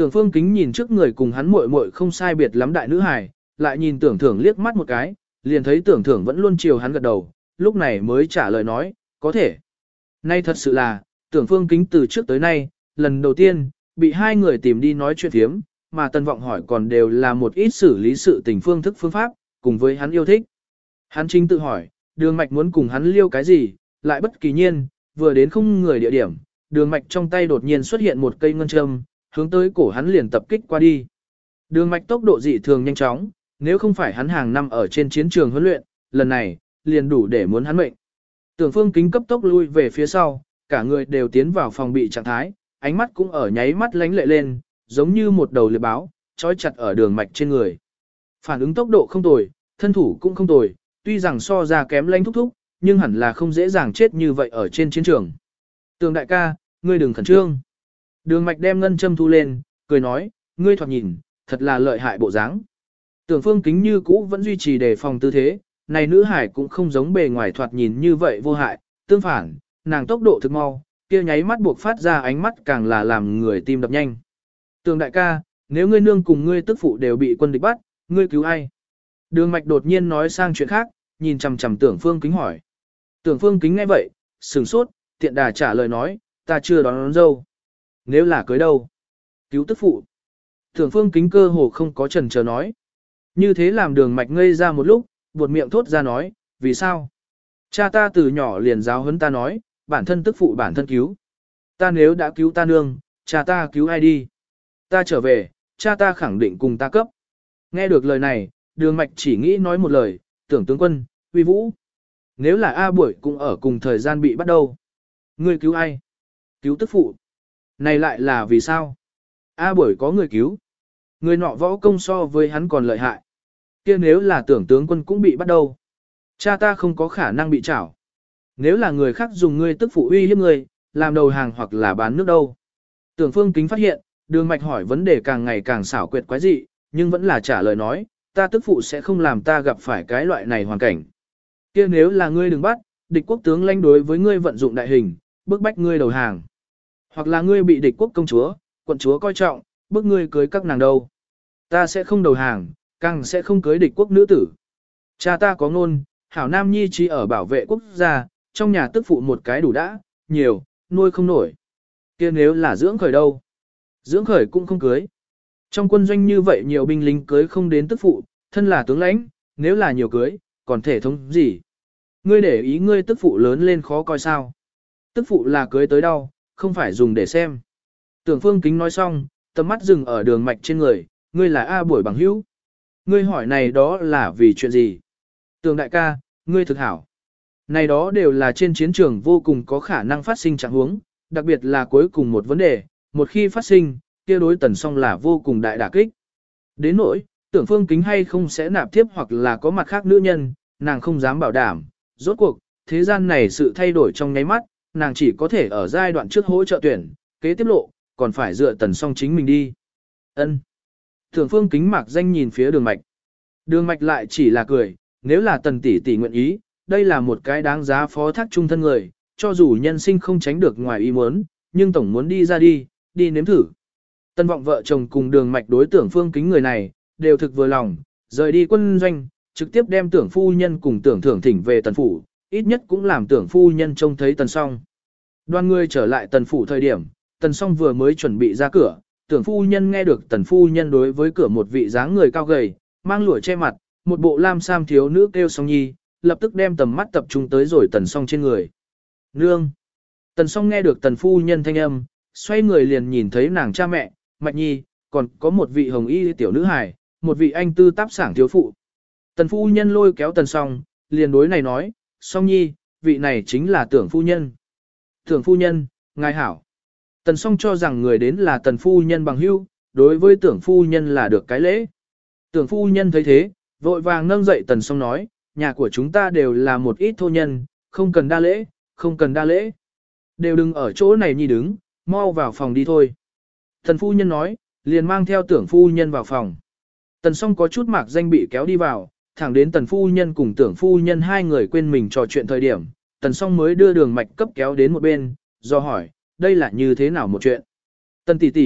Tưởng Phương Kính nhìn trước người cùng hắn muội muội không sai biệt lắm đại nữ hài, lại nhìn Tưởng Thưởng liếc mắt một cái, liền thấy Tưởng Thưởng vẫn luôn chiều hắn gật đầu, lúc này mới trả lời nói, có thể. Nay thật sự là, Tưởng Phương Kính từ trước tới nay, lần đầu tiên, bị hai người tìm đi nói chuyện thiếm, mà Tân Vọng hỏi còn đều là một ít xử lý sự tình phương thức phương pháp, cùng với hắn yêu thích. Hắn chính tự hỏi, Đường Mạch muốn cùng hắn liêu cái gì, lại bất kỳ nhiên, vừa đến không người địa điểm, Đường Mạch trong tay đột nhiên xuất hiện một cây ngân châm, hướng tới cổ hắn liền tập kích qua đi. Đường Mạch tốc độ dị thường nhanh chóng, nếu không phải hắn hàng năm ở trên chiến trường huấn luyện, lần này, liền đủ để muốn hắn mệnh. Tưởng Phương Kính cấp tốc lui về phía sau, cả người đều tiến vào phòng bị trạng thái, ánh mắt cũng ở nháy mắt lánh lệ lên, giống như một đầu liệp báo, trói chặt ở Đường Mạch trên người. Phản ứng tốc độ không tồi, thân thủ cũng không tồi, tuy rằng so ra kém lanh thúc thúc, nhưng hẳn là không dễ dàng chết như vậy ở trên chiến trường. Tường đại ca, ngươi đừng khẩn trương. Đường Mạch đem ngân châm thu lên, cười nói, ngươi thoạt nhìn, thật là lợi hại bộ dáng. Tưởng Phương Kính như cũ vẫn duy trì đề phòng tư thế, này nữ hải cũng không giống bề ngoài thoạt nhìn như vậy vô hại, tương phản, nàng tốc độ thực mau, kia nháy mắt buộc phát ra ánh mắt càng là làm người tim đập nhanh. Tường đại ca, nếu ngươi nương cùng ngươi tức phụ đều bị quân địch bắt, ngươi cứu ai? Đường Mạch đột nhiên nói sang chuyện khác, nhìn chằm chằm Tưởng Phương Kính hỏi. Tưởng Phương Kính nghe vậy, sửng sốt, tiện đà trả lời nói, ta chưa đón dâu. Nếu là cưới đâu? Cứu tức phụ. Tưởng Phương Kính cơ hồ không có chần chờ nói. Như thế làm Đường Mạch ngây ra một lúc, buột miệng thốt ra nói, vì sao? Cha ta từ nhỏ liền giáo huấn ta nói, bản thân tức phụ bản thân cứu. Ta nếu đã cứu ta nương, cha ta cứu ai đi? Ta trở về, cha ta khẳng định cùng ta cấp. Nghe được lời này, Đường Mạch chỉ nghĩ nói một lời, Tưởng tướng quân, uy vũ. Nếu là A Buổi cũng ở cùng thời gian bị bắt đầu. Ngươi cứu ai? Cứu tức phụ. Này lại là vì sao? A Buổi có người cứu. Người nọ võ công so với hắn còn lợi hại. Kia nếu là Tưởng tướng quân cũng bị bắt đầu. Cha ta không có khả năng bị trảo. Nếu là người khác dùng ngươi tức phụ uy hiếp ngươi, làm đầu hàng hoặc là bán nước đâu. Tưởng Phương Kính phát hiện, Đường Mạch hỏi vấn đề càng ngày càng xảo quyệt quái dị, nhưng vẫn là trả lời nói, ta tức phụ sẽ không làm ta gặp phải cái loại này hoàn cảnh. Kia nếu là ngươi đừng bắt, địch quốc tướng lãnh đối với ngươi vận dụng đại hình, bức bách ngươi đầu hàng. Hoặc là ngươi bị địch quốc công chúa, quận chúa coi trọng, bức ngươi cưới các nàng đâu. Ta sẽ không đầu hàng, càng sẽ không cưới địch quốc nữ tử. Cha ta có ngôn, hảo nam nhi chỉ ở bảo vệ quốc gia, trong nhà tức phụ một cái đủ đã, nhiều, nuôi không nổi. Kia nếu là dưỡng khởi đâu? Dưỡng khởi cũng không cưới. Trong quân doanh như vậy nhiều binh lính cưới không đến tức phụ, thân là tướng lãnh, nếu là nhiều cưới, còn thể thống gì? Ngươi để ý ngươi tức phụ lớn lên khó coi sao? Tức phụ là cưới tới đâu, không phải dùng để xem. Tưởng Phương Kính nói xong, tầm mắt dừng ở Đường Mạch trên người, ngươi là A Buổi bằng hữu. Ngươi hỏi này đó là vì chuyện gì? Tưởng đại ca, ngươi thực hảo. Này đó đều là trên chiến trường vô cùng có khả năng phát sinh trạng huống, đặc biệt là cuối cùng một vấn đề, một khi phát sinh, kia đối Tần Song là vô cùng đại đả kích. Đến nỗi, Tưởng Phương Kính hay không sẽ nạp tiếp hoặc là có mặt khác nữ nhân, nàng không dám bảo đảm. Rốt cuộc, thế gian này sự thay đổi trong nháy mắt, nàng chỉ có thể ở giai đoạn trước hỗ trợ tuyển, kế tiếp lộ, còn phải dựa Tần Song chính mình đi. Ân. Tưởng Phương Kính mạc danh nhìn phía Đường Mạch. Đường Mạch lại chỉ là cười, nếu là Tần tỷ tỷ nguyện ý, đây là một cái đáng giá phó thác trung thân người, cho dù nhân sinh không tránh được ngoài ý muốn, nhưng tổng muốn đi ra đi nếm thử. Tân Vọng vợ chồng cùng Đường Mạch đối Tưởng Phương Kính người này, đều thực vừa lòng, rời đi quân doanh, trực tiếp đem Tưởng phu nhân cùng Tưởng Thưởng thỉnh về Tần phủ, ít nhất cũng làm Tưởng phu nhân trông thấy Tần Song. Đoàn người trở lại Tần phủ thời điểm, Tần Song vừa mới chuẩn bị ra cửa, Tưởng phu nhân nghe được Tần phu nhân đối với cửa một vị dáng người cao gầy, mang lụa che mặt, một bộ lam sam thiếu nữ kêu Song Nhi, lập tức đem tầm mắt tập trung tới rồi Tần Song trên người. Nương! Tần Song nghe được Tần phu nhân thanh âm, xoay người liền nhìn thấy nàng cha mẹ, Mạch Nhi, còn có một vị hồng y tiểu nữ hài, một vị anh tư táp sảng thiếu phụ. Tần phu nhân lôi kéo Tần Song, liền đối này nói, Song Nhi, vị này chính là Tưởng phu nhân. Tưởng phu nhân, ngài hảo. Tần Song cho rằng người đến là Tần phu nhân bằng hữu, đối với Tưởng phu nhân là được cái lễ. Tưởng phu nhân thấy thế, vội vàng nâng dậy Tần Song nói, nhà của chúng ta đều là một ít thô nhân, không cần đa lễ, không cần đa lễ. Đều đừng ở chỗ này nhi đứng, mau vào phòng đi thôi. Tần phu nhân nói, liền mang theo Tưởng phu nhân vào phòng. Tần Song có chút mạc danh bị kéo đi vào, thẳng đến Tần phu nhân cùng Tưởng phu nhân hai người quên mình trò chuyện thời điểm, Tần Song mới đưa Đường Mạch cấp kéo đến một bên, do hỏi, đây là như thế nào một chuyện. Tần tỷ tỷ,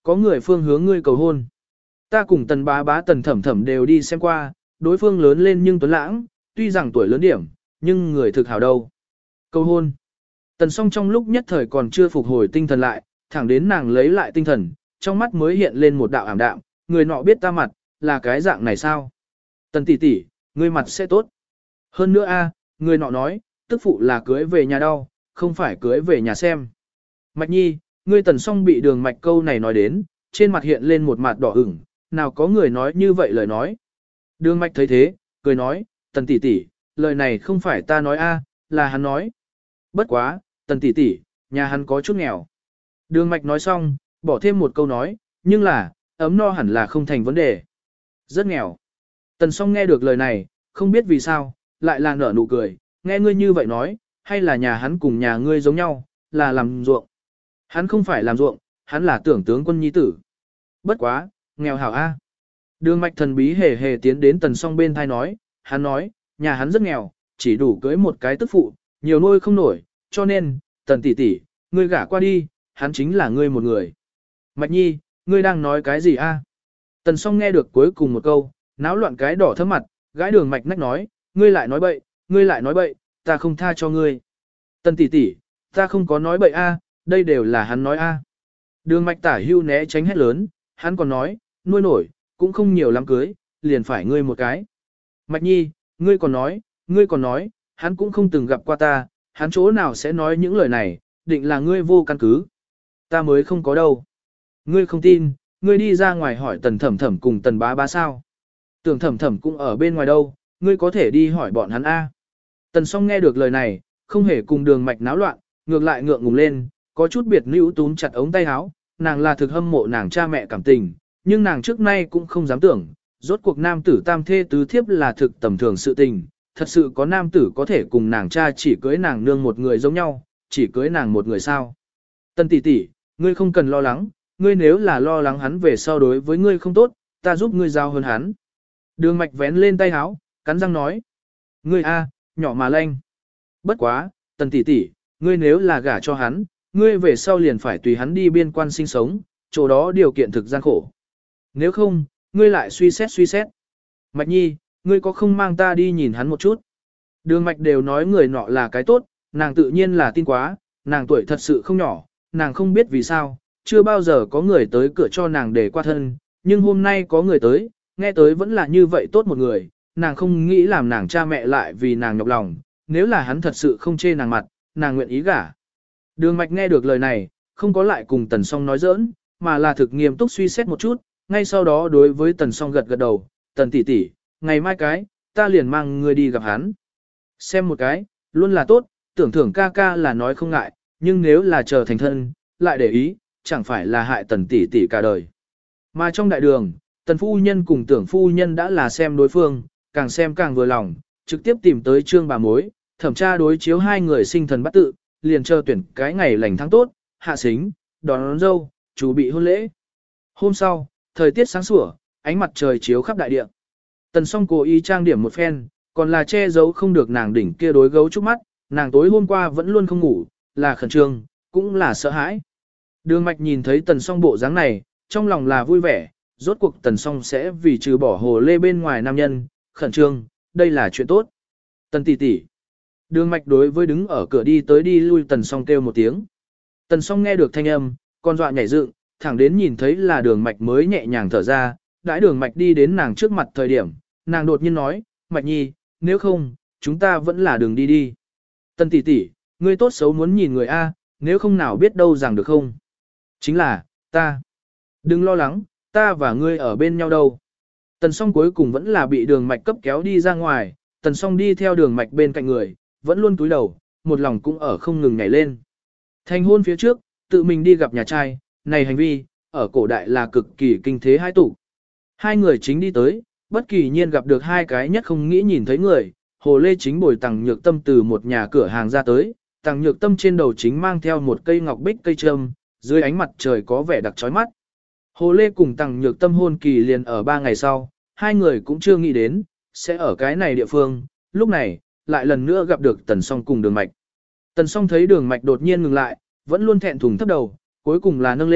có người phương hướng ngươi cầu hôn. Ta cùng tần bá bá tần thẩm thẩm đều đi xem qua, đối phương lớn lên nhưng tuấn lãng, tuy rằng tuổi lớn điểm, nhưng người thực hảo đâu. Cầu hôn. Tần song trong lúc nhất thời còn chưa phục hồi tinh thần lại, thẳng đến nàng lấy lại tinh thần, trong mắt mới hiện lên một đạo ảm đạm, người nọ biết ta mặt, là cái dạng này sao? Tần tỷ tỷ, ngươi mặt sẽ tốt. Hơn nữa a, người nọ nói, tức phụ là cưới về nhà đau, không phải cưới về nhà xem. Mạch nhi, ngươi tần song bị đường mạch câu này nói đến, trên mặt hiện lên một mặt đỏ ửng, nào có người nói như vậy lời nói. Đường mạch thấy thế, cười nói, tần tỷ tỷ, lời này không phải ta nói a, là hắn nói. Bất quá, tần tỷ tỷ, nhà hắn có chút nghèo. Đường mạch nói xong, bỏ thêm một câu nói, nhưng là, ấm no hẳn là không thành vấn đề. Rất nghèo. Tần song nghe được lời này, không biết vì sao, lại là nở nụ cười, nghe ngươi như vậy nói, hay là nhà hắn cùng nhà ngươi giống nhau, là làm ruộng. Hắn không phải làm ruộng, hắn là tưởng tướng quân nhi tử. Bất quá, nghèo hảo a. Đường mạch thần bí hề hề tiến đến tần song bên thai nói, hắn nói, nhà hắn rất nghèo, chỉ đủ cưới một cái tức phụ, nhiều nuôi không nổi, cho nên, tần tỷ tỷ, ngươi gả qua đi, hắn chính là ngươi một người. Mạch nhi, ngươi đang nói cái gì a? Tần song nghe được cuối cùng một câu, náo loạn cái đỏ thấm mặt, gái đường mạch nách nói, ngươi lại nói bậy, ngươi lại nói bậy, ta không tha cho ngươi. Tần tỷ tỷ, ta không có nói bậy a, đây đều là hắn nói a. Đường mạch tả hưu né tránh hết lớn, hắn còn nói, nuôi nổi, cũng không nhiều lắm cưới, liền phải ngươi một cái. Mạch nhi, ngươi còn nói, hắn cũng không từng gặp qua ta, hắn chỗ nào sẽ nói những lời này, định là ngươi vô căn cứ. Ta mới không có đâu. Ngươi không tin, ngươi đi ra ngoài hỏi tần thẩm thẩm cùng tần bá bá sao. Tưởng thẩm thẩm cũng ở bên ngoài đâu, ngươi có thể đi hỏi bọn hắn a. Tần song nghe được lời này, không hề cùng đường mạch náo loạn, ngược lại ngượng ngùng lên, có chút biệt nữ túm chặt ống tay áo, nàng là thực hâm mộ nàng cha mẹ cảm tình, nhưng nàng trước nay cũng không dám tưởng, rốt cuộc nam tử tam thê tứ thiếp là thực tầm thường sự tình, thật sự có nam tử có thể cùng nàng cha chỉ cưới nàng nương một người giống nhau, chỉ cưới nàng một người sao. Tần tỷ tỷ, ngươi không cần lo lắng, ngươi nếu là lo lắng hắn về sau đối với ngươi không tốt, ta giúp ngươi giao hơn hắn. Đường mạch vén lên tay áo, cắn răng nói. Ngươi a, nhỏ mà lanh. Bất quá, tần tỷ tỷ, ngươi nếu là gả cho hắn, ngươi về sau liền phải tùy hắn đi biên quan sinh sống, chỗ đó điều kiện thực gian khổ. Nếu không, ngươi lại suy xét. Mạch nhi, ngươi có không mang ta đi nhìn hắn một chút? Đường mạch đều nói người nọ là cái tốt, nàng tự nhiên là tin quá, nàng tuổi thật sự không nhỏ, nàng không biết vì sao, chưa bao giờ có người tới cửa cho nàng để qua thân, nhưng hôm nay có người tới, nghe tới vẫn là như vậy tốt một người, nàng không nghĩ làm nàng cha mẹ lại vì nàng nhọc lòng, nếu là hắn thật sự không chê nàng mặt, nàng nguyện ý gả. Đường mạch nghe được lời này, không có lại cùng tần song nói giỡn, mà là thực nghiêm túc suy xét một chút, ngay sau đó đối với tần song gật gật đầu, tần tỷ tỷ, ngày mai cái, ta liền mang ngươi đi gặp hắn. Xem một cái, luôn là tốt, tưởng thưởng ca ca là nói không ngại, nhưng nếu là chờ thành thân, lại để ý, chẳng phải là hại tần tỷ tỷ cả đời. Mà trong đại đường, tần phu nhân cùng tưởng phu nhân đã là xem đối phương, càng xem càng vừa lòng, trực tiếp tìm tới trương bà mối, thẩm tra đối chiếu hai người sinh thần bắt tự, liền chờ tuyển cái ngày lành tháng tốt, hạ xính, đón dâu, chuẩn bị hôn lễ. Hôm sau, thời tiết sáng sủa, ánh mặt trời chiếu khắp đại địa. Tần song cố ý trang điểm một phen, còn là che giấu không được nàng đỉnh kia đối gấu trúc mắt, nàng tối hôm qua vẫn luôn không ngủ, là khẩn trương, cũng là sợ hãi. Đường mạch nhìn thấy tần song bộ dáng này, trong lòng là vui vẻ, rốt cuộc tần song sẽ vì trừ bỏ hồ lê bên ngoài nam nhân, khẩn trương, đây là chuyện tốt. Tần tỷ tỷ. Đường mạch đối với đứng ở cửa đi tới đi lui tần song kêu một tiếng. Tần song nghe được thanh âm, con dọa nhảy dựng, thẳng đến nhìn thấy là đường mạch mới nhẹ nhàng thở ra, đãi đường mạch đi đến nàng trước mặt thời điểm, nàng đột nhiên nói, mạch nhi, nếu không, chúng ta vẫn là đường đi đi. Tần tỷ tỷ, ngươi tốt xấu muốn nhìn người A, nếu không nào biết đâu rằng được không. Chính là, ta. Đừng lo lắng, ta và ngươi ở bên nhau đâu. Tần song cuối cùng vẫn là bị đường mạch cấp kéo đi ra ngoài, tần song đi theo đường mạch bên cạnh người, vẫn luôn cúi đầu, một lòng cũng ở không ngừng nhảy lên. Thành hôn phía trước, tự mình đi gặp nhà trai, này hành vi, ở cổ đại là cực kỳ kinh thế hai tụ. Hai người chính đi tới, bất kỳ nhiên gặp được hai cái nhất không nghĩ nhìn thấy người, Hồ Lê chính bồi Tằng Nhược Tâm từ một nhà cửa hàng ra tới, Tằng Nhược Tâm trên đầu chính mang theo một cây ngọc bích cây trâm, dưới ánh mặt trời có vẻ đặc chói mắt. Hồ Lê cùng Tằng Nhược Tâm hôn kỳ liền ở 3 ngày sau, hai người cũng chưa nghĩ đến, sẽ ở cái này địa phương, lúc này, lại lần nữa gặp được Tần Song cùng Đường Mạch. Tần Song thấy Đường Mạch đột nhiên ngừng lại, vẫn luôn thẹn thùng thấp đầu, cuối cùng là nâng lên,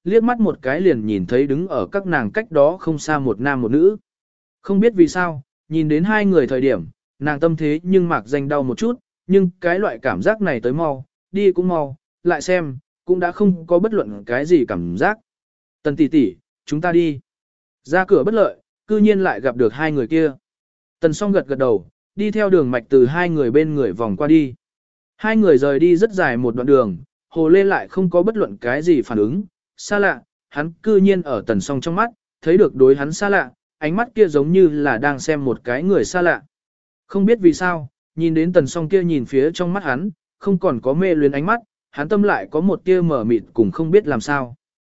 liếc mắt một cái liền nhìn thấy đứng ở các nàng cách đó không xa một nam một nữ. Không biết vì sao, nhìn đến hai người thời điểm, nàng tâm thế nhưng mạc danh đau một chút, nhưng cái loại cảm giác này tới mau, đi cũng mau, lại xem, cũng đã không có bất luận cái gì cảm giác. Tần tỷ tỷ, chúng ta đi. Ra cửa bất lợi, cư nhiên lại gặp được hai người kia. Tần song gật gật đầu, đi theo đường mạch từ hai người bên người vòng qua đi. Hai người rời đi rất dài một đoạn đường, Hồ Lê lại không có bất luận cái gì phản ứng, xa lạ, hắn cư nhiên ở tần song trong mắt, thấy được đối hắn xa lạ, ánh mắt kia giống như là đang xem một cái người xa lạ. Không biết vì sao, nhìn đến tần song kia nhìn phía trong mắt hắn, không còn có mê luyến ánh mắt, hắn tâm lại có một tia mở mịt cùng không biết làm sao.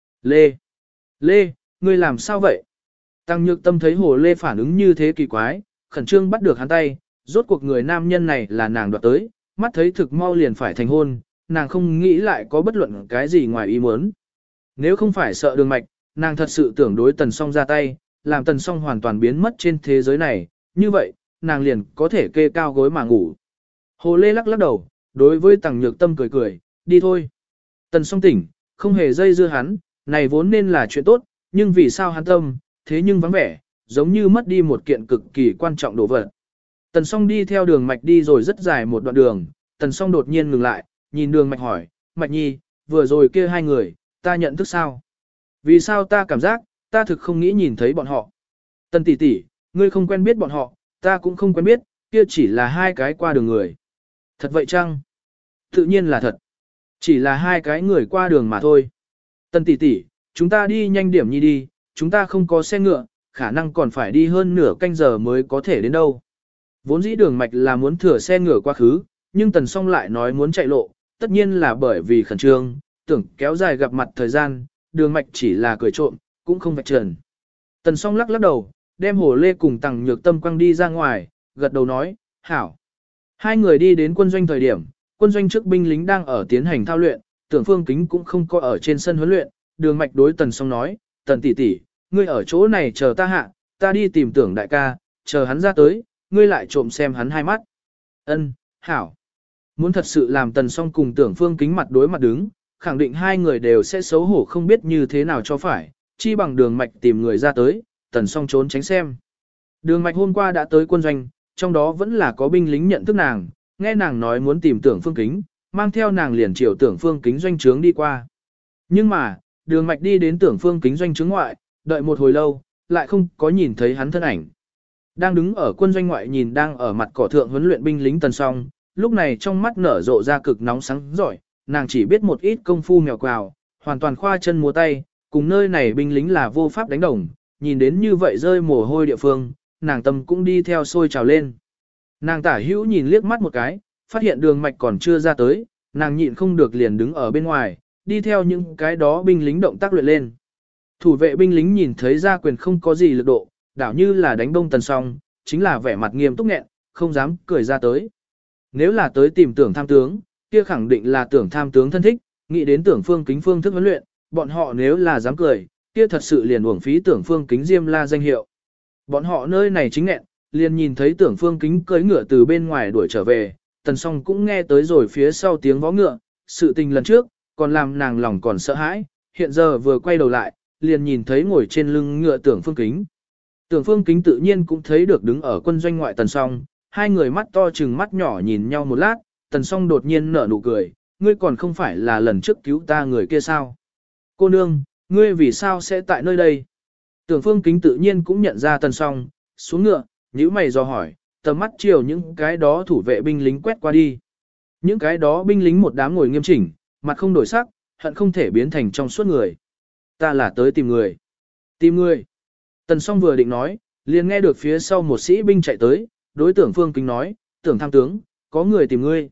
Lê, ngươi làm sao vậy? Tăng Nhược Tâm thấy Hồ Lê phản ứng như thế kỳ quái, khẩn trương bắt được hắn tay, rốt cuộc người nam nhân này là nàng đoạt tới, mắt thấy thực mau liền phải thành hôn, nàng không nghĩ lại có bất luận cái gì ngoài ý muốn. Nếu không phải sợ đường mạch, nàng thật sự tưởng đối tần song ra tay, làm tần song hoàn toàn biến mất trên thế giới này, như vậy, nàng liền có thể kê cao gối mà ngủ. Hồ Lê lắc lắc đầu, đối với Tăng Nhược Tâm cười cười, đi thôi. Tần song tỉnh, không hề dây dưa hắn, này vốn nên là chuyện tốt, nhưng vì sao hắn tâm, thế nhưng vắng vẻ, giống như mất đi một kiện cực kỳ quan trọng đồ vật. Tần song đi theo đường mạch đi rồi rất dài một đoạn đường, tần song đột nhiên ngừng lại, nhìn đường mạch hỏi, mạch nhi, vừa rồi kia hai người, ta nhận thức sao? Vì sao ta cảm giác, ta thực không nghĩ nhìn thấy bọn họ? Tần tỷ tỷ, ngươi không quen biết bọn họ, ta cũng không quen biết, kia chỉ là hai cái qua đường người. Thật vậy chăng? Tự nhiên là thật. Chỉ là hai cái người qua đường mà thôi. Tần tỷ tỷ, chúng ta đi nhanh điểm nhi đi, chúng ta không có xe ngựa, khả năng còn phải đi hơn nửa canh giờ mới có thể đến đâu. Vốn dĩ đường mạch là muốn thừa xe ngựa qua khứ, nhưng tần song lại nói muốn chạy lộ, tất nhiên là bởi vì khẩn trương, tưởng kéo dài gặp mặt thời gian, đường mạch chỉ là cười trộm, cũng không vạch trần. Tần song lắc lắc đầu, đem Hồ Lê cùng Tăng Nhược Tâm quăng đi ra ngoài, gật đầu nói, hảo. Hai người đi đến quân doanh thời điểm, quân doanh trước binh lính đang ở tiến hành thao luyện, tưởng Phương Kính cũng không có ở trên sân huấn luyện, đường mạch đối tần song nói, tần tỷ tỷ, ngươi ở chỗ này chờ ta hạ, ta đi tìm tưởng đại ca, chờ hắn ra tới, ngươi lại trộm xem hắn hai mắt. Ân, hảo. Muốn thật sự làm tần song cùng tưởng Phương Kính mặt đối mặt đứng, khẳng định hai người đều sẽ xấu hổ không biết như thế nào cho phải, chi bằng đường mạch tìm người ra tới, tần song trốn tránh xem. Đường mạch hôm qua đã tới quân doanh, trong đó vẫn là có binh lính nhận thức nàng, nghe nàng nói muốn tìm tưởng Phương Kính, mang theo nàng liền chiều tưởng Phương Kính doanh trướng đi qua. Nhưng mà, đường mạch đi đến tưởng Phương Kính doanh trướng ngoại, đợi một hồi lâu, lại không có nhìn thấy hắn thân ảnh. Đang đứng ở quân doanh ngoại nhìn đang ở mặt cỏ thượng huấn luyện binh lính tần song, lúc này trong mắt nở rộ ra cực nóng sáng giỏi, nàng chỉ biết một ít công phu mèo quào, hoàn toàn khoa chân múa tay, cùng nơi này binh lính là vô pháp đánh đồng, nhìn đến như vậy rơi mồ hôi địa phương, nàng tâm cũng đi theo sôi trào lên. Nàng tả hữu nhìn liếc mắt một cái, phát hiện đường mạch còn chưa ra tới, nàng nhịn không được liền đứng ở bên ngoài, đi theo những cái đó binh lính động tác luyện lên. Thủ vệ binh lính nhìn thấy gia quyền không có gì lực độ, đảo như là đánh đông tần song, chính là vẻ mặt nghiêm túc nghẹn, không dám cười ra tới. Nếu là tới tìm tưởng tham tướng, kia khẳng định là tưởng tham tướng thân thích, nghĩ đến tưởng Phương Kính phương thức huấn luyện, bọn họ nếu là dám cười, kia thật sự liền uổng phí tưởng Phương Kính Diêm La danh hiệu. Bọn họ nơi này chính nghẹn, liền nhìn thấy tưởng Phương Kính cưỡi ngựa từ bên ngoài đuổi trở về, tần song cũng nghe tới rồi phía sau tiếng vó ngựa, sự tình lần trước, còn làm nàng lòng còn sợ hãi, hiện giờ vừa quay đầu lại, liền nhìn thấy ngồi trên lưng ngựa tưởng Phương Kính. Tưởng Phương Kính tự nhiên cũng thấy được đứng ở quân doanh ngoại tần song, hai người mắt to chừng mắt nhỏ nhìn nhau một lát, tần song đột nhiên nở nụ cười, ngươi còn không phải là lần trước cứu ta người kia sao? Cô nương, ngươi vì sao sẽ tại nơi đây? Tưởng Phương Kính tự nhiên cũng nhận ra tần song, xuống ngựa, nhíu mày dò hỏi, tầm mắt chiều những cái đó thủ vệ binh lính quét qua đi. Những cái đó binh lính một đám ngồi nghiêm chỉnh, mặt không đổi sắc, hận không thể biến thành trong suốt người. Ta là tới tìm người. Tìm người. Tần song vừa định nói, liền nghe được phía sau một sĩ binh chạy tới, đối tưởng Phương Kính nói, tưởng tham tướng, có người tìm ngươi.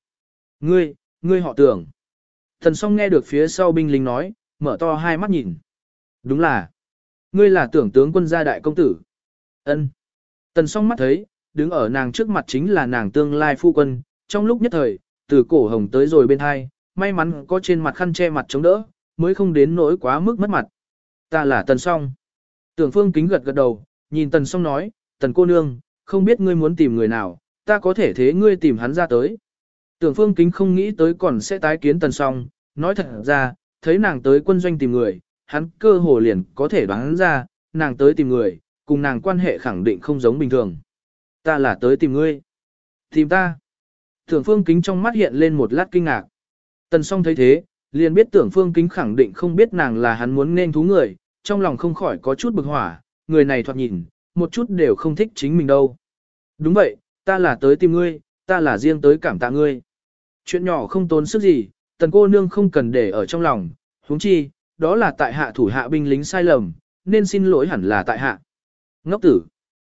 Ngươi họ tưởng. Tần song nghe được phía sau binh lính nói, mở to hai mắt nhìn. Đúng là. Ngươi là tưởng tướng quân gia đại công tử. Ân. Tần song mắt thấy, đứng ở nàng trước mặt chính là nàng tương lai phu quân, trong lúc nhất thời, từ cổ hồng tới rồi bên hai, may mắn có trên mặt khăn che mặt chống đỡ, mới không đến nỗi quá mức mất mặt. Ta là Tần song. Tưởng Phương Kính gật gật đầu, nhìn Tần song nói, Tần cô nương, không biết ngươi muốn tìm người nào, ta có thể thế ngươi tìm hắn ra tới. Tưởng Phương Kính không nghĩ tới còn sẽ tái kiến Tần song, nói thật ra, thấy nàng tới quân doanh tìm người, hắn cơ hồ liền có thể đoán ra, nàng tới tìm người, cùng nàng quan hệ khẳng định không giống bình thường. Ta là tới tìm ngươi. Tìm ta. Tưởng Phương Kính trong mắt hiện lên một lát kinh ngạc. Tần Song thấy thế, liền biết Tưởng Phương Kính khẳng định không biết nàng là hắn muốn nên thú người, trong lòng không khỏi có chút bực hỏa, người này thoạt nhìn, một chút đều không thích chính mình đâu. Đúng vậy, ta là tới tìm ngươi, ta là riêng tới cảm tạ ngươi. Chuyện nhỏ không tốn sức gì, Tần cô nương không cần để ở trong lòng, huống chi, đó là tại hạ thủ hạ binh lính sai lầm, nên xin lỗi hẳn là tại hạ. Ngốc tử.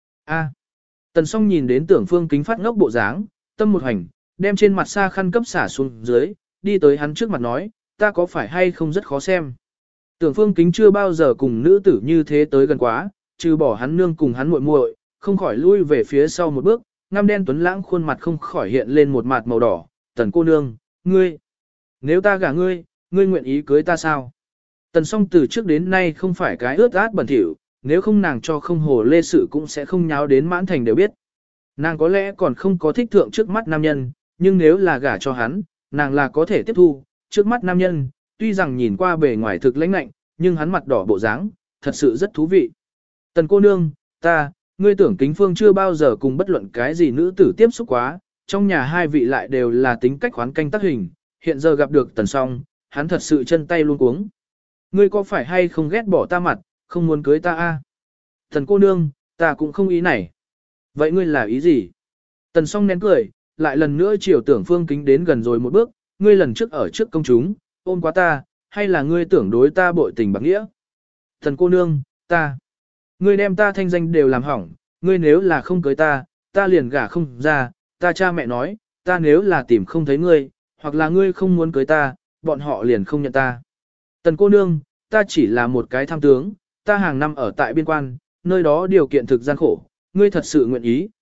A. Tần Song nhìn đến Tưởng Phương Kính phát ngốc bộ dáng, tâm một hành, đem trên mặt xa khăn cấp xả xuống dưới, đi tới hắn trước mặt nói, ta có phải hay không rất khó xem. Tưởng Phương Kính chưa bao giờ cùng nữ tử như thế tới gần quá, trừ bỏ hắn nương cùng hắn muội muội, không khỏi lui về phía sau một bước, ngăm đen tuấn lãng khuôn mặt không khỏi hiện lên một mặt màu đỏ, Tần cô nương, ngươi, nếu ta gả ngươi, ngươi nguyện ý cưới ta sao? Tần Song từ trước đến nay không phải cái ướt át bẩn thỉu, nếu không nàng cho không hồ lê sự cũng sẽ không nháo đến mãn thành đều biết. Nàng có lẽ còn không có thích thượng trước mắt nam nhân, nhưng nếu là gả cho hắn, nàng là có thể tiếp thu, trước mắt nam nhân, tuy rằng nhìn qua bề ngoài thực lãnh lạnh, nhưng hắn mặt đỏ bộ dáng, thật sự rất thú vị. Tần cô nương, ngươi tưởng Kính Phương chưa bao giờ cùng bất luận cái gì nữ tử tiếp xúc quá, trong nhà hai vị lại đều là tính cách khoán canh tác hình, hiện giờ gặp được Tần Song, hắn thật sự chân tay luôn cuống. Ngươi có phải hay không ghét bỏ ta mặt, không muốn cưới ta a? Tần cô nương, ta cũng không ý này. Vậy ngươi là ý gì? Tần Song nén cười, lại lần nữa chiều Tưởng Phương Kính đến gần rồi một bước, ngươi lần trước ở trước công chúng, ôm quá ta, hay là ngươi tưởng đối ta bội tình bạc nghĩa? Tần cô nương, ngươi đem ta thanh danh đều làm hỏng, ngươi nếu là không cưới ta, ta liền gả không ra, ta cha mẹ nói, ta nếu là tìm không thấy ngươi, hoặc là ngươi không muốn cưới ta, bọn họ liền không nhận ta. Tần cô nương, ta chỉ là một cái tham tướng, ta hàng năm ở tại biên quan, nơi đó điều kiện thực gian khổ, ngươi thật sự nguyện ý,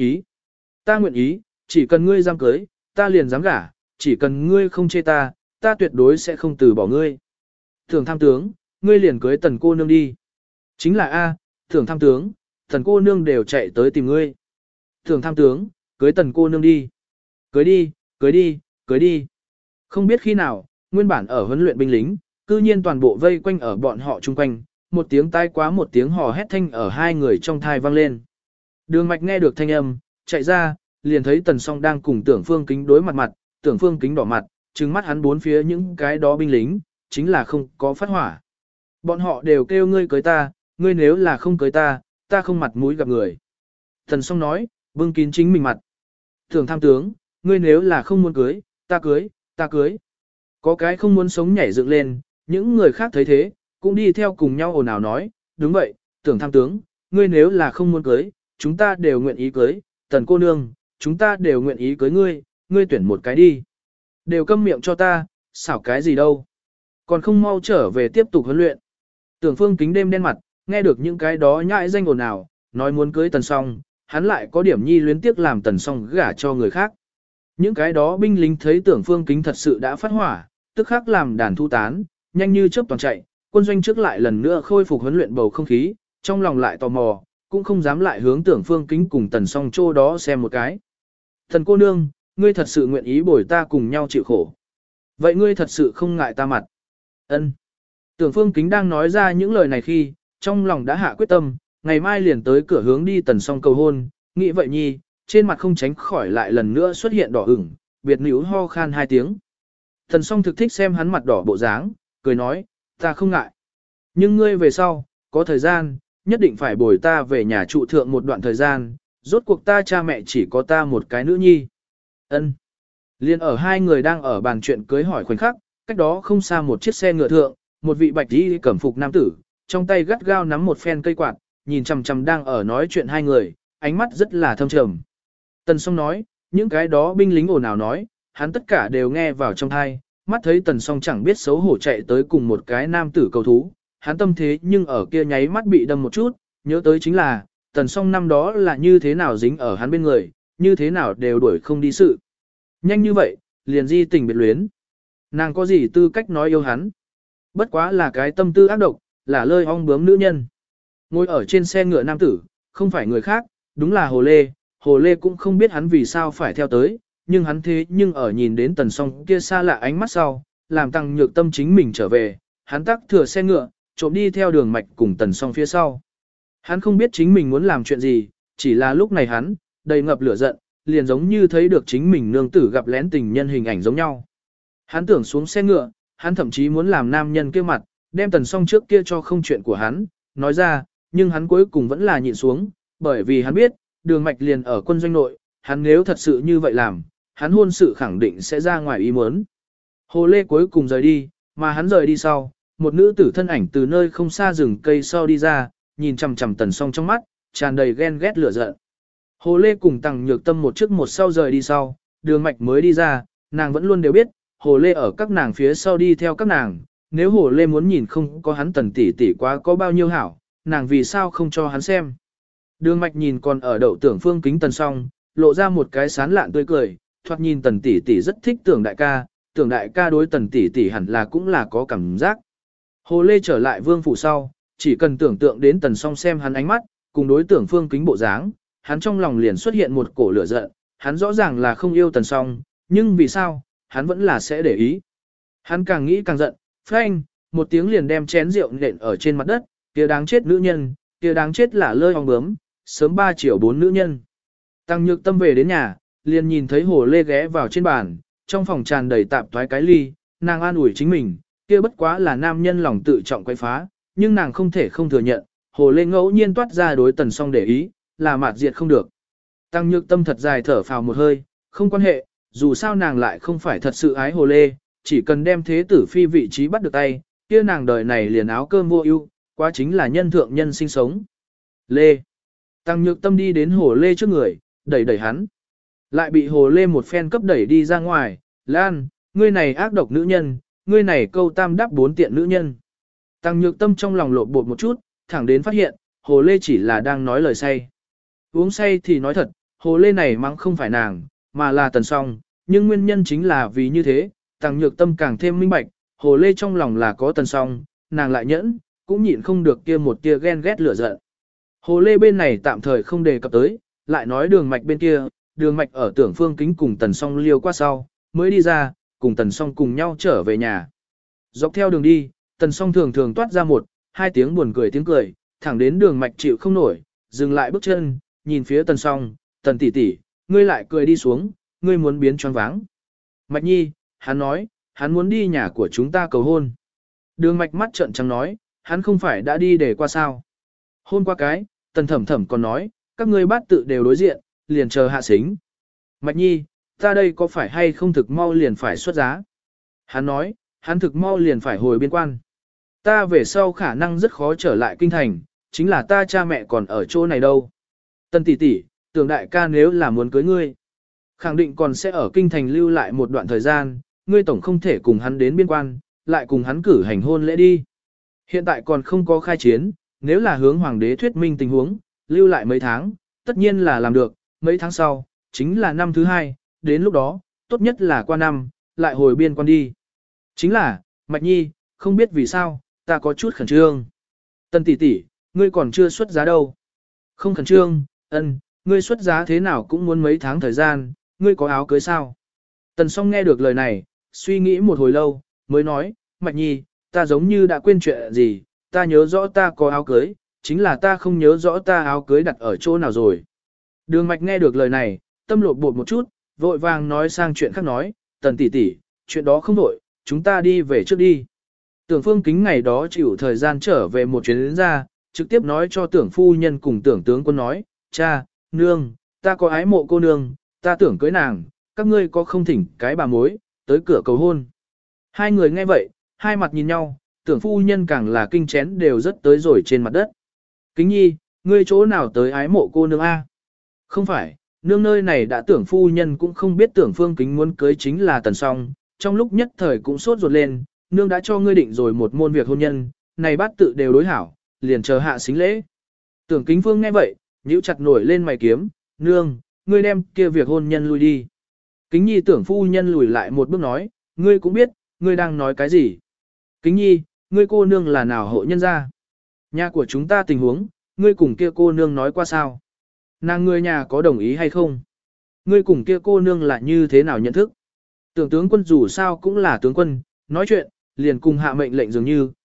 ta nguyện ý, chỉ cần ngươi dám cưới, ta liền dám gả, chỉ cần ngươi không chê ta, ta tuyệt đối sẽ không từ bỏ ngươi. Thường tham tướng, ngươi liền cưới Tần cô nương đi. Chính là A, Thường tham tướng, Tần cô nương đều chạy tới tìm ngươi. Thường tham tướng, cưới Tần cô nương đi. Cưới đi, cưới đi, cưới đi. Không biết khi nào, nguyên bản ở huấn luyện binh lính, cư nhiên toàn bộ vây quanh ở bọn họ chung quanh, một tiếng tai quá một tiếng hò hét thanh ở hai người trong thai vang lên. Đường Mạch nghe được thanh âm, chạy ra, liền thấy Tần Song đang cùng Tưởng Phương Kính đối mặt, Tưởng Phương Kính đỏ mặt, trừng mắt hắn bốn phía những cái đó binh lính, chính là không có phát hỏa. Bọn họ đều kêu ngươi cưới ta, ngươi nếu là không cưới ta, ta không mặt mũi gặp người. Tần Song nói, bưng kín chính mình mặt. Tưởng tham tướng, ngươi nếu là không muốn cưới, ta cưới. Có cái không muốn sống nhảy dựng lên, những người khác thấy thế, cũng đi theo cùng nhau ồn ào nói, đúng vậy, Tưởng tham tướng, ngươi nếu là không muốn cưới, chúng ta đều nguyện ý cưới, Tần cô nương, chúng ta đều nguyện ý cưới ngươi, ngươi tuyển một cái đi. Đều câm miệng cho ta, xảo cái gì đâu. Còn không mau trở về tiếp tục huấn luyện. Tưởng Phương Kính đêm đen mặt, nghe được những cái đó nhãi danh ồn ào, nói muốn cưới Tần Song, hắn lại có điểm nhi luyến tiếc làm Tần Song gả cho người khác. Những cái đó binh lính thấy Tưởng Phương Kính thật sự đã phát hỏa, tức khắc làm đàn thu tán, nhanh như chớp toàn chạy, quân doanh trước lại lần nữa khôi phục huấn luyện bầu không khí, trong lòng lại tò mò, cũng không dám lại hướng Tưởng Phương Kính cùng Tần Song Chô đó xem một cái. Thần cô nương, ngươi thật sự nguyện ý bồi ta cùng nhau chịu khổ. Vậy ngươi thật sự không ngại ta mặt. Ân. Tưởng Phương Kính đang nói ra những lời này khi, trong lòng đã hạ quyết tâm, ngày mai liền tới cửa hướng đi Tần Song cầu hôn, nghĩ vậy nhi, trên mặt không tránh khỏi lại lần nữa xuất hiện đỏ ửng, biệt níu ho khan hai tiếng. Tần Song thực thích xem hắn mặt đỏ bộ dáng, cười nói, ta không ngại. Nhưng ngươi về sau, có thời gian, nhất định phải bồi ta về nhà trụ thượng một đoạn thời gian, rốt cuộc ta cha mẹ chỉ có ta một cái nữ nhi. Ân. Liên ở hai người đang ở bàn chuyện cưới hỏi khoảnh khắc, cách đó không xa một chiếc xe ngựa thượng, một vị bạch y cẩm phục nam tử, trong tay gắt gao nắm một phen cây quạt, nhìn chằm chằm đang ở nói chuyện hai người, ánh mắt rất là thâm trầm. Tần Song nói, những cái đó binh lính ồn ào nói, hắn tất cả đều nghe vào trong tai, mắt thấy Tần Song chẳng biết xấu hổ chạy tới cùng một cái nam tử cầu thú, hắn tâm thế nhưng ở kia nháy mắt bị đâm một chút, nhớ tới chính là, Tần Song năm đó là như thế nào dính ở hắn bên người, như thế nào đều đuổi không đi sự. Nhanh như vậy, liền di tình biệt luyến. Nàng có gì tư cách nói yêu hắn? Bất quá là cái tâm tư ác độc, là lơi ong bướm nữ nhân. Ngồi ở trên xe ngựa nam tử, không phải người khác, đúng là Hồ Lê cũng không biết hắn vì sao phải theo tới, nhưng hắn thế nhưng ở nhìn đến Tần Song kia xa lạ ánh mắt sau, làm tăng nhược tâm chính mình trở về, hắn tắc thừa xe ngựa, trộm đi theo Đường Mạch cùng Tần Song phía sau. Hắn không biết chính mình muốn làm chuyện gì, chỉ là lúc này hắn, đầy ngập lửa giận, liền giống như thấy được chính mình nương tử gặp lén tình nhân hình ảnh giống nhau. Hắn tưởng xuống xe ngựa, hắn thậm chí muốn làm nam nhân kia mặt, đem Tần Song trước kia cho không chuyện của hắn, nói ra, nhưng hắn cuối cùng vẫn là nhịn xuống, bởi vì hắn biết, Đường Mạch liền ở quân doanh nội, hắn nếu thật sự như vậy làm, hắn hôn sự khẳng định sẽ ra ngoài ý muốn. Hồ Lê cuối cùng rời đi, mà hắn rời đi sau, một nữ tử thân ảnh từ nơi không xa rừng cây sau đi ra, nhìn chằm chằm Tần Song trong mắt, tràn đầy ghen ghét lửa giận. Hồ Lê cùng Tằng Nhược Tâm một trước một sau rời đi sau, Đường Mạch mới đi ra, nàng vẫn luôn đều biết, Hồ Lê ở các nàng phía sau đi theo các nàng, nếu Hồ Lê muốn nhìn không có hắn Tần tỷ tỷ quá có bao nhiêu hảo, nàng vì sao không cho hắn xem. Đường Mạch nhìn còn ở đậu Tưởng Phương kính Tần Song, lộ ra một cái sán lạn tươi cười, thoạt nhìn Tần tỷ tỷ rất thích Tưởng đại ca đối Tần tỷ tỷ hẳn là cũng là có cảm giác. Hồ Lê trở lại vương phủ sau, chỉ cần tưởng tượng đến Tần Song xem hắn ánh mắt, cùng đối Tưởng Phương kính bộ dáng, hắn trong lòng liền xuất hiện một cổ lửa giận, hắn rõ ràng là không yêu Tần Song, nhưng vì sao, hắn vẫn là sẽ để ý. Hắn càng nghĩ càng giận, phanh, một tiếng liền đem chén rượu nện ở trên mặt đất, kia đáng chết nữ nhân, kia đáng chết là lơi ong bướm, sớm 3 triệu 4 nữ nhân. Tăng Nhược Tâm về đến nhà, liền nhìn thấy Hồ Lê ghé vào trên bàn, trong phòng tràn đầy tạp toái cái ly, nàng an ủi chính mình, kia bất quá là nam nhân lòng tự trọng quấy phá, nhưng nàng không thể không thừa nhận, Hồ Lê ngẫu nhiên toát ra đối Tần Song để ý, là mạt diệt không được. Tăng Nhược Tâm thật dài thở phào một hơi, không quan hệ, dù sao nàng lại không phải thật sự ái Hồ Lê, chỉ cần đem thế tử phi vị trí bắt được tay, kia nàng đời này liền áo cơm vô ưu, quá chính là nhân thượng nhân sinh sống. Lê. Tăng Nhược Tâm đi đến Hồ Lê trước người, đẩy hắn. Lại bị Hồ Lê một phen cấp đẩy đi ra ngoài, Lan, ngươi này ác độc nữ nhân, ngươi này câu tam đáp 4 tiện nữ nhân. Tăng Nhược Tâm trong lòng lộn bột một chút, thẳng đến phát hiện, Hồ Lê chỉ là đang nói lời say. Uống say thì nói thật, Hồ Lê này mắng không phải nàng, mà là Tần Song, nhưng nguyên nhân chính là vì như thế, Tăng Nhược Tâm càng thêm minh bạch, Hồ Lê trong lòng là có Tần Song, nàng lại nhẫn, cũng nhịn không được kia một tia ghen ghét lửa giận. Hồ Lê bên này tạm thời không đề cập tới, lại nói Đường Mạch bên kia, Đường Mạch ở Tưởng Phương kính cùng Tần Song liêu qua sau, mới đi ra, cùng Tần Song cùng nhau trở về nhà. Dọc theo đường đi, Tần Song thường thường toát ra 1-2 tiếng buồn cười tiếng cười, thẳng đến Đường Mạch chịu không nổi, dừng lại bước chân, nhìn phía Tần Song, Tần tỷ tỷ, ngươi lại cười đi xuống, ngươi muốn biến choáng váng. Mạch Nhi, hắn nói, hắn muốn đi nhà của chúng ta cầu hôn. Đường Mạch mắt trợn trắng nói, hắn không phải đã đi để qua sao. Hôn qua cái, Tần Thẩm Thẩm còn nói, các ngươi bát tự đều đối diện, liền chờ hạ xính. Mạch Nhi, ta đây có phải hay không thực mau liền phải xuất giá? Hắn nói, hắn thực mau liền phải hồi biên quan. Ta về sau khả năng rất khó trở lại kinh thành, chính là ta cha mẹ còn ở chỗ này đâu. Tần tỷ tỷ, Tưởng đại ca nếu là muốn cưới ngươi, khẳng định còn sẽ ở kinh thành lưu lại một đoạn thời gian, ngươi tổng không thể cùng hắn đến biên quan, lại cùng hắn cử hành hôn lễ đi. Hiện tại còn không có khai chiến, nếu là hướng hoàng đế thuyết minh tình huống, lưu lại mấy tháng, tất nhiên là làm được, mấy tháng sau, chính là năm thứ 2, đến lúc đó, tốt nhất là qua năm, lại hồi biên quan đi. Chính là, Mạch Nhi, không biết vì sao, ta có chút khẩn trương. Tần tỷ tỷ, ngươi còn chưa xuất giá đâu. Không khẩn trương, ngươi xuất giá thế nào cũng muốn mấy tháng thời gian, ngươi có áo cưới sao? Tần Song nghe được lời này, suy nghĩ một hồi lâu, mới nói, Mạch Nhi, ta giống như đã quên chuyện gì, ta nhớ rõ ta có áo cưới, chính là ta không nhớ rõ ta áo cưới đặt ở chỗ nào rồi. Đường Mạch nghe được lời này, tâm lột bột một chút, vội vàng nói sang chuyện khác nói, Tần tỷ tỷ, chuyện đó không vội, chúng ta đi về trước đi. Tưởng Phương Kính ngày đó chịu thời gian trở về một chuyến đến ra, trực tiếp nói cho Tưởng phu nhân cùng Tưởng tướng quân nói, cha, nương, ta có ái mộ cô nương, ta tưởng cưới nàng, các ngươi có không thỉnh cái bà mối, tới cửa cầu hôn. Hai người nghe vậy, hai mặt nhìn nhau, Tưởng phu nhân càng là kinh chén đều rất tới rồi trên mặt đất. Kính Nhi, ngươi chỗ nào tới ái mộ cô nương A? Không phải, nương nơi này đã Tưởng phu nhân cũng không biết Tưởng Phương Kính muốn cưới chính là Tần Song, trong lúc nhất thời cũng sốt ruột lên, nương đã cho ngươi định rồi một môn việc hôn nhân, này bát tự đều đối hảo, liền chờ hạ xính lễ. Tưởng Kính Phương nghe vậy, nhíu chặt nổi lên mày kiếm, nương, ngươi đem kia việc hôn nhân lui đi. Kính Nhi Tưởng phu nhân lùi lại một bước nói, ngươi cũng biết, ngươi đang nói cái gì. Kính Nhi, ngươi cô nương là nào hộ nhân gia? Nhà của chúng ta tình huống, ngươi cùng kia cô nương nói qua sao? Nàng ngươi nhà có đồng ý hay không? Ngươi cùng kia cô nương là như thế nào nhận thức? Tưởng tướng quân dù sao cũng là tướng quân, nói chuyện, liền cùng hạ mệnh lệnh dường như,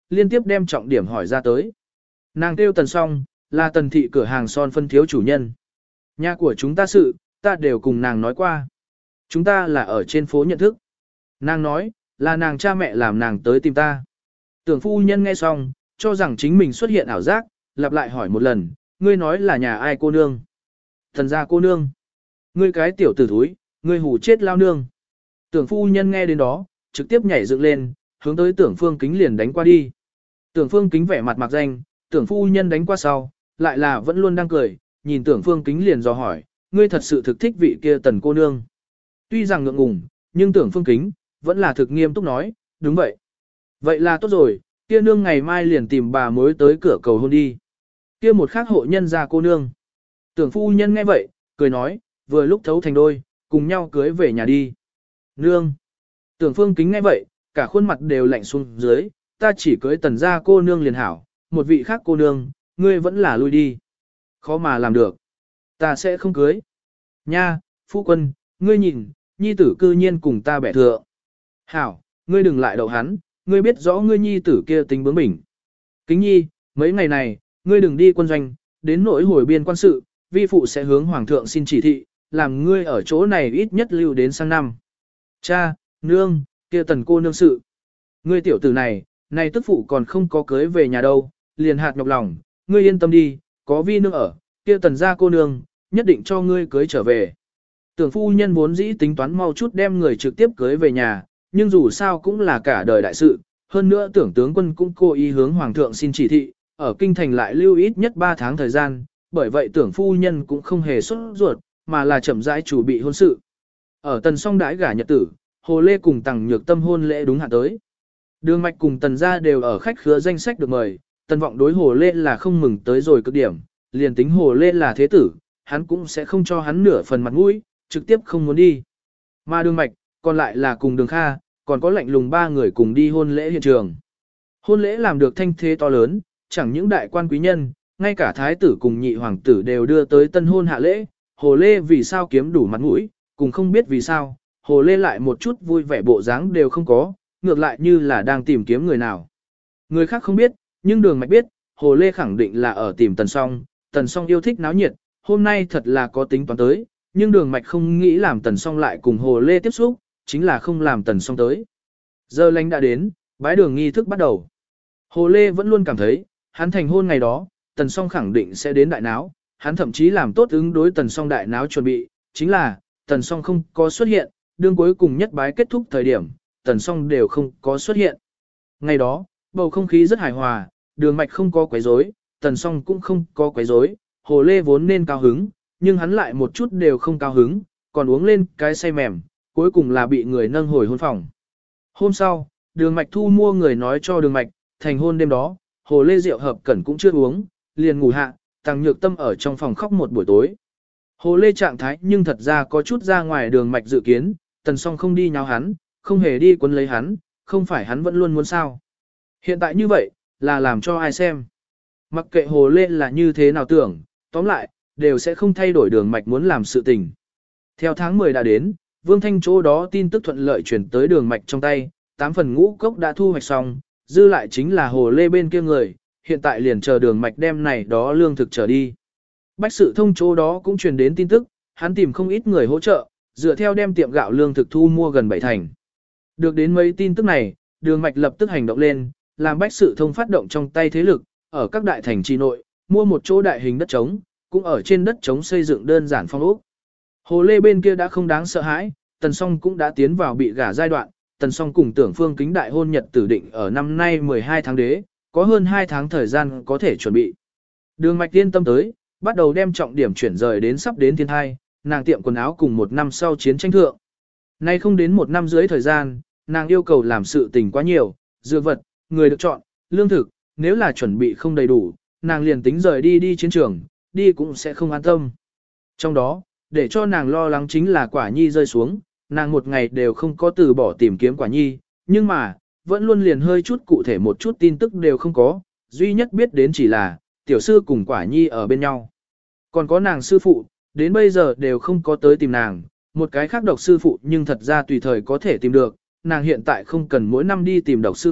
liên tiếp đem trọng điểm hỏi ra tới. Nàng kêu Tần Song, là Tần thị cửa hàng son phân thiếu chủ nhân. Nhà của chúng ta sự, ta đều cùng nàng nói qua. Chúng ta là ở trên phố nhận thức. Nàng nói, là nàng cha mẹ làm nàng tới tìm ta. Tưởng phu nhân nghe xong, cho rằng chính mình xuất hiện ảo giác, lặp lại hỏi một lần, ngươi nói là nhà ai cô nương? Thần gia cô nương. Ngươi cái tiểu tử thúi, ngươi hù chết lao nương. Tưởng phu nhân nghe đến đó, trực tiếp nhảy dựng lên, hướng tới tưởng phương kính liền đánh qua đi. Tưởng phương kính vẻ mặt mặc danh, tưởng phu nhân đánh qua sau, lại là vẫn luôn đang cười, nhìn tưởng phương kính liền dò hỏi, ngươi thật sự thực thích vị kia Tần cô nương. Tuy rằng ngượng ngùng, nhưng tưởng phương kính, vẫn là thực nghiêm túc nói, đúng vậy. Vậy là tốt rồi, kia nương ngày mai liền tìm bà mối tới cửa cầu hôn đi. Kia một khác hộ nhân ra cô nương. Tưởng phu nhân nghe vậy, cười nói, vừa lúc thấu thành đôi, cùng nhau cưới về nhà đi. Nương. Tưởng phương kính nghe vậy, cả khuôn mặt đều lạnh xuống dưới, ta chỉ cưới Tần gia cô nương liền hảo, một vị khác cô nương, ngươi vẫn là lui đi. Khó mà làm được. Ta sẽ không cưới. Nha, phu quân, ngươi nhìn, nhi tử cư nhiên cùng ta bẻ thượng. Hảo, ngươi đừng lại đậu hắn, ngươi biết rõ ngươi nhi tử kia tính bướng bỉnh. Kính nhi, mấy ngày này, ngươi đừng đi quân doanh, đến nỗi hồi biên quan sự, vi phụ sẽ hướng hoàng thượng xin chỉ thị, làm ngươi ở chỗ này ít nhất lưu đến sang năm. Cha, nương, kia Tần cô nương sự. Ngươi tiểu tử này, này tức phụ còn không có cưới về nhà đâu, liền hạt nhọc lòng, ngươi yên tâm đi, có vi nương ở, kia Tần gia cô nương, nhất định cho ngươi cưới trở về. Tưởng phu nhân vốn dĩ tính toán mau chút đem người trực tiếp cưới về nhà, nhưng dù sao cũng là cả đời đại sự, hơn nữa tưởng tướng quân cũng cố ý hướng hoàng thượng xin chỉ thị, ở kinh thành lại lưu ít nhất 3 tháng thời gian, bởi vậy tưởng phu nhân cũng không hề sốt ruột, mà là chậm rãi chuẩn bị hôn sự. Ở Tần song đãi gả nhật tử, Hồ Lê cùng Tằng Nhược Tâm hôn lễ đúng hạn tới. Đường Mạch cùng Tần gia đều ở khách khứa danh sách được mời, Tần Vọng đối Hồ Lê là không mừng tới rồi cực điểm, liền tính Hồ Lê là thế tử, hắn cũng sẽ không cho hắn nửa phần mặt mũi, trực tiếp không muốn đi. Mà Đường Mạch, còn lại là cùng Đường Kha, còn có lạnh lùng 3 người cùng đi hôn lễ hiện trường. Hôn lễ làm được thanh thế to lớn, chẳng những đại quan quý nhân, ngay cả thái tử cùng nhị hoàng tử đều đưa tới tân hôn hạ lễ, Hồ Lê vì sao kiếm đủ mặt mũi, cùng không biết vì sao, Hồ Lê lại một chút vui vẻ bộ dáng đều không có, ngược lại như là đang tìm kiếm người nào. Người khác không biết, nhưng Đường Mạch biết, Hồ Lê khẳng định là ở tìm Tần Song yêu thích náo nhiệt, hôm nay thật là có tính toán tới, nhưng Đường Mạch không nghĩ làm Tần Song lại cùng Hồ Lê tiếp xúc, chính là không làm Tần Song tới. Giờ lành đã đến, bái đường nghi thức bắt đầu. Hồ Lê vẫn luôn cảm thấy, hắn thành hôn ngày đó, Tần Song khẳng định sẽ đến đại náo, hắn thậm chí làm tốt ứng đối Tần Song đại náo chuẩn bị, chính là, Tần Song không có xuất hiện, đương cuối cùng nhất bái kết thúc thời điểm, Tần Song đều không có xuất hiện. Ngày đó, bầu không khí rất hài hòa, Đường Mạch không có quấy rối, Tần Song cũng không có quấy rối, Hồ Lê vốn nên cao hứng, nhưng hắn lại một chút đều không cao hứng, còn uống lên cái say mềm, cuối cùng là bị người nâng hồi hôn phòng. Hôm sau, Đường Mạch thu mua người nói cho Đường Mạch, thành hôn đêm đó, Hồ Lê rượu hợp cẩn cũng chưa uống, liền ngủ hạ, Tằng Nhược Tâm ở trong phòng khóc một buổi tối. Hồ Lê trạng thái nhưng thật ra có chút ra ngoài Đường Mạch dự kiến, Tần Song không đi nháo hắn, không hề đi quấn lấy hắn, không phải hắn vẫn luôn muốn sao. Hiện tại như vậy, là làm cho ai xem. Mặc kệ Hồ Lê là như thế nào tưởng, tóm lại, đều sẽ không thay đổi Đường Mạch muốn làm sự tình. Theo tháng 10 đã đến, Vương Thanh chỗ đó tin tức thuận lợi chuyển tới Đường Mạch trong tay, 8 phần ngũ cốc đã thu hoạch xong, dư lại chính là Hồ Lê bên kia người, hiện tại liền chờ Đường Mạch đem này đó lương thực trở đi. Bách Sự Thông chỗ đó cũng truyền đến tin tức, hắn tìm không ít người hỗ trợ, dựa theo đem tiệm gạo lương thực thu mua gần 7 thành. Được đến mấy tin tức này, Đường Mạch lập tức hành động lên, làm Bách Sự Thông phát động trong tay thế lực, ở các đại thành trì nội, mua một chỗ đại hình đất trống, cũng ở trên đất trống xây dựng đơn giản phong ốc. Hồ Lê bên kia đã không đáng sợ hãi, Tần Song cũng đã tiến vào bị gả giai đoạn, Tần Song cùng Tưởng Phương Kính đại hôn nhật tử định ở năm nay 12 tháng đế, có hơn 2 tháng thời gian có thể chuẩn bị. Đường Mạch yên tâm tới, bắt đầu đem trọng điểm chuyển rời đến sắp đến thiên thai, nàng tiệm quần áo cùng một năm sau chiến tranh thượng. Nay không đến một năm dưới thời gian, nàng yêu cầu làm sự tình quá nhiều, dược vật, người được chọn, lương thực, nếu là chuẩn bị không đầy đủ, nàng liền tính rời đi chiến trường, đi cũng sẽ không an tâm. Trong đó, để cho nàng lo lắng chính là Quả Nhi rơi xuống, nàng một ngày đều không có từ bỏ tìm kiếm Quả Nhi, nhưng mà, vẫn luôn liền hơi chút cụ thể một chút tin tức đều không có, duy nhất biết đến chỉ là, tiểu sư cùng Quả Nhi ở bên nhau. Còn có nàng sư phụ, đến bây giờ đều không có tới tìm nàng, một cái khác độc sư phụ nhưng thật ra tùy thời có thể tìm được, nàng hiện tại không cần mỗi năm đi tìm độc sư phụ,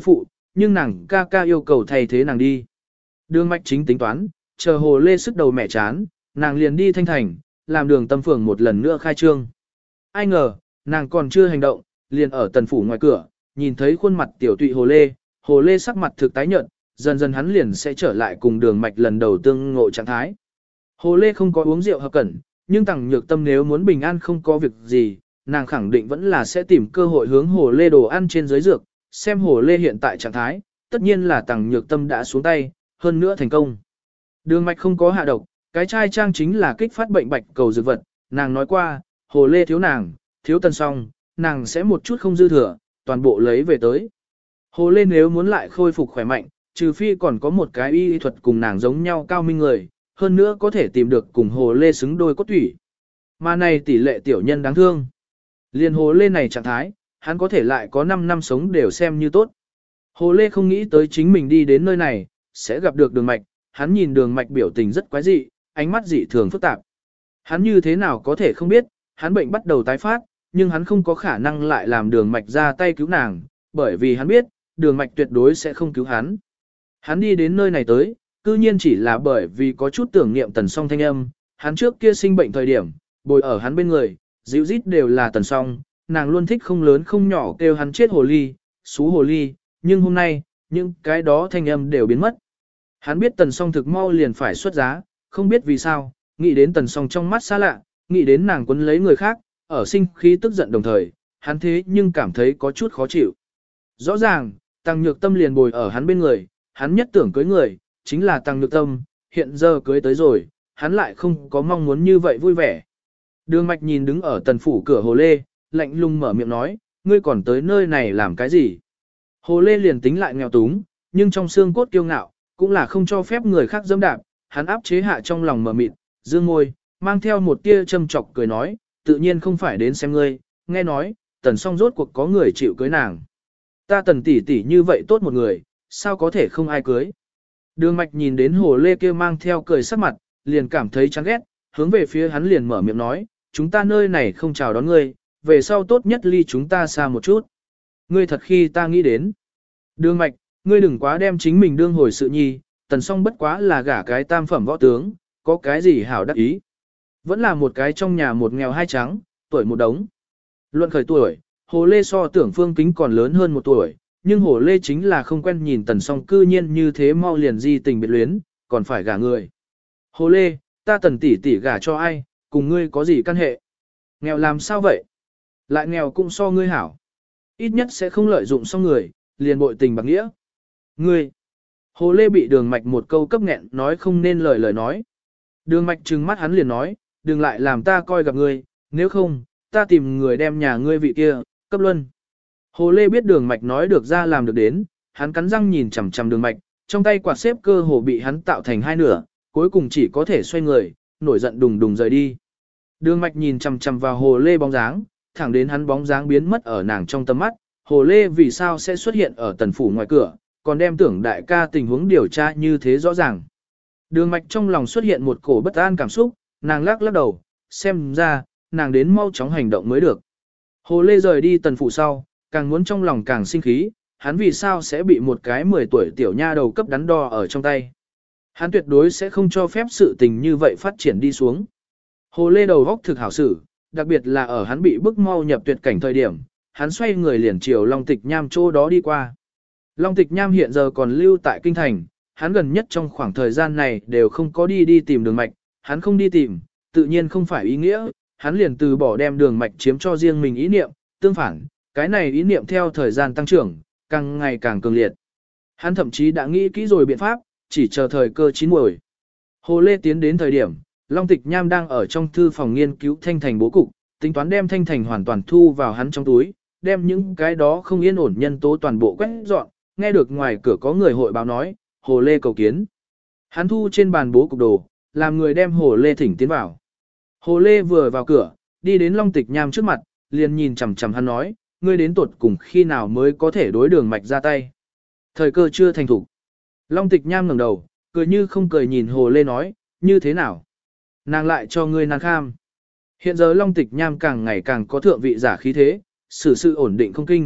nhưng nàng ca ca yêu cầu thay thế nàng đi. Đường mạch chính tính toán, chờ hồ lê sức đầu mẹ chán, nàng liền đi thanh thành, làm đường tâm phường một lần nữa khai trương. Ai ngờ, nàng còn chưa hành động, liền ở tần phủ ngoài cửa, nhìn thấy khuôn mặt tiểu tụy hồ lê sắc mặt thực tái nhợt, dần dần hắn liền sẽ trở lại cùng đường mạch lần đầu tương ngộ trạng thái. Hồ lê không có uống rượu hợp cẩn, nhưng Tằng Nhược Tâm nếu muốn bình an không có việc gì, nàng khẳng định vẫn là sẽ tìm cơ hội hướng hồ lê đồ ăn trên dưới dược, xem hồ lê hiện tại trạng thái, tất nhiên là Tằng Nhược Tâm đã xuống tay, hơn nữa thành công. Đường mạch không có hạ độc, cái chai trang chính là kích phát bệnh bạch cầu dược vật, nàng nói qua, hồ lê thiếu nàng, thiếu Tần Song, nàng sẽ một chút không dư thừa, toàn bộ lấy về tới. Hồ lê nếu muốn lại khôi phục khỏe mạnh, trừ phi còn có một cái y thuật cùng nàng giống nhau cao minh người, hơn nữa có thể tìm được cùng hồ lê xứng đôi cốt thủy. Mà này tỷ lệ tiểu nhân đáng thương. Liên hồ lê này trạng thái, hắn có thể lại có 5 năm sống đều xem như tốt. Hồ lê không nghĩ tới chính mình đi đến nơi này, sẽ gặp được đường mạch, hắn nhìn đường mạch biểu tình rất quái dị, ánh mắt dị thường phức tạp. Hắn như thế nào có thể không biết, hắn bệnh bắt đầu tái phát, nhưng hắn không có khả năng lại làm đường mạch ra tay cứu nàng, bởi vì hắn biết, đường mạch tuyệt đối sẽ không cứu hắn. Hắn đi đến nơi này tới, cư nhiên chỉ là bởi vì có chút tưởng niệm Tần Song thanh âm, hắn trước kia sinh bệnh thời điểm, bồi ở hắn bên người, dịu rít đều là Tần Song, nàng luôn thích không lớn không nhỏ kêu hắn chết hồ ly, xú hồ ly, nhưng hôm nay, những cái đó thanh âm đều biến mất. Hắn biết Tần Song thực mau liền phải xuất giá, không biết vì sao, nghĩ đến Tần Song trong mắt xa lạ, nghĩ đến nàng quấn lấy người khác, ở sinh khí tức giận đồng thời, hắn thế nhưng cảm thấy có chút khó chịu. Rõ ràng, Tằng Nhược Tâm liền bồi ở hắn bên người, hắn nhất tưởng cưới người, chính là Tằng Nhược Tâm, hiện giờ cưới tới rồi, hắn lại không có mong muốn như vậy vui vẻ. Đường mạch nhìn đứng ở tần phủ cửa hồ lê, lạnh lùng mở miệng nói, ngươi còn tới nơi này làm cái gì? Hồ lê liền tính lại nghèo túng, nhưng trong xương cốt kiêu ngạo, cũng là không cho phép người khác dẫm đạp, hắn áp chế hạ trong lòng mở mịt, dương môi, mang theo một tia châm chọc cười nói, tự nhiên không phải đến xem ngươi, nghe nói, Tần Song rốt cuộc có người chịu cưới nàng. Ta Tần tỷ tỷ như vậy tốt một người, sao có thể không ai cưới? Đường mạch nhìn đến hồ lê kia mang theo cười sắc mặt, liền cảm thấy chán ghét, hướng về phía hắn liền mở miệng nói, chúng ta nơi này không chào đón ngươi, về sau tốt nhất ly chúng ta xa một chút. Ngươi thật khi ta nghĩ đến. Đường mạch, ngươi đừng quá đem chính mình đương hồi sự nhi, Tần Song bất quá là gả cái tam phẩm võ tướng, có cái gì hảo đắc ý. Vẫn là một cái trong nhà một nghèo hai trắng, tuổi một đống. Luận khởi tuổi, Hồ Lê so tưởng Phương Kính còn lớn hơn một tuổi, nhưng Hồ Lê chính là không quen nhìn Tần Song cư nhiên như thế mau liền di tình biệt luyến, còn phải gả người. Hồ Lê, ta Tần tỷ tỷ gả cho ai, cùng ngươi có gì căn hệ? Nghèo làm sao vậy? Lại nghèo cũng so ngươi hảo. Ít nhất sẽ không lợi dụng so người, liền bội tình bạc nghĩa. Ngươi! Hồ Lê bị đường mạch một câu cấp nghẹn nói không nên lời nói. Đường mạch trừng mắt hắn liền nói, đừng lại làm ta coi gặp ngươi, nếu không, ta tìm người đem nhà ngươi vị kia, cấp luân. Hồ Lê biết đường mạch nói được ra làm được đến, hắn cắn răng nhìn chằm chằm đường mạch, trong tay quạt xếp cơ hồ bị hắn tạo thành hai nửa, cuối cùng chỉ có thể xoay người, nổi giận đùng đùng rời đi. Đường mạch nhìn chằm chằm vào Hồ Lê bóng dáng, thẳng đến hắn bóng dáng biến mất ở nàng trong tầm mắt, Hồ Lê vì sao sẽ xuất hiện ở tần phủ ngoài cửa, còn đem tưởng đại ca tình huống điều tra như thế rõ ràng. Đường mạch trong lòng xuất hiện một cổ bất an cảm xúc, nàng lắc lắc đầu, xem ra, nàng đến mau chóng hành động mới được. Hồ Lê rời đi tần phủ sau, càng muốn trong lòng càng sinh khí, hắn vì sao sẽ bị một cái 10 tuổi tiểu nha đầu cấp đắn đo ở trong tay. Hắn tuyệt đối sẽ không cho phép sự tình như vậy phát triển đi xuống. Hồ Lê đầu góc thực hảo xử, đặc biệt là ở hắn bị bức mau nhập tuyệt cảnh thời điểm, hắn xoay người liền chiều Long Tịch Nham chỗ đó đi qua. Long Tịch Nham hiện giờ còn lưu tại kinh thành, hắn gần nhất trong khoảng thời gian này đều không có đi tìm đường mạch, hắn không đi tìm, tự nhiên không phải ý nghĩa, hắn liền từ bỏ đem đường mạch chiếm cho riêng mình ý niệm, tương phản, cái này ý niệm theo thời gian tăng trưởng, càng ngày càng cường liệt. Hắn thậm chí đã nghĩ kỹ rồi biện pháp, chỉ chờ thời cơ chín muồi. Hồ Lê tiến đến thời điểm, Long Tịch Nham đang ở trong thư phòng nghiên cứu Thanh Thành bố cục, tính toán đem Thanh Thành hoàn toàn thu vào hắn trong túi, đem những cái đó không yên ổn nhân tố toàn bộ quét dọn, nghe được ngoài cửa có người hội báo nói, Hồ Lê cầu kiến. Hắn thu trên bàn bố cục đồ, làm người đem Hồ Lê thỉnh tiến vào. Hồ Lê vừa vào cửa, đi đến Long Tịch Nham trước mặt, liền nhìn chằm chằm hắn nói, ngươi đến tuột cùng khi nào mới có thể đối đường mạch ra tay. Thời cơ chưa thành thủ. Long Tịch Nham ngẩng đầu, cười như không cười nhìn Hồ Lê nói, như thế nào? Nàng lại cho ngươi nàng kham. Hiện giờ Long Tịch Nham càng ngày càng có thượng vị giả khí thế, xử sự ổn định không kinh,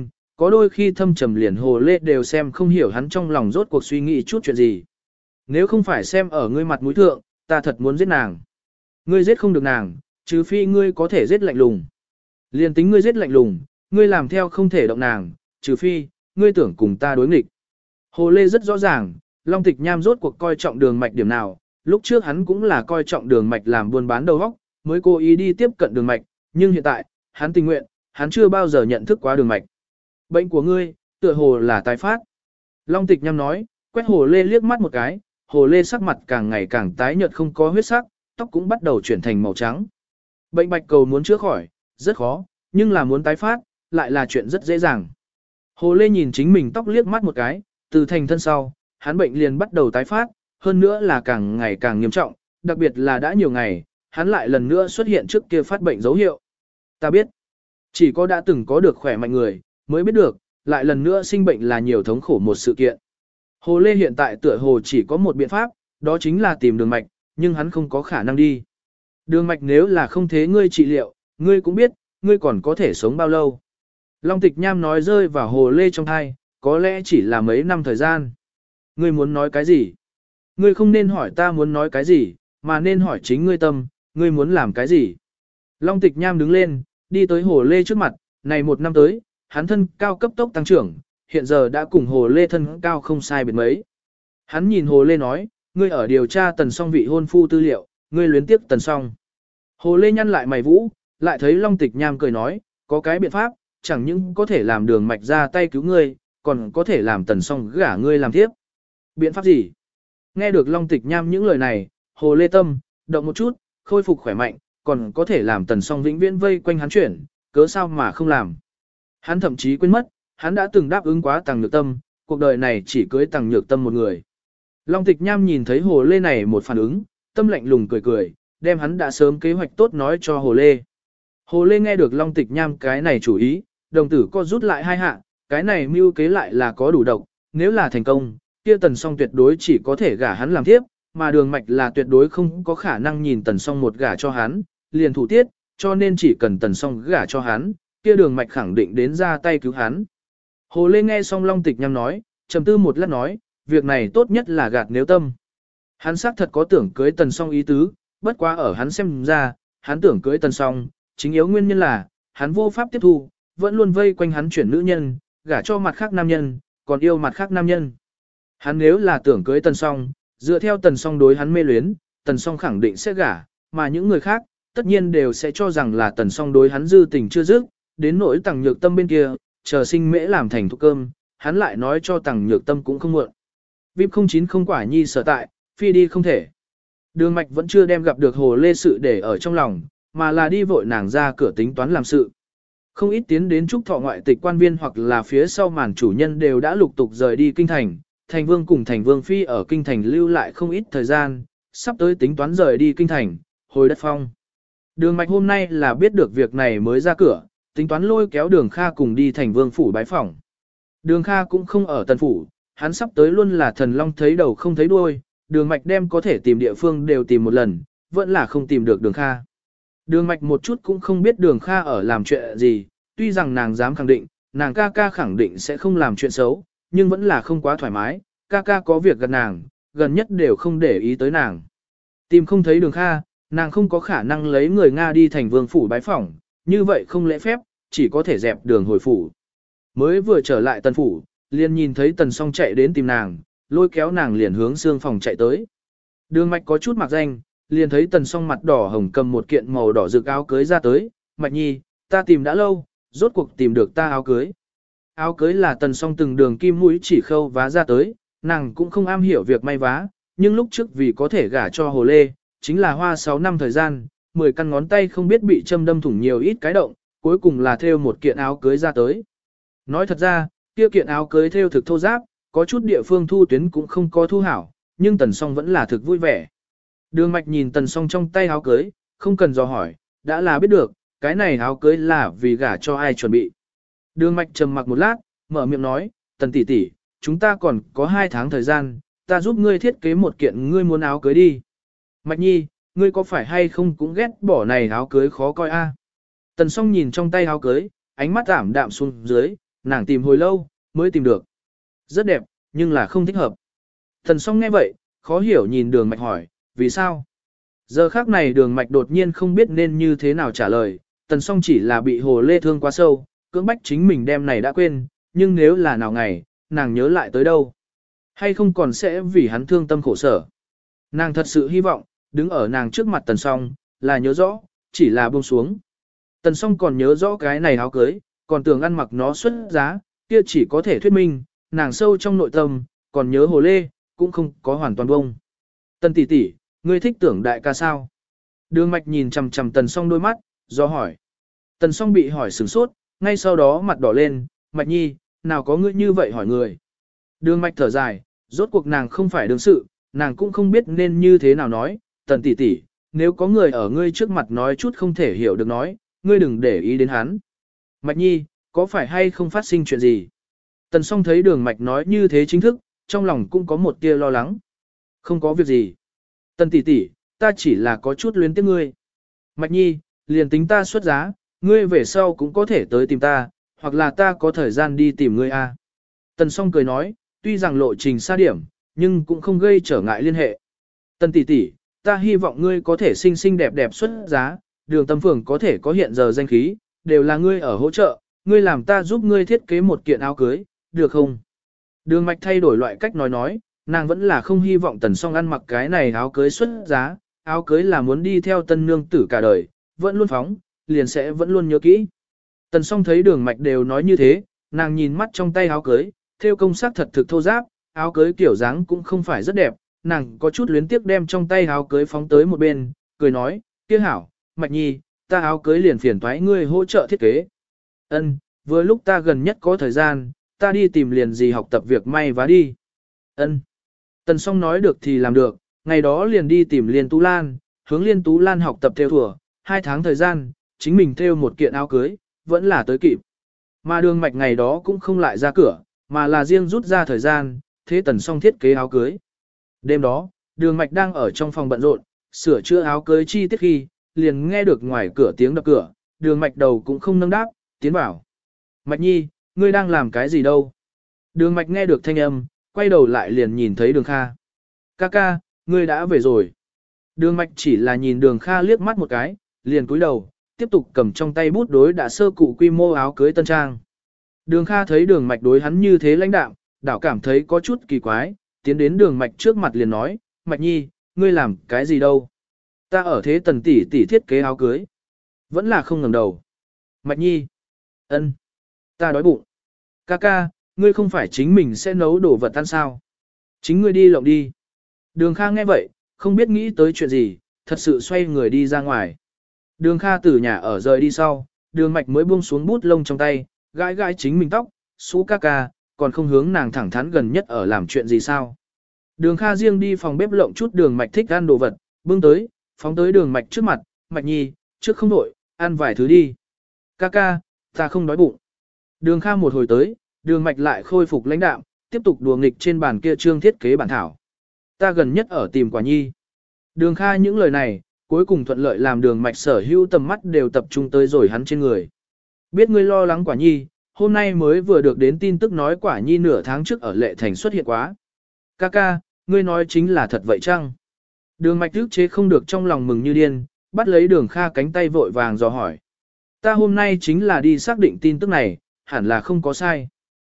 có đôi khi thâm trầm liền Hồ Lê đều xem không hiểu hắn trong lòng rốt cuộc suy nghĩ chút chuyện gì. Nếu không phải xem ở ngươi mặt mũi thượng, ta thật muốn giết nàng. Ngươi giết không được nàng, trừ phi ngươi có thể giết lạnh lùng. Liền tính ngươi giết lạnh lùng, ngươi làm theo không thể động nàng, trừ phi, ngươi tưởng cùng ta đối nghịch. Hồ Lê rất rõ ràng, Long Tịch Nham rốt cuộc coi trọng Đường Mạch điểm nào, lúc trước hắn cũng là coi trọng Đường Mạch làm buôn bán đầu óc, mới cố ý đi tiếp cận Đường Mạch, nhưng hiện tại, hắn tình nguyện, hắn chưa bao giờ nhận thức quá Đường Mạch. Bệnh của ngươi, tựa hồ là tái phát. Long Tịch Nham nói, quét Hồ Lê liếc mắt một cái, Hồ Lê sắc mặt càng ngày càng tái nhợt không có huyết sắc, tóc cũng bắt đầu chuyển thành màu trắng. Bệnh bạch cầu muốn chữa khỏi, rất khó, nhưng là muốn tái phát, lại là chuyện rất dễ dàng. Hồ Lê nhìn chính mình tóc liếc mắt một cái, từ thành thân sau, hắn bệnh liền bắt đầu tái phát, hơn nữa là càng ngày càng nghiêm trọng, đặc biệt là đã nhiều ngày, hắn lại lần nữa xuất hiện trước kia phát bệnh dấu hiệu. Ta biết, chỉ có đã từng có được khỏe mạnh người, mới biết được, lại lần nữa sinh bệnh là nhiều thống khổ một sự kiện. Hồ Lê hiện tại tựa hồ chỉ có một biện pháp, đó chính là tìm Đường Mạch, nhưng hắn không có khả năng đi. Đường Mạch nếu là không thế ngươi trị liệu, ngươi cũng biết, ngươi còn có thể sống bao lâu. Long Tịch Nham nói rơi vào Hồ Lê trong thai, có lẽ chỉ là mấy năm thời gian. Ngươi muốn nói cái gì? Ngươi không nên hỏi ta muốn nói cái gì, mà nên hỏi chính ngươi tâm, ngươi muốn làm cái gì? Long Tịch Nham đứng lên, đi tới Hồ Lê trước mặt, này một năm tới, hắn thân cao cấp tốc tăng trưởng, hiện giờ đã cùng Hồ Lê thân cao không sai biệt mấy. Hắn nhìn Hồ Lê nói, ngươi ở điều tra Tần Song vị hôn phu tư liệu, ngươi luyến tiếp Tần Song. Hồ Lê nhăn lại mày vũ, lại thấy Long Tịch Nham cười nói, có cái biện pháp, chẳng những có thể làm Đường Mạch ra tay cứu ngươi, còn có thể làm Tần Song gả ngươi làm tiếp. Biện pháp gì? Nghe được Long Tịch Nham những lời này, Hồ Lê tâm, động một chút, khôi phục khỏe mạnh, còn có thể làm Tần Song vĩnh viễn vây quanh hắn chuyển, cớ sao mà không làm. Hắn thậm chí quên mất, hắn đã từng đáp ứng quá Tằng Nhược Tâm, cuộc đời này chỉ cưới Tằng Nhược Tâm một người. Long Tịch Nham nhìn thấy Hồ Lê này một phản ứng, tâm lạnh lùng cười cười, đem hắn đã sớm kế hoạch tốt nói cho Hồ Lê. Hồ Lê nghe được Long Tịch Nham cái này chủ ý, đồng tử co rút lại hai hạ, cái này mưu kế lại là có đủ độc, nếu là thành công, kia Tần Song tuyệt đối chỉ có thể gả hắn làm thiếp, mà Đường Mạch là tuyệt đối không có khả năng nhìn Tần Song một gả cho hắn, liền thủ tiết, cho nên chỉ cần Tần Song gả cho hắn, kia Đường Mạch khẳng định đến ra tay cứu hắn. Hồ Lê nghe xong Long Tịch Nham nói, trầm tư một lát nói, việc này tốt nhất là gạt nếu tâm. Hắn xác thật có tưởng cưới Tần Song ý tứ, bất quá ở hắn xem ra, hắn tưởng cưới Tần Song, chính yếu nguyên nhân là, hắn vô pháp tiếp thu, vẫn luôn vây quanh hắn chuyển nữ nhân, gả cho mặt khác nam nhân, còn yêu mặt khác nam nhân. Hắn nếu là tưởng cưới Tần Song, dựa theo Tần Song đối hắn mê luyến, Tần Song khẳng định sẽ gả, mà những người khác, tất nhiên đều sẽ cho rằng là Tần Song đối hắn dư tình chưa dứt, đến nỗi Tằng Nhược Tâm bên kia, chờ sinh mễ làm thành thuốc cơm, hắn lại nói cho Tằng Nhược Tâm cũng không muộn. VIP 09 không quả nhi sở tại, phi đi không thể. Đường Mạch vẫn chưa đem gặp được Hồ Lê sự để ở trong lòng, mà là đi vội nàng ra cửa tính toán làm sự. Không ít tiến đến trúc thọ ngoại tịch quan viên hoặc là phía sau màn chủ nhân đều đã lục tục rời đi kinh thành, thành vương cùng thành vương phi ở kinh thành lưu lại không ít thời gian, sắp tới tính toán rời đi kinh thành, hồi đất phong. Đường Mạch hôm nay là biết được việc này mới ra cửa, tính toán lôi kéo Đường Kha cùng đi thành vương phủ bái phỏng. Đường Kha cũng không ở tần phủ, hắn sắp tới luôn là thần long thấy đầu không thấy đuôi, Đường Mạch đem có thể tìm địa phương đều tìm một lần, vẫn là không tìm được Đường Kha. Đường Mạch một chút cũng không biết Đường Kha ở làm chuyện gì, tuy rằng nàng dám khẳng định, nàng ca ca khẳng định sẽ không làm chuyện xấu, nhưng vẫn là không quá thoải mái, ca ca có việc gần nàng, gần nhất đều không để ý tới nàng. Tìm không thấy Đường Kha, nàng không có khả năng lấy người Nga đi thành vương phủ bái phỏng, như vậy không lễ phép, chỉ có thể dẹp đường hồi phủ. Mới vừa trở lại tần phủ, liền nhìn thấy Tần Song chạy đến tìm nàng, lôi kéo nàng liền hướng xương phòng chạy tới. Đường Mạch có chút mặc danh, liền thấy Tần Song mặt đỏ hồng cầm một kiện màu đỏ rực áo cưới ra tới, Mạch nhi, ta tìm đã lâu, rốt cuộc tìm được ta áo cưới. Áo cưới là Tần Song từng đường kim mũi chỉ khâu vá ra tới, nàng cũng không am hiểu việc may vá, nhưng lúc trước vì có thể gả cho Hồ Lê, chính là hoa 6 năm thời gian, 10 căn ngón tay không biết bị châm đâm thủng nhiều ít cái động, cuối cùng là thêu một kiện áo cưới ra tới. Nói thật ra, kia kiện áo cưới thêu thực thô giáp, có chút địa phương thu tuyến cũng không có thu hảo, nhưng Tần Song vẫn là thực vui vẻ. Đường Mạch nhìn Tần Song trong tay áo cưới, không cần dò hỏi, đã là biết được, cái này áo cưới là vì gả cho ai chuẩn bị. Đường Mạch trầm mặc một lát, mở miệng nói, Tần tỷ tỷ, chúng ta còn có 2 tháng thời gian, ta giúp ngươi thiết kế một kiện ngươi muốn áo cưới đi. Mạch nhi, ngươi có phải hay không cũng ghét bỏ này áo cưới khó coi a? Tần Song nhìn trong tay áo cưới, ánh mắt ảm đạm xuống dưới, nàng tìm hồi lâu, mới tìm được. Rất đẹp, nhưng là không thích hợp. Tần Song nghe vậy, khó hiểu nhìn Đường Mạch hỏi, vì sao? Giờ khác này Đường Mạch đột nhiên không biết nên như thế nào trả lời, Tần Song chỉ là bị Hồ Lê thương quá sâu, cưỡng bách chính mình đem này đã quên, nhưng nếu là nào ngày, nàng nhớ lại tới đâu? Hay không còn sẽ vì hắn thương tâm khổ sở? Nàng thật sự hy vọng, đứng ở nàng trước mặt Tần Song, là nhớ rõ, chỉ là buông xuống. Tần Song còn nhớ rõ cái này áo cưới, còn tưởng ăn mặc nó xuất giá, kia chỉ có thể thuyết minh, nàng sâu trong nội tâm, còn nhớ Hồ Lê, cũng không có hoàn toàn bông. Tần tỷ tỷ, ngươi thích Tưởng đại ca sao? Đường Mạch nhìn chằm chằm Tần Song đôi mắt, do hỏi. Tần Song bị hỏi sửng sốt, ngay sau đó mặt đỏ lên, Mạch nhi, nào có ngươi như vậy hỏi người. Đường Mạch thở dài, rốt cuộc nàng không phải đương sự, nàng cũng không biết nên như thế nào nói, Tần tỷ tỷ, nếu có người ở ngươi trước mặt nói chút không thể hiểu được nói, ngươi đừng để ý đến hắn. Mạch nhi, có phải hay không phát sinh chuyện gì? Tần Song thấy Đường Mạch nói như thế chính thức, trong lòng cũng có một tia lo lắng. Không có việc gì. Tần tỷ tỷ, ta chỉ là có chút luyến tiếc ngươi. Mạch nhi, liền tính ta xuất giá, ngươi về sau cũng có thể tới tìm ta, hoặc là ta có thời gian đi tìm ngươi a. Tần Song cười nói, tuy rằng lộ trình xa điểm, nhưng cũng không gây trở ngại liên hệ. Tần tỷ tỷ, ta hy vọng ngươi có thể xinh xinh đẹp đẹp xuất giá, Đường Tâm Phường có thể có hiện giờ danh khí, đều là ngươi ở hỗ trợ, ngươi làm ta giúp ngươi thiết kế một kiện áo cưới, được không? Đường Mạch thay đổi loại cách nói, nàng vẫn là không hy vọng Tần Song ăn mặc cái này áo cưới xuất giá, áo cưới là muốn đi theo tân nương tử cả đời, vẫn luôn phóng, liền sẽ vẫn luôn nhớ kỹ. Tần Song thấy Đường Mạch đều nói như thế, nàng nhìn mắt trong tay áo cưới, thêu công sắc thật thực thô ráp, áo cưới kiểu dáng cũng không phải rất đẹp, nàng có chút luyến tiếc đem trong tay áo cưới phóng tới một bên, cười nói, kia hảo, Mạch nhi, ta áo cưới liền phiền toái ngươi hỗ trợ thiết kế. Ân, vừa lúc ta gần nhất có thời gian, ta đi tìm liền gì học tập việc may vá đi. Ân. Tần Song nói được thì làm được, ngày đó liền đi tìm Liên Tú Lan, hướng Liên Tú Lan học tập theo thùa, 2 tháng thời gian, chính mình theo một kiện áo cưới, vẫn là tới kịp. Mà Đường Mạch ngày đó cũng không lại ra cửa, mà là riêng rút ra thời gian, thế Tần Song thiết kế áo cưới. Đêm đó, Đường Mạch đang ở trong phòng bận rộn, sửa chữa áo cưới chi tiết khi, liền nghe được ngoài cửa tiếng đập cửa, Đường Mạch đầu cũng không nâng đáp, tiến vào. Mạch nhi, ngươi đang làm cái gì đâu? Đường Mạch nghe được thanh âm, quay đầu lại liền nhìn thấy Đường Kha. Ca, ngươi đã về rồi. Đường Mạch chỉ là nhìn Đường Kha liếc mắt một cái, liền cúi đầu, tiếp tục cầm trong tay bút đối đã sơ cụ quy mô áo cưới tân trang. Đường Kha thấy Đường Mạch đối hắn như thế lãnh đạm, đảo cảm thấy có chút kỳ quái, tiến đến Đường Mạch trước mặt liền nói, Mạch nhi, ngươi làm cái gì đâu? Ta ở thế Tần tỷ tỷ thiết kế áo cưới. Vẫn là không ngẩng đầu. Mạch nhi. Ân. Ta đói bụng. Ca, ngươi không phải chính mình sẽ nấu đồ vật ăn sao? Chính ngươi đi lộng đi. Đường Kha nghe vậy, không biết nghĩ tới chuyện gì, thật sự xoay người đi ra ngoài. Đường Kha từ nhà ở rời đi sau, Đường Mạch mới buông xuống bút lông trong tay, gãi gãi chính mình tóc, xú ca, còn không hướng nàng thẳng thắn gần nhất ở làm chuyện gì sao. Đường Kha riêng đi phòng bếp lộng chút Đường Mạch thích ăn đồ vật, bưng tới, phóng tới Đường Mạch trước mặt, Mạch nhi, trước không đổi, ăn vài thứ đi. Ca, ta không đói bụng. Đường Kha một hồi tới, Đường Mạch lại khôi phục lãnh đạm, tiếp tục đùa nghịch trên bàn kia trương thiết kế bản thảo. Ta gần nhất ở tìm Quả Nhi. Đường Kha những lời này, cuối cùng thuận lợi làm Đường Mạch sở hữu tầm mắt đều tập trung tới rồi hắn trên người. Biết ngươi lo lắng Quả Nhi, hôm nay mới vừa được đến tin tức nói Quả Nhi nửa tháng trước ở Lệ Thành xuất hiện quá. Ca, ngươi nói chính là thật vậy chăng? Đường Mạch ức chế không được trong lòng mừng như điên, bắt lấy Đường Kha cánh tay vội vàng dò hỏi. Ta hôm nay chính là đi xác định tin tức này, hẳn là không có sai.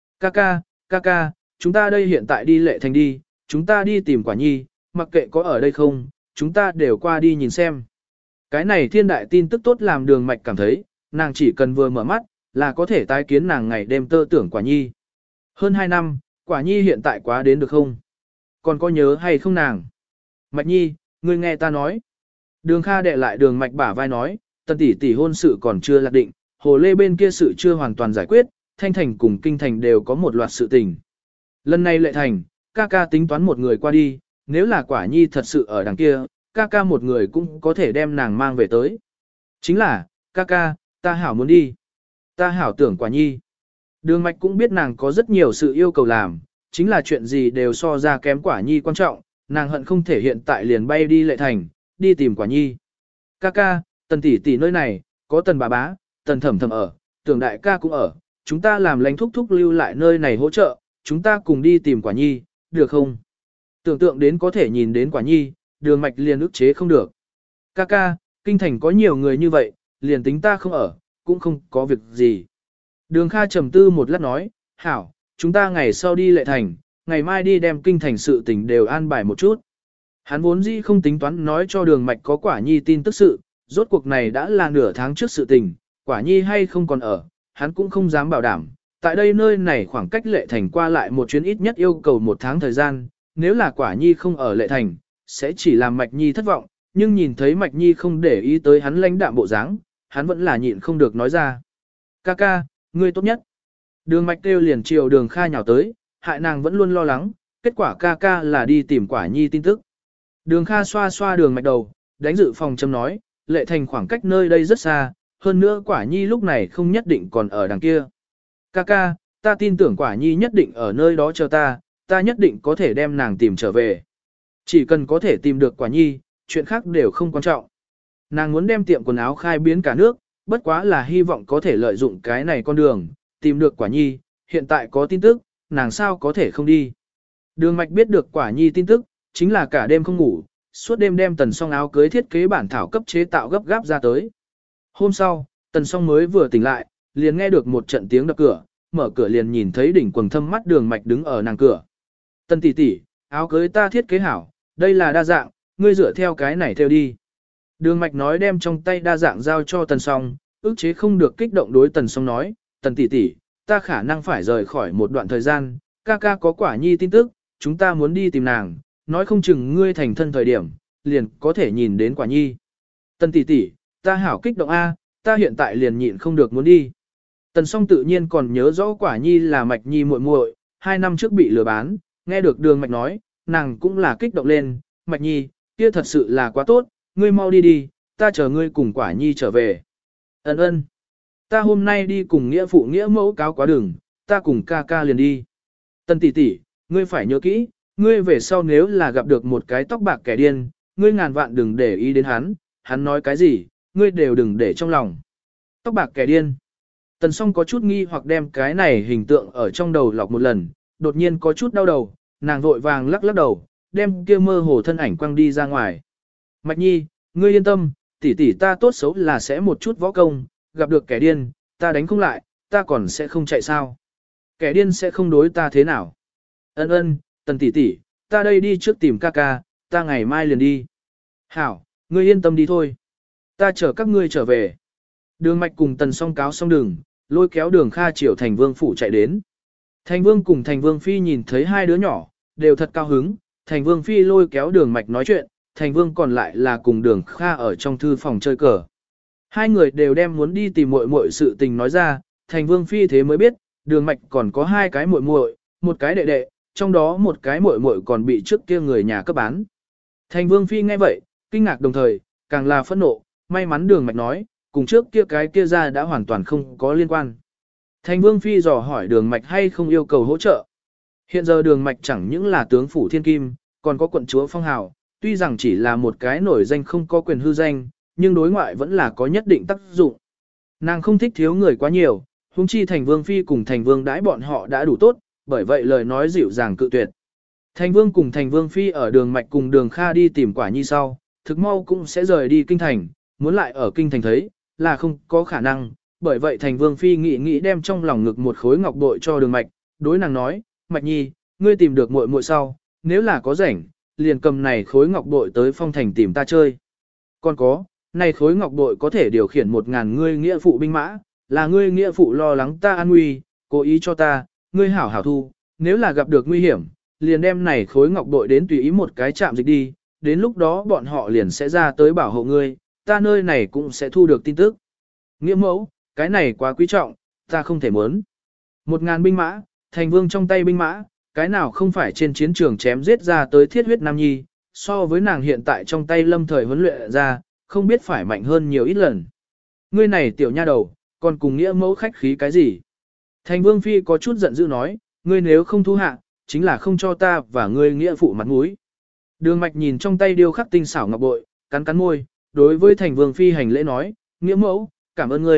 Ca, chúng ta đây hiện tại đi Lệ Thành đi, chúng ta đi tìm Quả Nhi, mặc kệ có ở đây không, chúng ta đều qua đi nhìn xem. Cái này thiên đại tin tức tốt làm Đường Mạch cảm thấy, nàng chỉ cần vừa mở mắt, là có thể tái kiến nàng ngày đêm tơ tưởng Quả Nhi. Hơn 2 năm, Quả Nhi hiện tại quá đến được không? Còn có nhớ hay không nàng? Mạch Nhi, ngươi nghe ta nói. Đường Kha đệ lại Đường Mạch bả vai nói, Tần tỷ hôn sự còn chưa lạc định, Hồ Lê bên kia sự chưa hoàn toàn giải quyết, Thanh Thành cùng Kinh Thành đều có một loạt sự tình. Lần này Lệ Thành, ca tính toán một người qua đi, nếu là Quả Nhi thật sự ở đằng kia, ca một người cũng có thể đem nàng mang về tới. Chính là, ca, ta hảo muốn đi. Ta hảo tưởng Quả Nhi. Đường Mạch cũng biết nàng có rất nhiều sự yêu cầu làm, chính là chuyện gì đều so ra kém Quả Nhi quan trọng, nàng hận không thể hiện tại liền bay đi Lệ Thành, đi tìm Quả Nhi. Ca, Tần tỷ nơi này, có Tần bà bá, Tần thẩm ở, Tưởng đại ca cũng ở, chúng ta làm lãnh thúc thúc lưu lại nơi này hỗ trợ, chúng ta cùng đi tìm quả nhi, được không? Tưởng tượng đến có thể nhìn đến quả nhi, đường mạch liền ức chế không được. Ca ca, kinh thành có nhiều người như vậy, liền tính ta không ở, cũng không có việc gì. Đường Kha trầm tư một lát nói, hảo, chúng ta ngày sau đi Lệ Thành, ngày mai đi đem kinh thành sự tình đều an bài một chút. Hắn vốn dĩ không tính toán nói cho đường mạch có quả nhi tin tức sự, rốt cuộc này đã là nửa tháng trước sự tình, quả nhi hay không còn ở, hắn cũng không dám bảo đảm. Tại đây nơi này khoảng cách Lệ Thành qua lại một chuyến ít nhất yêu cầu một tháng thời gian, nếu là quả nhi không ở Lệ Thành, sẽ chỉ làm Mạch Nhi thất vọng, nhưng nhìn thấy Mạch Nhi không để ý tới hắn lãnh đạm bộ dáng, hắn vẫn là nhịn không được nói ra. Ca ca, ngươi tốt nhất. Đường Mạch kêu liền chiều Đường Kha nhào tới, hại nàng vẫn luôn lo lắng, kết quả ca ca là đi tìm quả nhi tin tức. Đường Kha xoa xoa Đường Mạch đầu, đánh dự phòng châm nói, Lệ Thành khoảng cách nơi đây rất xa, hơn nữa quả nhi lúc này không nhất định còn ở đằng kia. Ca ca, ta tin tưởng quả nhi nhất định ở nơi đó chờ ta, ta nhất định có thể đem nàng tìm trở về. Chỉ cần có thể tìm được quả nhi, chuyện khác đều không quan trọng. Nàng muốn đem tiệm quần áo khai biến cả nước, bất quá là hy vọng có thể lợi dụng cái này con đường, tìm được quả nhi, hiện tại có tin tức, nàng sao có thể không đi. Đường Mạch biết được quả nhi tin tức, chính là cả đêm không ngủ, suốt đêm đem Tần Song áo cưới thiết kế bản thảo cấp chế tạo gấp gáp ra tới. Hôm sau, Tần Song mới vừa tỉnh lại, liền nghe được một trận tiếng đập cửa, mở cửa liền nhìn thấy đỉnh quần thâm mắt Đường Mạch đứng ở nàng cửa. Tần tỷ tỷ, áo cưới ta thiết kế hảo, đây là đa dạng, ngươi dựa theo cái này theo đi. Đường Mạch nói đem trong tay đa dạng giao cho Tần Song, ức chế không được kích động đối Tần Song nói, Tần tỷ tỷ, ta khả năng phải rời khỏi một đoạn thời gian, ca ca có quả nhi tin tức, chúng ta muốn đi tìm nàng, nói không chừng ngươi thành thân thời điểm, liền có thể nhìn đến quả nhi. Tần tỷ tỷ, ta hảo kích động A, ta hiện tại liền nhịn không được muốn đi. Tần Song tự nhiên còn nhớ rõ quả nhi là Mạch Nhi muội muội, 2 năm trước bị lừa bán, nghe được Đường Mạch nói, nàng cũng là kích động lên, Mạch Nhi, kia thật sự là quá tốt, ngươi mau đi đi, ta chờ ngươi cùng quả nhi trở về. Ấn ơn, ta hôm nay đi cùng nghĩa phụ nghĩa mẫu cáo quá đường, ta cùng ca ca liền đi. Tần tỷ tỷ, ngươi phải nhớ kỹ, ngươi về sau nếu là gặp được một cái tóc bạc kẻ điên, ngươi ngàn vạn đừng để ý đến hắn nói cái gì, ngươi đều đừng để trong lòng. Tóc bạc kẻ điên. Tần Song có chút nghi hoặc đem cái này hình tượng ở trong đầu lọc một lần, đột nhiên có chút đau đầu, nàng vội vàng lắc lắc đầu, đem kia mơ hồ thân ảnh quăng đi ra ngoài. Mạch Nhi, ngươi yên tâm, tỷ tỷ ta tốt xấu là sẽ một chút võ công, gặp được kẻ điên, ta đánh không lại, ta còn sẽ không chạy sao. Kẻ điên sẽ không đối ta thế nào. Ân ân, Tần tỷ tỷ, ta đây đi trước tìm ca ca, ta ngày mai liền đi. Hảo, ngươi yên tâm đi thôi. Ta chở các ngươi trở về. Đường Mạch cùng Tần Song cáo xong đường, lôi kéo Đường Kha chiều Thành Vương phủ chạy đến. Thành Vương cùng Thành Vương Phi nhìn thấy hai đứa nhỏ, đều thật cao hứng. Thành Vương Phi lôi kéo Đường Mạch nói chuyện, Thành Vương còn lại là cùng Đường Kha ở trong thư phòng chơi cờ. Hai người đều đem muốn đi tìm muội muội sự tình nói ra, Thành Vương Phi thế mới biết, Đường Mạch còn có hai cái muội muội, một cái đệ đệ, trong đó một cái muội muội còn bị trước kia người nhà cấp bán. Thành Vương Phi nghe vậy, kinh ngạc đồng thời, càng là phẫn nộ, may mắn Đường Mạch nói, cùng trước kia cái kia ra đã hoàn toàn không có liên quan. Thành Vương Phi dò hỏi Đường Mạch hay không yêu cầu hỗ trợ. Hiện giờ Đường Mạch chẳng những là tướng phủ thiên kim, còn có quận chúa phong hào, tuy rằng chỉ là một cái nổi danh không có quyền hư danh, nhưng đối ngoại vẫn là có nhất định tác dụng. Nàng không thích thiếu người quá nhiều, huống chi Thành Vương Phi cùng Thành Vương đãi bọn họ đã đủ tốt, bởi vậy lời nói dịu dàng cự tuyệt. Thành Vương cùng Thành Vương Phi ở Đường Mạch cùng Đường Kha đi tìm quả nhi sau, thực mau cũng sẽ rời đi kinh thành, muốn lại ở kinh thành thấy, là không có khả năng, bởi vậy Thành Vương Phi nghĩ đem trong lòng ngực một khối ngọc bội cho Đường Mạch, đối nàng nói, Mạch Nhi, ngươi tìm được muội muội sau, nếu là có rảnh, liền cầm này khối ngọc bội tới phong thành tìm ta chơi. Còn có, này khối ngọc bội có thể điều khiển 1000 ngươi nghĩa phụ binh mã, là ngươi nghĩa phụ lo lắng ta an nguy, cố ý cho ta, ngươi hảo hảo thu, nếu là gặp được nguy hiểm, liền đem này khối ngọc bội đến tùy ý một cái trạm dịch đi, đến lúc đó bọn họ liền sẽ ra tới bảo hộ ngươi, ta nơi này cũng sẽ thu được tin tức. Nghĩa mẫu, cái này quá quý trọng, ta không thể muốn. 1000 binh mã, Thành Vương trong tay binh mã, cái nào không phải trên chiến trường chém giết ra tới thiết huyết nam nhi, so với nàng hiện tại trong tay lâm thời huấn luyện ra, không biết phải mạnh hơn nhiều ít lần. Ngươi này tiểu nha đầu, còn cùng nghĩa mẫu khách khí cái gì? Thành Vương Phi có chút giận dữ nói, ngươi nếu không thu hạ, chính là không cho ta và ngươi nghĩa phụ mặt mũi. Đường Mạch nhìn trong tay điêu khắc tinh xảo ngọc bội, cắn cắn môi, đối với Thành Vương Phi hành lễ nói, nghĩa mẫu, cảm ơn ngươi,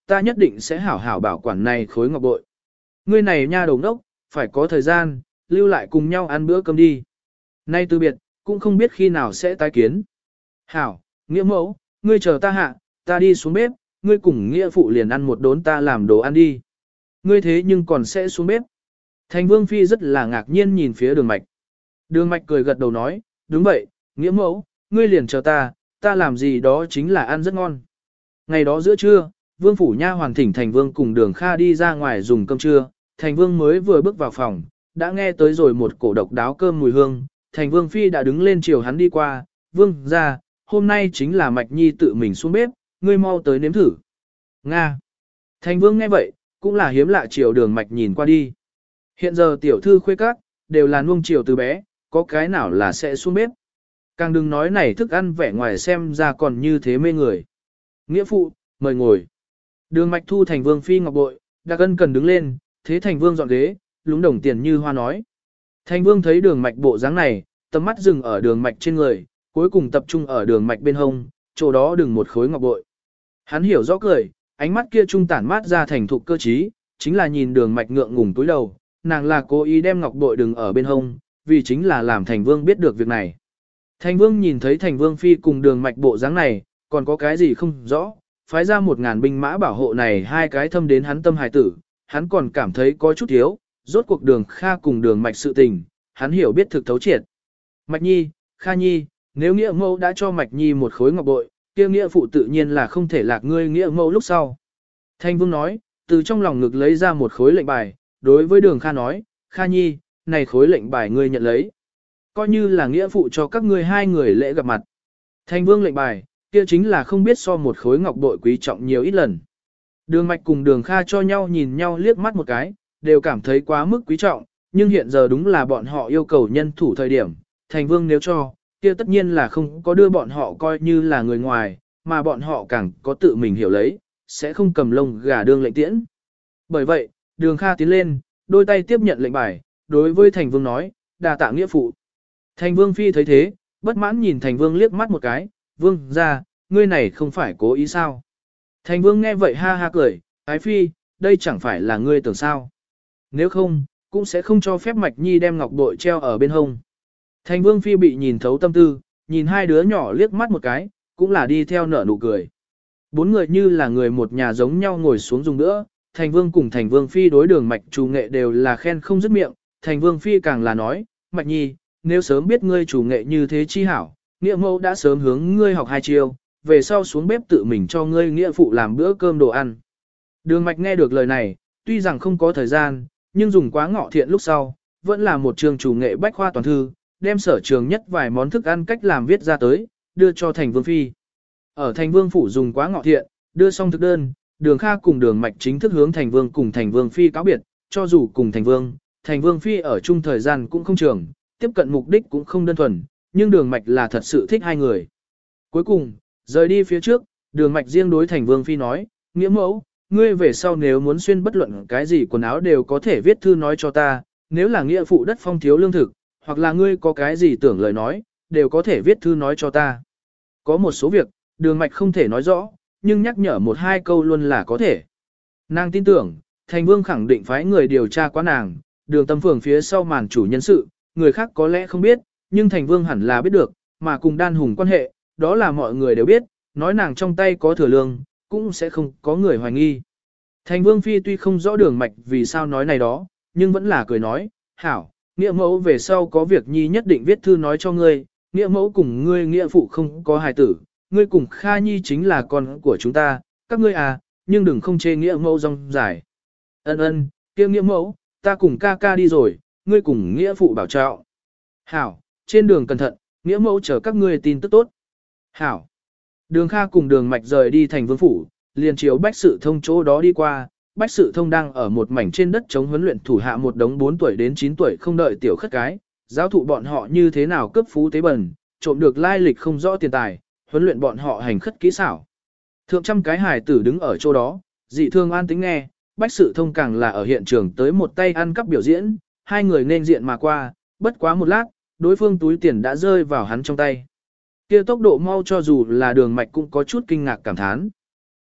ta nhất định sẽ hảo hảo bảo quản này khối ngọc bội. Ngươi này nha đầu đốc, phải có thời gian, lưu lại cùng nhau ăn bữa cơm đi. Nay từ biệt, cũng không biết khi nào sẽ tái kiến. Hảo, nghĩa mẫu, ngươi chờ ta hạ, ta đi xuống bếp, ngươi cùng nghĩa phụ liền ăn một đốn ta làm đồ ăn đi. Ngươi thế nhưng còn sẽ xuống bếp. Thành Vương Phi rất là ngạc nhiên nhìn phía Đường Mạch. Đường Mạch cười gật đầu nói, đúng vậy, nghĩa mẫu, ngươi liền chờ ta làm gì đó chính là ăn rất ngon. Ngày đó giữa trưa, Vương phủ nha hoàn thỉnh Thành Vương cùng Đường Kha đi ra ngoài dùng cơm trưa, Thành Vương mới vừa bước vào phòng, đã nghe tới rồi một cổ độc đáo cơm mùi hương, Thành Vương Phi đã đứng lên chiều hắn đi qua, Vương ra, hôm nay chính là Mạch Nhi tự mình xuống bếp, ngươi mau tới nếm thử. Nga. Thành Vương nghe vậy, cũng là hiếm lạ chiều Đường Mạch nhìn qua đi. Hiện giờ tiểu thư khuê các, đều là nuông chiều từ bé, có cái nào là sẽ xuống bếp. Càng đừng nói này thức ăn vẻ ngoài xem ra còn như thế mê người. Nghĩa phụ, mời ngồi. Đường Mạch thu Thành Vương Phi ngọc bội, Đặc Ân cần đứng lên, thế Thành Vương dọn ghế, lúng đồng tiền như hoa nói. Thành Vương thấy Đường Mạch bộ dáng này, tầm mắt dừng ở Đường Mạch trên người, cuối cùng tập trung ở Đường Mạch bên hông, chỗ đó đừng một khối ngọc bội. Hắn hiểu rõ cười, ánh mắt kia trung tản mát ra thành thục cơ trí, chính là nhìn Đường Mạch ngượng ngùng túi đầu, nàng là cố ý đem ngọc bội đừng ở bên hông, vì chính là làm Thành Vương biết được việc này. Thành Vương nhìn thấy Thành Vương Phi cùng Đường Mạch bộ dáng này, còn có cái gì không rõ, phái ra 1000 binh mã bảo hộ này hai cái thâm đến hắn tâm hài tử, hắn còn cảm thấy có chút thiếu, rốt cuộc Đường Kha cùng Đường Mạch sự tình, hắn hiểu biết thực thấu triệt. Mạch Nhi, Kha Nhi, nếu nghĩa mẫu đã cho Mạch Nhi một khối ngọc bội, kia nghĩa phụ tự nhiên là không thể lạc ngươi nghĩa mẫu lúc sau. Thành Vương nói, từ trong lòng ngực lấy ra một khối lệnh bài, đối với Đường Kha nói, Kha Nhi, này khối lệnh bài ngươi nhận lấy. Coi như là nghĩa phụ cho các ngươi hai người lễ gặp mặt. Thành Vương lệnh bài, kia chính là không biết so một khối ngọc bội quý trọng nhiều ít lần. Đường Mạch cùng Đường Kha cho nhau nhìn nhau liếc mắt một cái, đều cảm thấy quá mức quý trọng, nhưng hiện giờ đúng là bọn họ yêu cầu nhân thủ thời điểm. Thành Vương nếu cho, kia tất nhiên là không có đưa bọn họ coi như là người ngoài, mà bọn họ càng có tự mình hiểu lấy, sẽ không cầm lông gà đương lệnh tiễn. Bởi vậy, Đường Kha tiến lên, đôi tay tiếp nhận lệnh bài, đối với Thành Vương nói, đà tạ nghĩa phụ. Thành Vương Phi thấy thế, bất mãn nhìn Thành Vương liếc mắt một cái, Vương ra, ngươi này không phải cố ý sao. Thành Vương nghe vậy ha ha cười, Ái Phi, đây chẳng phải là ngươi tưởng sao. Nếu không, cũng sẽ không cho phép Mạch Nhi đem ngọc bội treo ở bên hông. Thành Vương Phi bị nhìn thấu tâm tư, nhìn hai đứa nhỏ liếc mắt một cái, cũng là đi theo nở nụ cười. Bốn người như là người một nhà giống nhau ngồi xuống dùng nữa, Thành Vương cùng Thành Vương Phi đối Đường Mạch chủ nghệ đều là khen không dứt miệng, Thành Vương Phi càng là nói, Mạch Nhi, nếu sớm biết ngươi chủ nghệ như thế chi hảo, nghĩa mẫu đã sớm hướng ngươi học hai chiêu, về sau xuống bếp tự mình cho ngươi nghĩa phụ làm bữa cơm đồ ăn. Đường Mạch nghe được lời này, tuy rằng không có thời gian, nhưng dùng quá ngọ thiện lúc sau, vẫn là một trường chủ nghệ bách khoa toàn thư, đem sở trường nhất vài món thức ăn cách làm viết ra tới, đưa cho Thành Vương Phi. Ở Thành Vương phủ dùng quá ngọ thiện, đưa xong thực đơn, Đường Kha cùng Đường Mạch chính thức hướng Thành Vương cùng Thành Vương Phi cáo biệt, cho dù cùng Thành Vương Phi ở chung thời gian cũng không trường, tiếp cận mục đích cũng không đơn thuần, nhưng Đường Mạch là thật sự thích hai người. Cuối cùng, rời đi phía trước, Đường Mạch riêng đối Thành Vương Phi nói, nghĩa mẫu, ngươi về sau nếu muốn xuyên bất luận cái gì quần áo đều có thể viết thư nói cho ta, nếu là nghĩa phụ đất phong thiếu lương thực, hoặc là ngươi có cái gì tưởng lời nói, đều có thể viết thư nói cho ta. Có một số việc, Đường Mạch không thể nói rõ, nhưng nhắc nhở một hai câu luôn là có thể. Nàng tin tưởng, Thành Vương khẳng định phái người điều tra qua nàng, Đường Tâm Phường phía sau màn chủ nhân sự, người khác có lẽ không biết, nhưng Thành Vương hẳn là biết được, mà cùng Đan Hùng quan hệ, đó là mọi người đều biết, nói nàng trong tay có thừa lương, cũng sẽ không có người hoài nghi. Thành Vương Phi tuy không rõ Đường Mạch vì sao nói này đó, nhưng vẫn là cười nói, hảo, nghĩa mẫu về sau có việc nhi nhất định viết thư nói cho ngươi, nghĩa mẫu cùng ngươi nghĩa phụ không có hài tử, ngươi cùng Kha Nhi chính là con của chúng ta, các ngươi à, nhưng đừng không chê nghĩa mẫu rong dài. Ân ân, kia nghĩa mẫu, ta cùng ca ca đi rồi, ngươi cùng nghĩa phụ bảo trọng. Hảo, trên đường cẩn thận, nghĩa mẫu chờ các ngươi tin tức tốt. Hảo. Đường Kha cùng Đường Mạch rời đi Thành Vương phủ, liền chiếu Bách Sự Thông chỗ đó đi qua. Bách Sự Thông đang ở một mảnh trên đất chống huấn luyện thủ hạ một đống 4 tuổi đến 9 tuổi không đợi tiểu khất cái, giáo thụ bọn họ như thế nào cướp phú tế bần, trộm được lai lịch không rõ tiền tài, huấn luyện bọn họ hành khất kỹ xảo. Thượng trăm cái hài tử đứng ở chỗ đó, dị thương an tính nghe, Bách Sự Thông càng là ở hiện trường tới một tay ăn cắp biểu diễn, hai người nên diện mà qua, bất quá một lát, đối phương túi tiền đã rơi vào hắn trong tay. Kia tốc độ mau cho dù là Đường Mạch cũng có chút kinh ngạc cảm thán.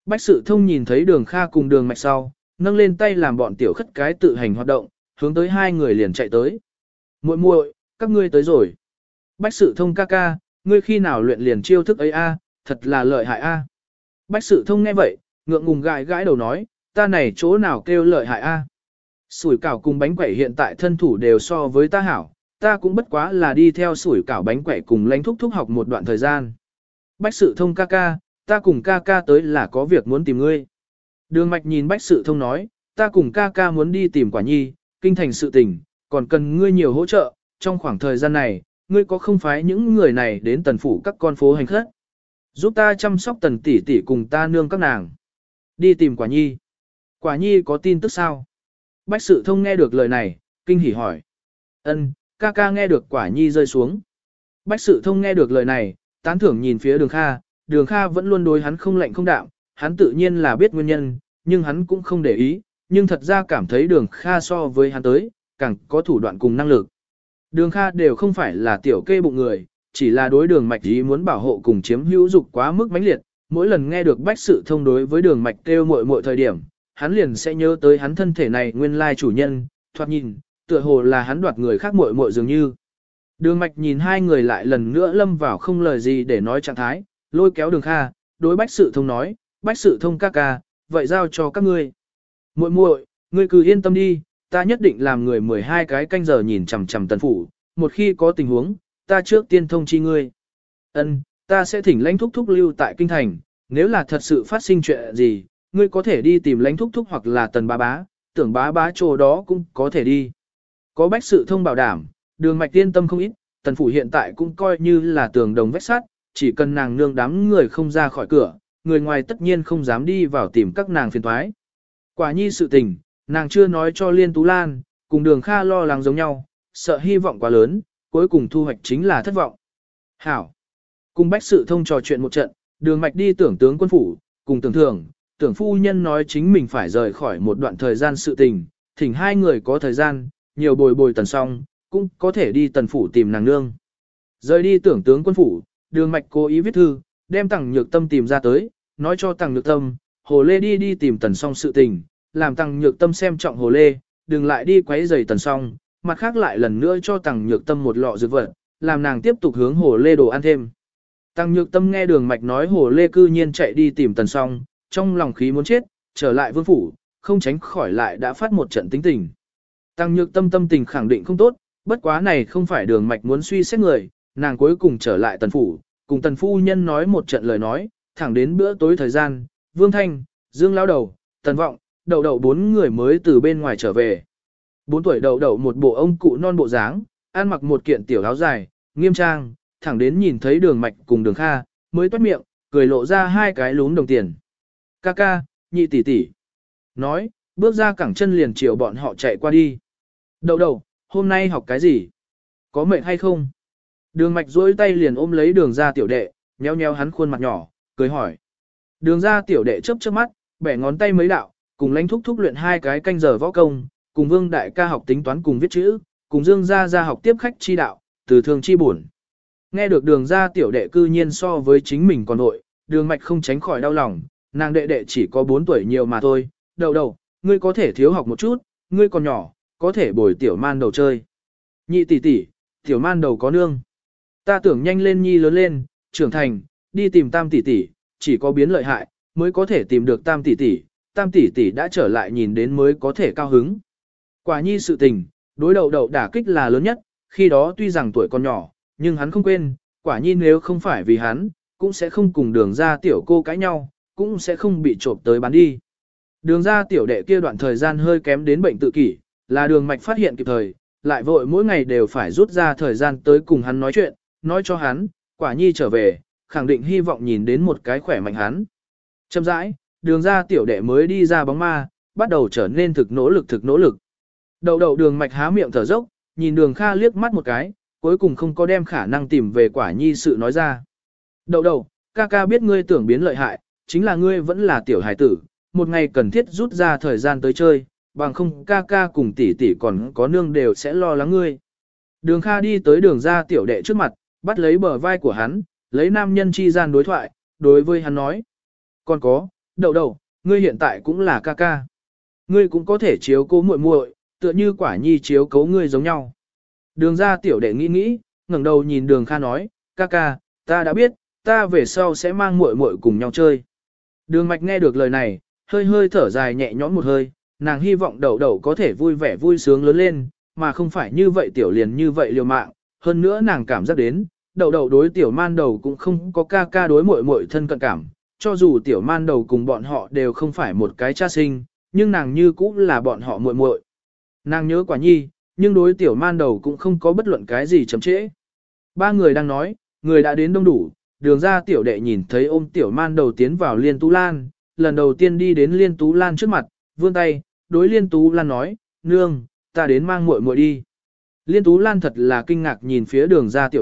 Bách Sự Thông nhìn thấy Đường Kha cùng Đường Mạch sau, nâng lên tay làm bọn tiểu khất cái tự hành hoạt động, hướng tới hai người liền chạy tới. Muội muội, các ngươi tới rồi. Bách Sự Thông ca ca, ngươi khi nào luyện liền chiêu thức ấy a, thật là lợi hại a. Bách Sự Thông nghe vậy, ngượng ngùng gãi gãi đầu nói, ta này chỗ nào kêu lợi hại a. Sủi cảo cùng bánh quẩy hiện tại thân thủ đều so với ta hảo, ta cũng bất quá là đi theo sủi cảo bánh quẩy cùng Lãnh Thúc Thúc học một đoạn thời gian. Bách Sự Thông ca ca, ta cùng ca ca tới là có việc muốn tìm ngươi. Đường Mạch nhìn Bách Sự Thông nói, ta cùng ca ca muốn đi tìm Quả Nhi, kinh thành sự tình, còn cần ngươi nhiều hỗ trợ, trong khoảng thời gian này, ngươi có không phái những người này đến tần phủ các con phố hành khất. Giúp ta chăm sóc tần tỷ tỷ cùng ta nương các nàng. Đi tìm Quả Nhi. Quả Nhi có tin tức sao? Bách Sự Thông nghe được lời này, kinh hỉ hỏi. Ân, ca ca nghe được Quả Nhi rơi xuống. Bách Sự Thông nghe được lời này, tán thưởng nhìn phía Đường Kha, Đường Kha vẫn luôn đối hắn không lạnh không đạm, hắn tự nhiên là biết nguyên nhân, nhưng hắn cũng không để ý, nhưng thật ra cảm thấy Đường Kha so với hắn tới, càng có thủ đoạn cùng năng lực. Đường Kha đều không phải là tiểu kê bụng người, chỉ là đối Đường Mạch ý muốn bảo hộ cùng chiếm hữu dục quá mức mãnh liệt, mỗi lần nghe được Bách Sự Thông đối với Đường Mạch kêu muội muội thời điểm, hắn liền sẽ nhớ tới hắn thân thể này nguyên lai chủ nhân, thoạt nhìn, tựa hồ là hắn đoạt người khác muội muội dường như. Đường Mạch nhìn hai người lại lần nữa lâm vào không lời gì để nói trạng thái, lôi kéo Đường Kha, đối Bách Sự Thông nói, Bách Sự Thông ca ca, vậy giao cho các ngươi. Muội muội, ngươi cứ yên tâm đi, ta nhất định làm người 12 cái canh giờ nhìn chằm chằm tần phủ, một khi có tình huống, ta trước tiên thông chi ngươi. Ân, ta sẽ thỉnh Lãnh Thúc Thúc lưu tại kinh thành, nếu là thật sự phát sinh chuyện gì, ngươi có thể đi tìm Lãnh Thúc Thúc hoặc là tần bá bá, tưởng bá bá chỗ đó cũng có thể đi. Có Bách Sự Thông bảo đảm, Đường Mạch yên tâm không ít, tần phủ hiện tại cũng coi như là tường đồng vách sắt, chỉ cần nàng nương đám người không ra khỏi cửa, người ngoài tất nhiên không dám đi vào tìm các nàng phiền toái. Quả Nhi sự tình, nàng chưa nói cho Liên Tú Lan, cùng Đường Kha lo lắng giống nhau, sợ hy vọng quá lớn, cuối cùng thu hoạch chính là thất vọng. Hảo. Cùng Bách Sự Thông trò chuyện một trận, Đường Mạch đi tưởng tướng quân phủ, cùng tưởng phu nhân nói chính mình phải rời khỏi một đoạn thời gian sự tình, thỉnh hai người có thời gian, nhiều bồi bồi tần xong, cũng có thể đi tần phủ tìm nàng nương. Rời đi tưởng tướng quân phủ, Đường Mạch cố ý viết thư, đem Tằng Nhược Tâm tìm ra tới, nói cho Tằng Nhược Tâm, Hồ Lê đi tìm tần xong sự tình, làm Tằng Nhược Tâm xem trọng Hồ Lê, đừng lại đi quấy rầy tần xong, mặt khác lại lần nữa cho Tằng Nhược Tâm một lọ dược vật, làm nàng tiếp tục hướng Hồ Lê đồ ăn thêm. Tằng Nhược Tâm nghe Đường Mạch nói Hồ Lê cư nhiên chạy đi tìm tần xong, trong lòng khí muốn chết, trở lại vương phủ, không tránh khỏi lại đã phát một trận tính tình. Tằng Nhược Tâm tâm tình khẳng định không tốt, bất quá này không phải Đường Mạch muốn suy xét người, nàng cuối cùng trở lại tần phủ, cùng tần phu nhân nói một trận lời nói, thẳng đến bữa tối thời gian, Vương Thanh, Dương Lão Đầu, Tần Vọng, Đậu Đậu bốn người mới từ bên ngoài trở về. 4 tuổi Đậu Đậu một bộ ông cụ non bộ dáng, ăn mặc một kiện tiểu áo dài, nghiêm trang, thẳng đến nhìn thấy Đường Mạch cùng Đường Kha, mới toát miệng, cười lộ ra hai cái lún đồng tiền. Ca ca, nhị tỷ tỷ. Nói, bước ra cẳng chân liền chiều bọn họ chạy qua đi. Đậu Đậu, hôm nay học cái gì? Có mệt hay không? Đường Mạch duỗi tay liền ôm lấy Đường gia tiểu đệ, nhéo nhéo hắn khuôn mặt nhỏ, cười hỏi. Đường gia tiểu đệ chớp chớp mắt, bẻ ngón tay mấy đạo, cùng Lãnh Thúc Thúc luyện 2 cái canh giờ võ công, cùng Vương đại ca học tính toán cùng viết chữ, cùng Dương gia học tiếp khách chi đạo, từ thường chi bổn. Nghe được Đường gia tiểu đệ cư nhiên so với chính mình còn nội, Đường Mạch không tránh khỏi đau lòng, nàng đệ đệ chỉ có 4 tuổi nhiều mà thôi, Đậu, ngươi có thể thiếu học một chút, ngươi còn nhỏ, có thể bồi tiểu man đầu chơi. Nhị tỷ tỷ, tiểu man đầu có nương. Ta tưởng nhanh lên nhi lớn lên, trưởng thành, đi tìm tam tỷ tỷ, chỉ có biến lợi hại, mới có thể tìm được tam tỷ tỷ đã trở lại nhìn đến mới có thể cao hứng. Quả Nhi sự tình, đối Đậu đả kích là lớn nhất, khi đó tuy rằng tuổi còn nhỏ, nhưng hắn không quên, Quả Nhi nếu không phải vì hắn, cũng sẽ không cùng Đường gia tiểu cô cãi nhau, cũng sẽ không bị trộm tới bán đi. Đường gia tiểu đệ kia đoạn thời gian hơi kém đến bệnh tự kỷ, là Đường Mạch phát hiện kịp thời, lại vội mỗi ngày đều phải rút ra thời gian tới cùng hắn nói chuyện, nói cho hắn, Quả Nhi trở về, khẳng định hy vọng nhìn đến một cái khỏe mạnh hắn. Chậm rãi, Đường gia tiểu đệ mới đi ra bóng ma, bắt đầu trở nên thực nỗ lực. Đậu Đường Mạch há miệng thở dốc, nhìn Đường Kha liếc mắt một cái, cuối cùng không có đem khả năng tìm về Quả Nhi sự nói ra. Đậu, ca ca biết ngươi tưởng biến lợi hại, chính là ngươi vẫn là tiểu hải tử, một ngày cần thiết rút ra thời gian tới chơi, bằng không ca ca cùng tỷ tỷ còn có nương đều sẽ lo lắng ngươi. Đường Kha đi tới Đường gia tiểu đệ trước mặt, bắt lấy bờ vai của hắn, lấy nam nhân chi gian đối thoại, đối với hắn nói. Còn có, Đậu đậu, ngươi hiện tại cũng là ca ca. Ngươi cũng có thể chiếu cố muội muội, tựa như Quả Nhi chiếu cố ngươi giống nhau. Đường ra tiểu đệ nghĩ, ngẩng đầu nhìn Đường Kha nói, ca ca, ta đã biết, ta về sau sẽ mang muội muội cùng nhau chơi. Đường Mạch nghe được lời này, hơi hơi thở dài nhẹ nhõm một hơi, nàng hy vọng đậu đậu có thể vui vẻ vui sướng lớn lên, mà không phải như vậy tiểu liền như vậy liều mạng. Hơn nữa nàng cảm giác đến, đậu đậu đối tiểu man đầu cũng không có ca ca đối muội muội thân cận cảm, cho dù tiểu man đầu cùng bọn họ đều không phải một cái cha sinh, nhưng nàng như cũng là bọn họ muội muội. Nàng nhớ Quả Nhi, nhưng đối tiểu man đầu cũng không có bất luận cái gì chậm trễ. Ba người đang nói, người đã đến đông đủ, đường ra tiểu đệ nhìn thấy ôm tiểu man đầu tiến vào Liên Tú Lan, lần đầu tiên đi đến Liên Tú Lan trước mặt, vươn tay, đối Liên Tú Lan nói, nương, ta đến mang muội muội đi. Liên Tú Lan thật là kinh ngạc nhìn phía đường ra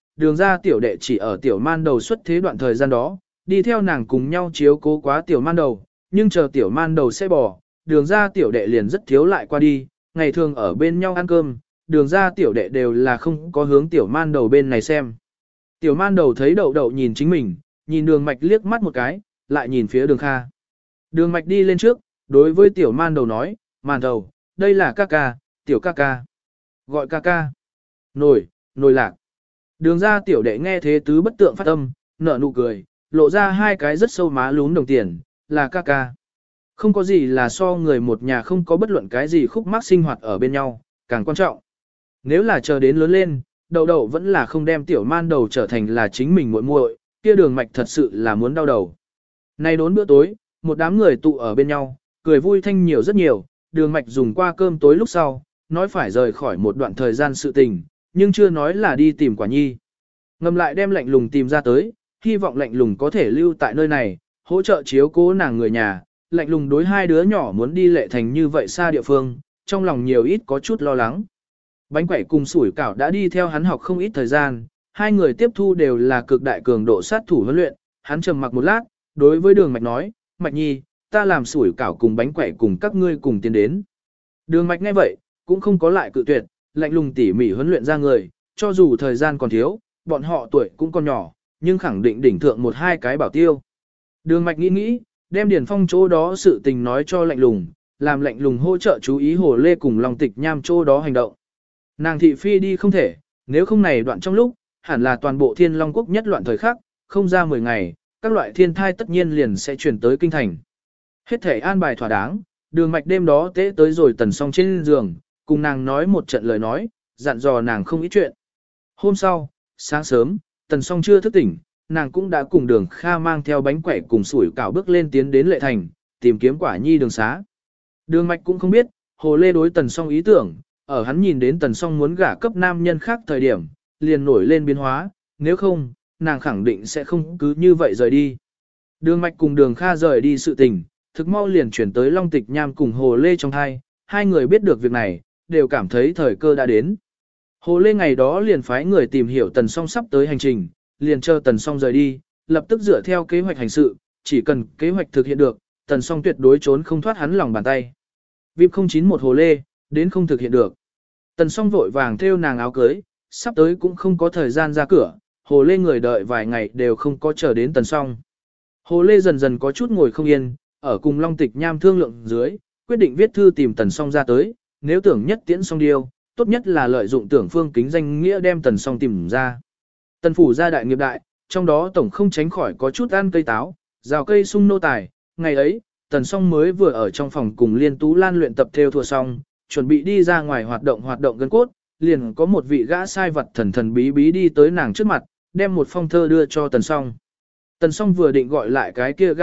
tiểu đệ chỉ ở tiểu man đầu xuất thế đoạn thời gian đó, đi theo nàng cùng nhau chiếu cố quá tiểu man đầu, nhưng chờ tiểu man đầu sẽ bỏ, đường ra tiểu đệ liền rất thiếu lại qua đi, ngày thường ở bên nhau ăn cơm, đường ra tiểu đệ đều là không có hướng tiểu man đầu bên này xem. Tiểu man đầu thấy đậu đậu nhìn chính mình, nhìn đường mạch liếc mắt một cái, lại nhìn phía đường Kha. Đường mạch đi lên trước, đối với tiểu man đầu nói, man đầu, đây là ca ca, tiểu ca ca. Gọi ca ca. Nổi lạc. Đường ra tiểu đệ nghe thế tứ bất tượng phát âm, nở nụ cười, lộ ra hai cái rất sâu má lún đồng tiền, là ca ca. Không có gì là so người một nhà không có bất luận cái gì khúc mắc sinh hoạt ở bên nhau, càng quan trọng. Nếu là chờ đến lớn lên, đậu đậu vẫn là không đem tiểu man đầu trở thành là chính mình muội muội, kia đường mạch thật sự là muốn đau đầu. Nay đốn bữa tối, một đám người tụ ở bên nhau, cười vui thanh nhiều rất nhiều, đường mạch dùng qua cơm tối lúc sau, nói phải rời khỏi một đoạn thời gian sự tình, nhưng chưa nói là đi tìm Quả Nhi. Ngầm lại đem Lạnh Lùng tìm ra tới, hy vọng Lạnh Lùng có thể lưu tại nơi này, hỗ trợ chiếu cố nàng người nhà. Lạnh Lùng đối hai đứa nhỏ muốn đi Lệ Thành như vậy xa địa phương, trong lòng nhiều ít có chút lo lắng. Bánh quẩy cùng sủi cảo đã đi theo hắn học không ít thời gian, hai người tiếp thu đều là cực đại cường độ sát thủ huấn luyện, hắn trầm mặc một lát, đối với Đường Mạch nói, Mạch Nhi, ta làm sủi cảo cùng bánh quẩy cùng các ngươi cùng tiến đến. Đường Mạch nghe vậy, cũng không có lại cự tuyệt, Lạnh Lùng tỉ mỉ huấn luyện ra người, cho dù thời gian còn thiếu, bọn họ tuổi cũng còn nhỏ, nhưng khẳng định đỉnh thượng một hai cái bảo tiêu. Đường Mạch nghĩ, đem Điền Phong chỗ đó sự tình nói cho Lạnh Lùng, làm Lạnh Lùng hỗ trợ chú ý Hồ Lê cùng Long Tịch Nham chỗ đó hành động. Nàng thị phi đi không thể, nếu không này đoạn trong lúc, hẳn là toàn bộ Thiên Long Quốc nhất loạn thời khắc, không ra 10 ngày, các loại thiên thai tất nhiên liền sẽ chuyển tới kinh thành. Hết thể an bài thỏa đáng, Đường Mạch đêm đó tế tới rồi Tần Song trên giường, cùng nàng nói một trận lời nói, dặn dò nàng không ít chuyện. Hôm sau, sáng sớm, Tần Song chưa thức tỉnh, nàng cũng đã cùng Đường Kha mang theo bánh quẩy cùng sủi cảo bước lên tiến đến Lệ Thành, tìm kiếm Quả Nhi đường xá. Đường Mạch cũng không biết, Hồ Lê đối Tần Song ý tưởng, ở hắn nhìn đến Tần Song muốn gả cấp nam nhân khác thời điểm, liền nổi lên biến hóa, nếu không, nàng khẳng định sẽ không cứ như vậy rời đi. Đường Mạch cùng Đường Kha rời đi sự tình, thực mau liền chuyển tới Long Tịch Nham cùng Hồ Lê trong hai người biết được việc này, đều cảm thấy thời cơ đã đến. Hồ Lê ngày đó liền phái người tìm hiểu Tần Song sắp tới hành trình, liền chờ Tần Song rời đi, lập tức dựa theo kế hoạch hành sự, chỉ cần kế hoạch thực hiện được, Tần Song tuyệt đối trốn không thoát hắn lòng bàn tay. VIP 091 Hồ Lê, đến không thực hiện được. Tần Song vội vàng thêu nàng áo cưới, sắp tới cũng không có thời gian ra cửa, Hồ Lê người đợi vài ngày đều không có chờ đến Tần Song. Hồ Lê dần dần có chút ngồi không yên, ở cùng Long Tịch Nham thương lượng dưới, quyết định viết thư tìm Tần Song ra tới, nếu tưởng nhất tiễn song điêu, tốt nhất là lợi dụng Tưởng Phương Kính danh nghĩa đem Tần Song tìm ra. Tần phủ gia đại nghiệp đại, trong đó tổng không tránh khỏi có chút ăn cây táo, rào cây sung nô tài, ngày ấy, Tần Song mới vừa ở trong phòng cùng Liên Tú Lan luyện tập theo thua xong, chuẩn bị đi ra ngoài hoạt động gân cốt, liền có một vị gã sai vật thần thần bí bí đi tới nàng trước mặt, đem một phong thơ đưa cho Tần Song. Tần Song vừa định gọi lại cái kia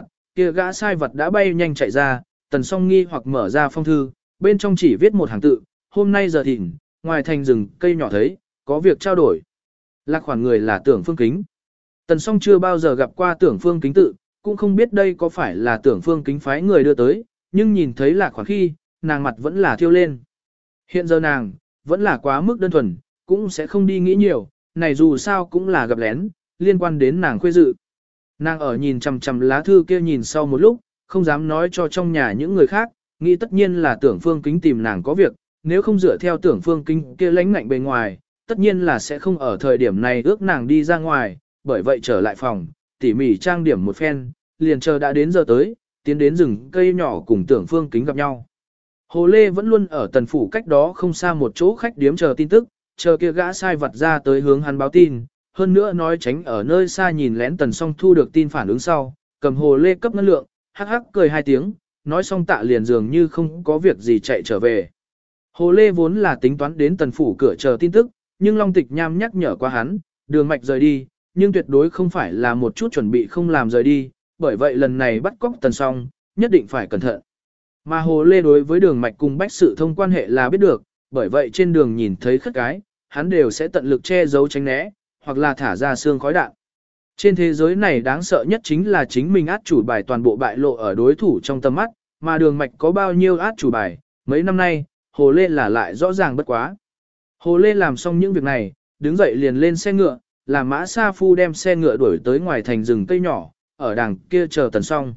gã sai vật đã bay nhanh chạy ra, Tần Song nghi hoặc mở ra phong thư, bên trong chỉ viết một hàng tự, hôm nay giờ thìn, ngoài thành rừng cây nhỏ thấy, có việc trao đổi. Lạc khoản người là Tưởng Phương Kính. Tần Song chưa bao giờ gặp qua Tưởng Phương Kính tự, cũng không biết đây có phải là Tưởng Phương Kính phái người đưa tới, nhưng nhìn thấy lạc khoản khi, nàng mặt vẫn là thiêu lên. Hiện giờ nàng, vẫn là quá mức đơn thuần, cũng sẽ không đi nghĩ nhiều, này dù sao cũng là gặp lén, liên quan đến nàng khuê dự. Nàng ở nhìn chằm chằm lá thư kia nhìn sau một lúc, không dám nói cho trong nhà những người khác, nghĩ tất nhiên là Tưởng Phương Kính tìm nàng có việc, nếu không dựa theo Tưởng Phương Kính kia lãnh ngạnh bề ngoài, tất nhiên là sẽ không ở thời điểm này ước nàng đi ra ngoài, bởi vậy trở lại phòng, tỉ mỉ trang điểm một phen, liền chờ đã đến giờ tới, tiến đến rừng cây nhỏ cùng Tưởng Phương Kính gặp nhau. Hồ Lê vẫn luôn ở Tần phủ cách đó không xa một chỗ khách điếm chờ tin tức, chờ kia gã sai vật ra tới hướng hắn báo tin, hơn nữa nói tránh ở nơi xa nhìn lén Tần Song thu được tin phản ứng sau, cầm Hồ Lê cấp ngân lượng, hắc hắc cười hai tiếng, nói xong tạ liền dường như không có việc gì chạy trở về. Hồ Lê vốn là tính toán đến Tần phủ cửa chờ tin tức, nhưng Long Tịch Nham nhắc nhở qua hắn, Đường Mạch rời đi, nhưng tuyệt đối không phải là một chút chuẩn bị không làm rời đi, bởi vậy lần này bắt cóc Tần Song, nhất định phải cẩn thận. Mà Hồ Lê đối với Đường Mạch cùng Bách Sự Thông quan hệ là biết được, bởi vậy trên đường nhìn thấy khất cái, hắn đều sẽ tận lực che giấu tránh né, hoặc là thả ra xương khói đạn. Trên thế giới này đáng sợ nhất chính là chính mình át chủ bài toàn bộ bại lộ ở đối thủ trong tầm mắt, mà Đường Mạch có bao nhiêu át chủ bài, mấy năm nay, Hồ Lê là lại rõ ràng bất quá. Hồ Lê làm xong những việc này, đứng dậy liền lên xe ngựa, làm Mã Sa Phu đem xe ngựa đuổi tới ngoài thành rừng cây nhỏ, ở đằng kia chờ Tần Song.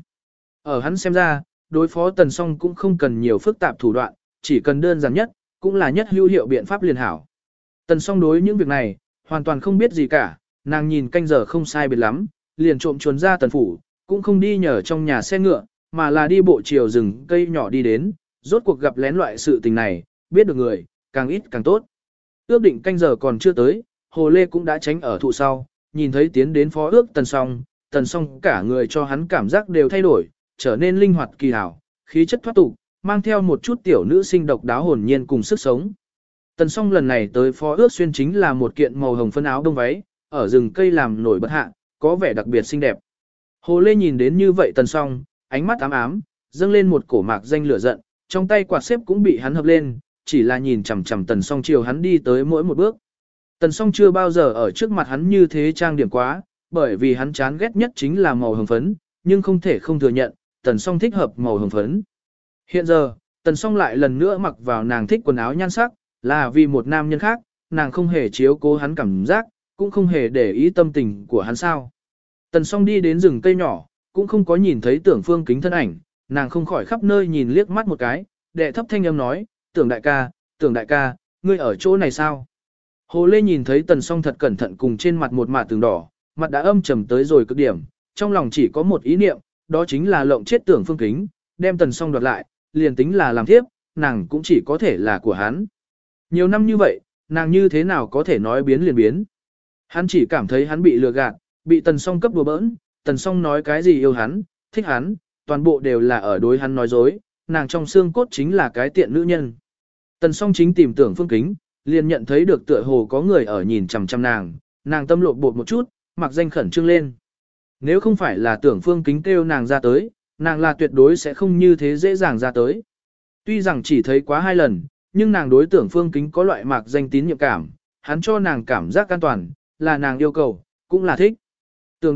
Ở hắn xem ra, đối phó Tần Song cũng không cần nhiều phức tạp thủ đoạn, chỉ cần đơn giản nhất, cũng là nhất hữu hiệu biện pháp liền hảo. Tần Song đối những việc này, hoàn toàn không biết gì cả, nàng nhìn canh giờ không sai biệt lắm, liền trộm chuồn ra Tần phủ, cũng không đi nhờ trong nhà xe ngựa, mà là đi bộ chiều rừng cây nhỏ đi đến, rốt cuộc gặp lén loại sự tình này, biết được người, càng ít càng tốt. Ước định canh giờ còn chưa tới, Hồ Lê cũng đã tránh ở thụ sau, nhìn thấy tiến đến phó ước Tần Song cả người cho hắn cảm giác đều thay đổi, trở nên linh hoạt kỳ hảo, khí chất thoát tục, mang theo một chút tiểu nữ sinh độc đáo hồn nhiên cùng sức sống. Tần Song lần này tới phó ước xuyên chính là một kiện màu hồng phân áo đông váy, ở rừng cây làm nổi bật hạ, có vẻ đặc biệt xinh đẹp. Hồ Lê nhìn đến như vậy Tần Song, ánh mắt ám ám, dâng lên một cổ mạc danh lửa giận, trong tay quạt xếp cũng bị hắn hợp lên, chỉ là nhìn chằm chằm Tần Song chiều hắn đi tới mỗi một bước. Tần Song chưa bao giờ ở trước mặt hắn như thế trang điểm quá, bởi vì hắn chán ghét nhất chính là màu hồng phấn, nhưng không thể không thừa nhận, Tần Song thích hợp màu hồng phấn. Hiện giờ, Tần Song lại lần nữa mặc vào nàng thích quần áo nhan sắc, là vì một nam nhân khác, nàng không hề chiếu cố hắn cảm giác, cũng không hề để ý tâm tình của hắn sao. Tần Song đi đến rừng cây nhỏ, cũng không có nhìn thấy Tưởng Phương Kính thân ảnh, nàng không khỏi khắp nơi nhìn liếc mắt một cái, đệ thấp thanh âm nói, Tưởng đại ca, ngươi ở chỗ này sao? Hồ Lê nhìn thấy Tần Song thật cẩn thận cùng trên mặt một mạt tường đỏ, mặt đã âm trầm tới rồi cực điểm, trong lòng chỉ có một ý niệm, đó chính là lộng chết Tưởng Phương Kính, đem Tần Song đoạt lại, liền tính là làm thiếp, nàng cũng chỉ có thể là của hắn. Nhiều năm như vậy, nàng như thế nào có thể nói biến liền biến. Hắn chỉ cảm thấy hắn bị lừa gạt, bị Tần Song cấp đùa bỡn, Tần Song nói cái gì yêu hắn, thích hắn, toàn bộ đều là ở đối hắn nói dối, nàng trong xương cốt chính là cái tiện nữ nhân. Tần Song chính tìm Tưởng Phương Kính, liền nhận thấy được tựa hồ có người ở nhìn chằm chằm nàng tâm lộ bột một chút, mặc danh khẩn trương lên. Nếu không phải là Tưởng Phương Kính kêu nàng ra tới, nàng là tuyệt đối sẽ không như thế dễ dàng ra tới. Tuy rằng chỉ thấy quá 2 lần, nhưng nàng đối Tưởng Phương Kính có loại mạc danh tín nhiệm cảm, hắn cho nàng cảm giác an toàn, là nàng yêu cầu, cũng là thích. Tưởng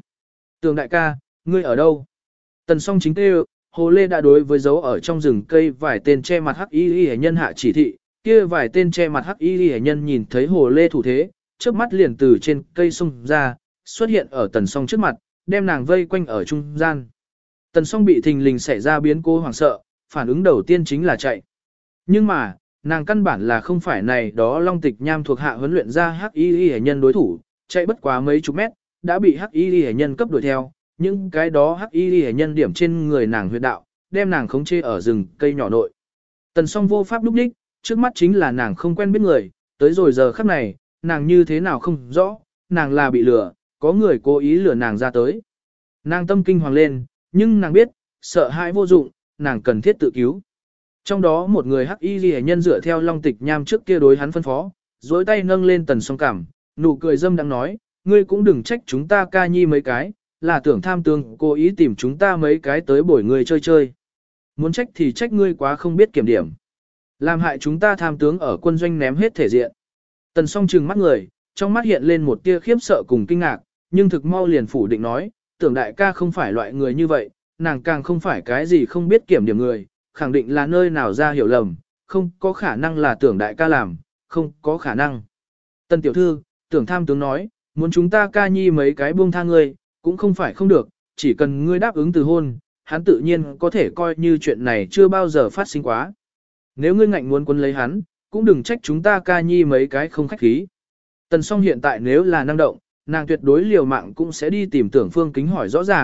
đại ca, ngươi ở đâu? Tần Song chính kêu, Hồ Lê đã đối với dấu ở trong rừng cây vài tên che mặt hắc y hệ nhân hạ chỉ thị, kia vài tên che mặt hắc y hệ nhân nhìn thấy Hồ Lê thủ thế, chớp mắt liền từ trên cây xông ra, xuất hiện ở Tần Song trước mặt, đem nàng vây quanh ở trung gian. Tần Song bị thình lình xảy ra biến cố hoảng sợ, phản ứng đầu tiên chính là chạy. Nhưng mà, nàng căn bản là không phải này đó Long Tịch Nham thuộc hạ huấn luyện ra hắc y hệ nhân đối thủ, chạy bất quá mấy chục mét, đã bị hắc y hệ nhân cấp đuổi theo. Những cái đó hắc y hệ nhân điểm trên người nàng huyệt đạo, đem nàng khống chế ở rừng cây nhỏ nội. Tần Song vô pháp lúc đích, trước mắt chính là nàng không quen biết người, tới rồi giờ khắc này, nàng như thế nào không rõ, nàng là bị lừa, có người cố ý lừa nàng ra tới. Nàng tâm kinh hoàng lên, nhưng nàng biết, sợ hãi vô dụng, nàng cần thiết tự cứu. Trong đó một người hắc y hệ nhân dựa theo Long Tịch Nham trước kia đối hắn phân phó, duỗi tay nâng lên Tần Song cảm, nụ cười dâm đang nói, ngươi cũng đừng trách chúng ta ca nhi mấy cái, là tưởng tham tướng cố ý tìm chúng ta mấy cái tới bổi người chơi chơi. Muốn trách thì trách ngươi quá không biết kiểm điểm. Làm hại chúng ta tham tướng ở quân doanh ném hết thể diện. Tần Song trừng mắt người, trong mắt hiện lên một tia khiếp sợ cùng kinh ngạc, nhưng thực mau liền phủ định nói, Tưởng đại ca không phải loại người như vậy, nàng càng không phải cái gì không biết kiểm điểm người, khẳng định là nơi nào ra hiểu lầm, không có khả năng là Tưởng đại ca làm, không có khả năng. Tần tiểu thư, Tưởng tham tướng nói, muốn chúng ta ca nhi mấy cái buông tha ngươi, cũng không phải không được, chỉ cần ngươi đáp ứng từ hôn, hắn tự nhiên có thể coi như chuyện này chưa bao giờ phát sinh quá. Nếu ngươi ngạnh muốn quấn lấy hắn, cũng đừng trách chúng ta ca nhi mấy cái không khách khí. Tần Song hiện tại nếu là năng động, nàng tuyệt đối liều mạng cũng sẽ đi tìm Tưởng Phương Kính hỏi rõ ràng,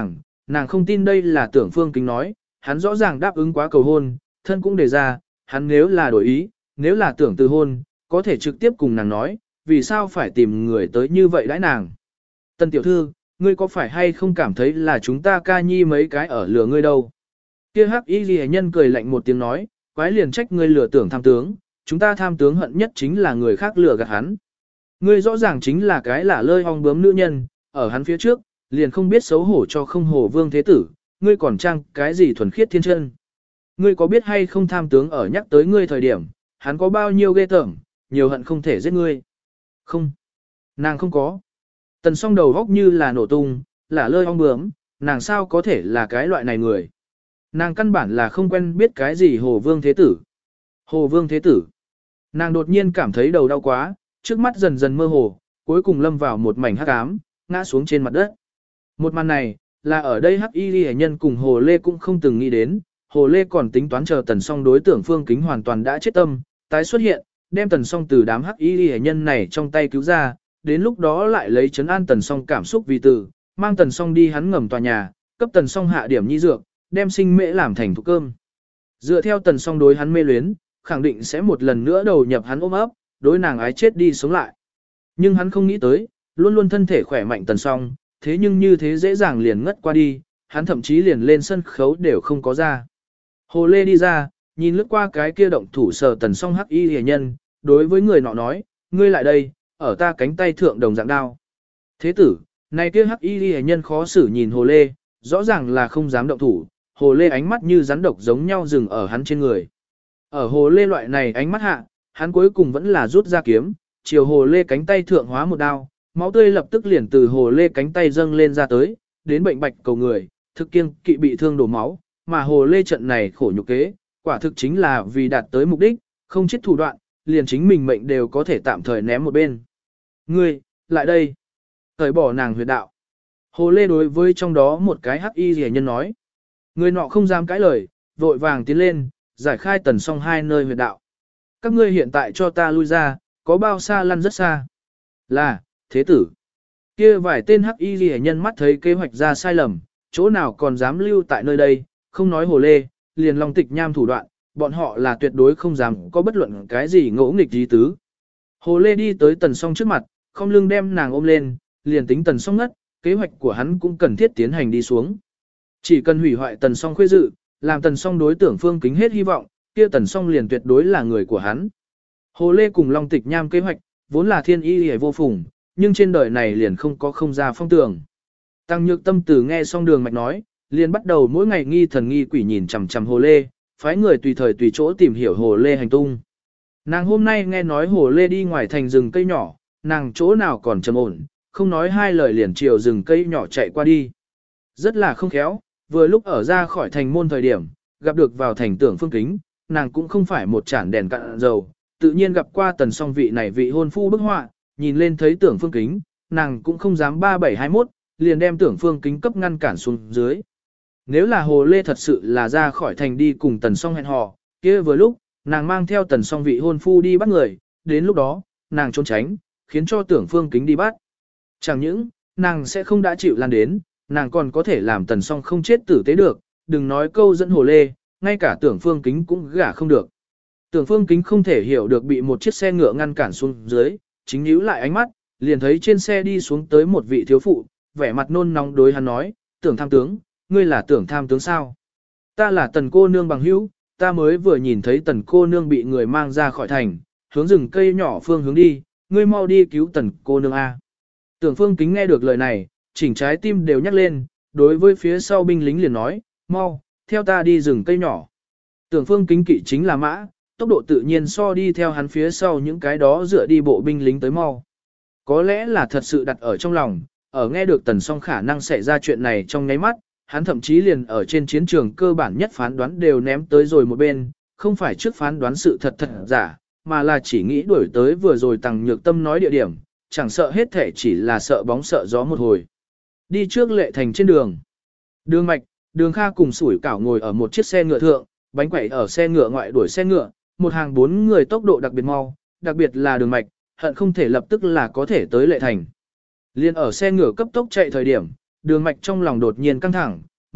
nàng không tin đây là Tưởng Phương Kính nói, hắn rõ ràng đáp ứng quá cầu hôn, thân cũng đề ra, hắn nếu là đổi ý, nếu là tưởng từ hôn, có thể trực tiếp cùng nàng nói, vì sao phải tìm người tới như vậy đãi nàng. Tần tiểu thư, ngươi có phải hay không cảm thấy là chúng ta ca nhi mấy cái ở lừa ngươi đâu? Kia hắc y ghi nhân cười lạnh một tiếng nói, quái liền trách ngươi lừa tưởng tham tướng, chúng ta tham tướng hận nhất chính là người khác lừa gạt hắn. Ngươi rõ ràng chính là cái lả lơi ong bướm nữ nhân, ở hắn phía trước, liền không biết xấu hổ cho không hổ vương thế tử, ngươi còn trang cái gì thuần khiết thiên chân. Ngươi có biết hay không tham tướng ở nhắc tới ngươi thời điểm, hắn có bao nhiêu ghê tởm, nhiều hận không thể giết ngươi. Không, nàng không có. Tần song đầu góc như là nổ tung, lả lơi ong bướm, nàng sao có thể là cái loại này người. Nàng căn bản là không quen biết cái gì Hồ Vương Thế Tử. Hồ Vương Thế Tử. Nàng đột nhiên cảm thấy đầu đau quá, trước mắt dần dần mơ hồ, cuối cùng lâm vào một mảnh hắc ám, ngã xuống trên mặt đất. Một màn này, là ở đây hắc y ghi nhân cùng Hồ Lê cũng không từng nghĩ đến. Hồ Lê còn tính toán chờ Tần Song đối tượng Phương Kính hoàn toàn đã chết tâm, tái xuất hiện, đem Tần Song từ đám hắc y ghi nhân này trong tay cứu ra, đến lúc đó lại lấy trấn an Tần Song cảm xúc vì từ, mang Tần Song đi hắn ngầm tòa nhà, cấp Tần Song hạ điểm nhi dược, đem sinh mễ làm thành thuốc cơm. Dựa theo Tần Song đối hắn mê luyến, khẳng định sẽ một lần nữa đầu nhập hắn ôm ấp, đối nàng ái chết đi sống lại. Nhưng hắn không nghĩ tới, luôn luôn thân thể khỏe mạnh Tần Song, thế nhưng như thế dễ dàng liền ngất qua đi, hắn thậm chí liền lên sân khấu đều không có ra. Hồ Lê đi ra, nhìn lướt qua cái kia động thủ sờ Tần Song hắc y hề nhân, đối với người nọ nói, ngươi lại đây, ở ta cánh tay thượng đồng dạng đao. Thế tử, này kia hắc y hề nhân khó xử nhìn Hồ Lê, rõ ràng là không dám động thủ, Hồ Lê ánh mắt như rắn độc giống nhau dừng ở hắn trên người. Ở Hồ Lê loại này ánh mắt hạ, hắn cuối cùng vẫn là rút ra kiếm, chiều Hồ Lê cánh tay thượng hóa một đao, máu tươi lập tức liền từ Hồ Lê cánh tay dâng lên ra tới, đến bệnh bạch cầu người, thực kiêng kỵ bị thương đổ máu, mà Hồ Lê trận này khổ nhục kế, quả thực chính là vì đạt tới mục đích, không chết thủ đoạn, liền chính mình mệnh đều có thể tạm thời ném một bên. Ngươi, lại đây. Thời bỏ nàng huyệt đạo. Hồ Lê đối với trong đó một cái hắc y rẻ nhân nói. Người nọ không dám cãi lời, vội vàng tiến lên, giải khai Tần Song hai nơi huyệt đạo. Các ngươi hiện tại cho ta lui ra, có bao xa lăn rất xa. Là, thế tử. Kia vài tên hắc y rẻ nhân mắt thấy kế hoạch ra sai lầm, chỗ nào còn dám lưu tại nơi đây, không nói Hồ Lê, liền Long Tịch Nham thủ đoạn, bọn họ là tuyệt đối không dám có bất luận cái gì ngỗ nghịch gì tứ. Hồ Lê đi tới Tần Song trước mặt, không lưng đem nàng ôm lên, liền tính Tần Song ngất, kế hoạch của hắn cũng cần thiết tiến hành đi xuống. Chỉ cần hủy hoại Tần Song khuê dự, làm Tần Song đối tưởng Phương Kính hết hy vọng, kia Tần Song liền tuyệt đối là người của hắn. Hồ Lê cùng Long Tịch Nham kế hoạch, vốn là thiên y hề vô phùng, nhưng trên đời này liền không có không ra phong tường. Tăng Nhược Tâm từ nghe xong Đường Mạch nói, liền bắt đầu mỗi ngày nghi thần nghi quỷ nhìn chằm chằm Hồ Lê, phái người tùy thời tùy chỗ tìm hiểu Hồ Lê hành tung. Nàng hôm nay nghe nói Hồ Lê đi ngoài thành rừng cây nhỏ, nàng chỗ nào còn trầm ổn, không nói hai lời liền chiều rừng cây nhỏ chạy qua đi. Rất là không khéo, vừa lúc ở ra khỏi thành môn thời điểm, gặp được vào thành tưởng Phương Kính, nàng cũng không phải một chản đèn cạn dầu, tự nhiên gặp qua Tần Song vị này vị hôn phu bức họa, nhìn lên thấy tưởng Phương Kính, nàng cũng không dám 3721, liền đem tưởng Phương Kính cấp ngăn cản xuống dưới. Nếu là Hồ Lê thật sự là ra khỏi thành đi cùng Tần Song hẹn hò, kia vừa lúc, nàng mang theo Tần Song vị hôn phu đi bắt người, đến lúc đó, nàng trốn tránh, khiến cho tưởng Phương Kính đi bắt. Chẳng những, nàng sẽ không đã chịu lan đến, nàng còn có thể làm Tần Song không chết tử tế được, đừng nói câu dẫn Hồ Lê, ngay cả tưởng Phương Kính cũng gả không được. Tưởng Phương Kính không thể hiểu được bị một chiếc xe ngựa ngăn cản xuống dưới, chính nhíu lại ánh mắt, liền thấy trên xe đi xuống tới một vị thiếu phụ, vẻ mặt nôn nóng đối hắn nói, tưởng tham tướng, ngươi là tưởng tham tướng sao? Ta là Tần cô nương bằng hữu, ta mới vừa nhìn thấy Tần cô nương bị người mang ra khỏi thành, hướng rừng cây nhỏ phương hướng đi, ngươi mau đi cứu Tần cô nương A. Tưởng Phương Kính nghe được lời này, chỉnh trái tim đều nhắc lên, đối với phía sau binh lính liền nói, mau, theo ta đi rừng cây nhỏ. Tưởng Phương Kính kỵ chính là mã, tốc độ tự nhiên so đi theo hắn phía sau những cái đó dựa đi bộ binh lính tới mau. Có lẽ là thật sự đặt ở trong lòng, ở nghe được Tần Song khả năng xảy ra chuyện này trong nháy mắt, hắn thậm chí liền ở trên chiến trường cơ bản nhất phán đoán đều ném tới rồi một bên, không phải trước phán đoán sự thật thật giả, mà là chỉ nghĩ đuổi tới vừa rồi Tăng Nhược Tâm nói địa điểm, chẳng sợ hết thể chỉ là sợ bóng sợ gió một hồi. Đi trước Lệ Thành trên đường. Đường Mạch, Đường Kha cùng Sủi Cảo ngồi ở một chiếc xe ngựa thượng, bánh quẩy ở xe ngựa ngoại đuổi xe ngựa, một hàng 4 người tốc độ đặc biệt mau, đặc biệt là Đường Mạch, hận không thể lập tức là có thể tới Lệ Thành. Liên ở xe ngựa cấp tốc chạy thời điểm, Đường Mạch trong lòng đột nhiên căng thẳng,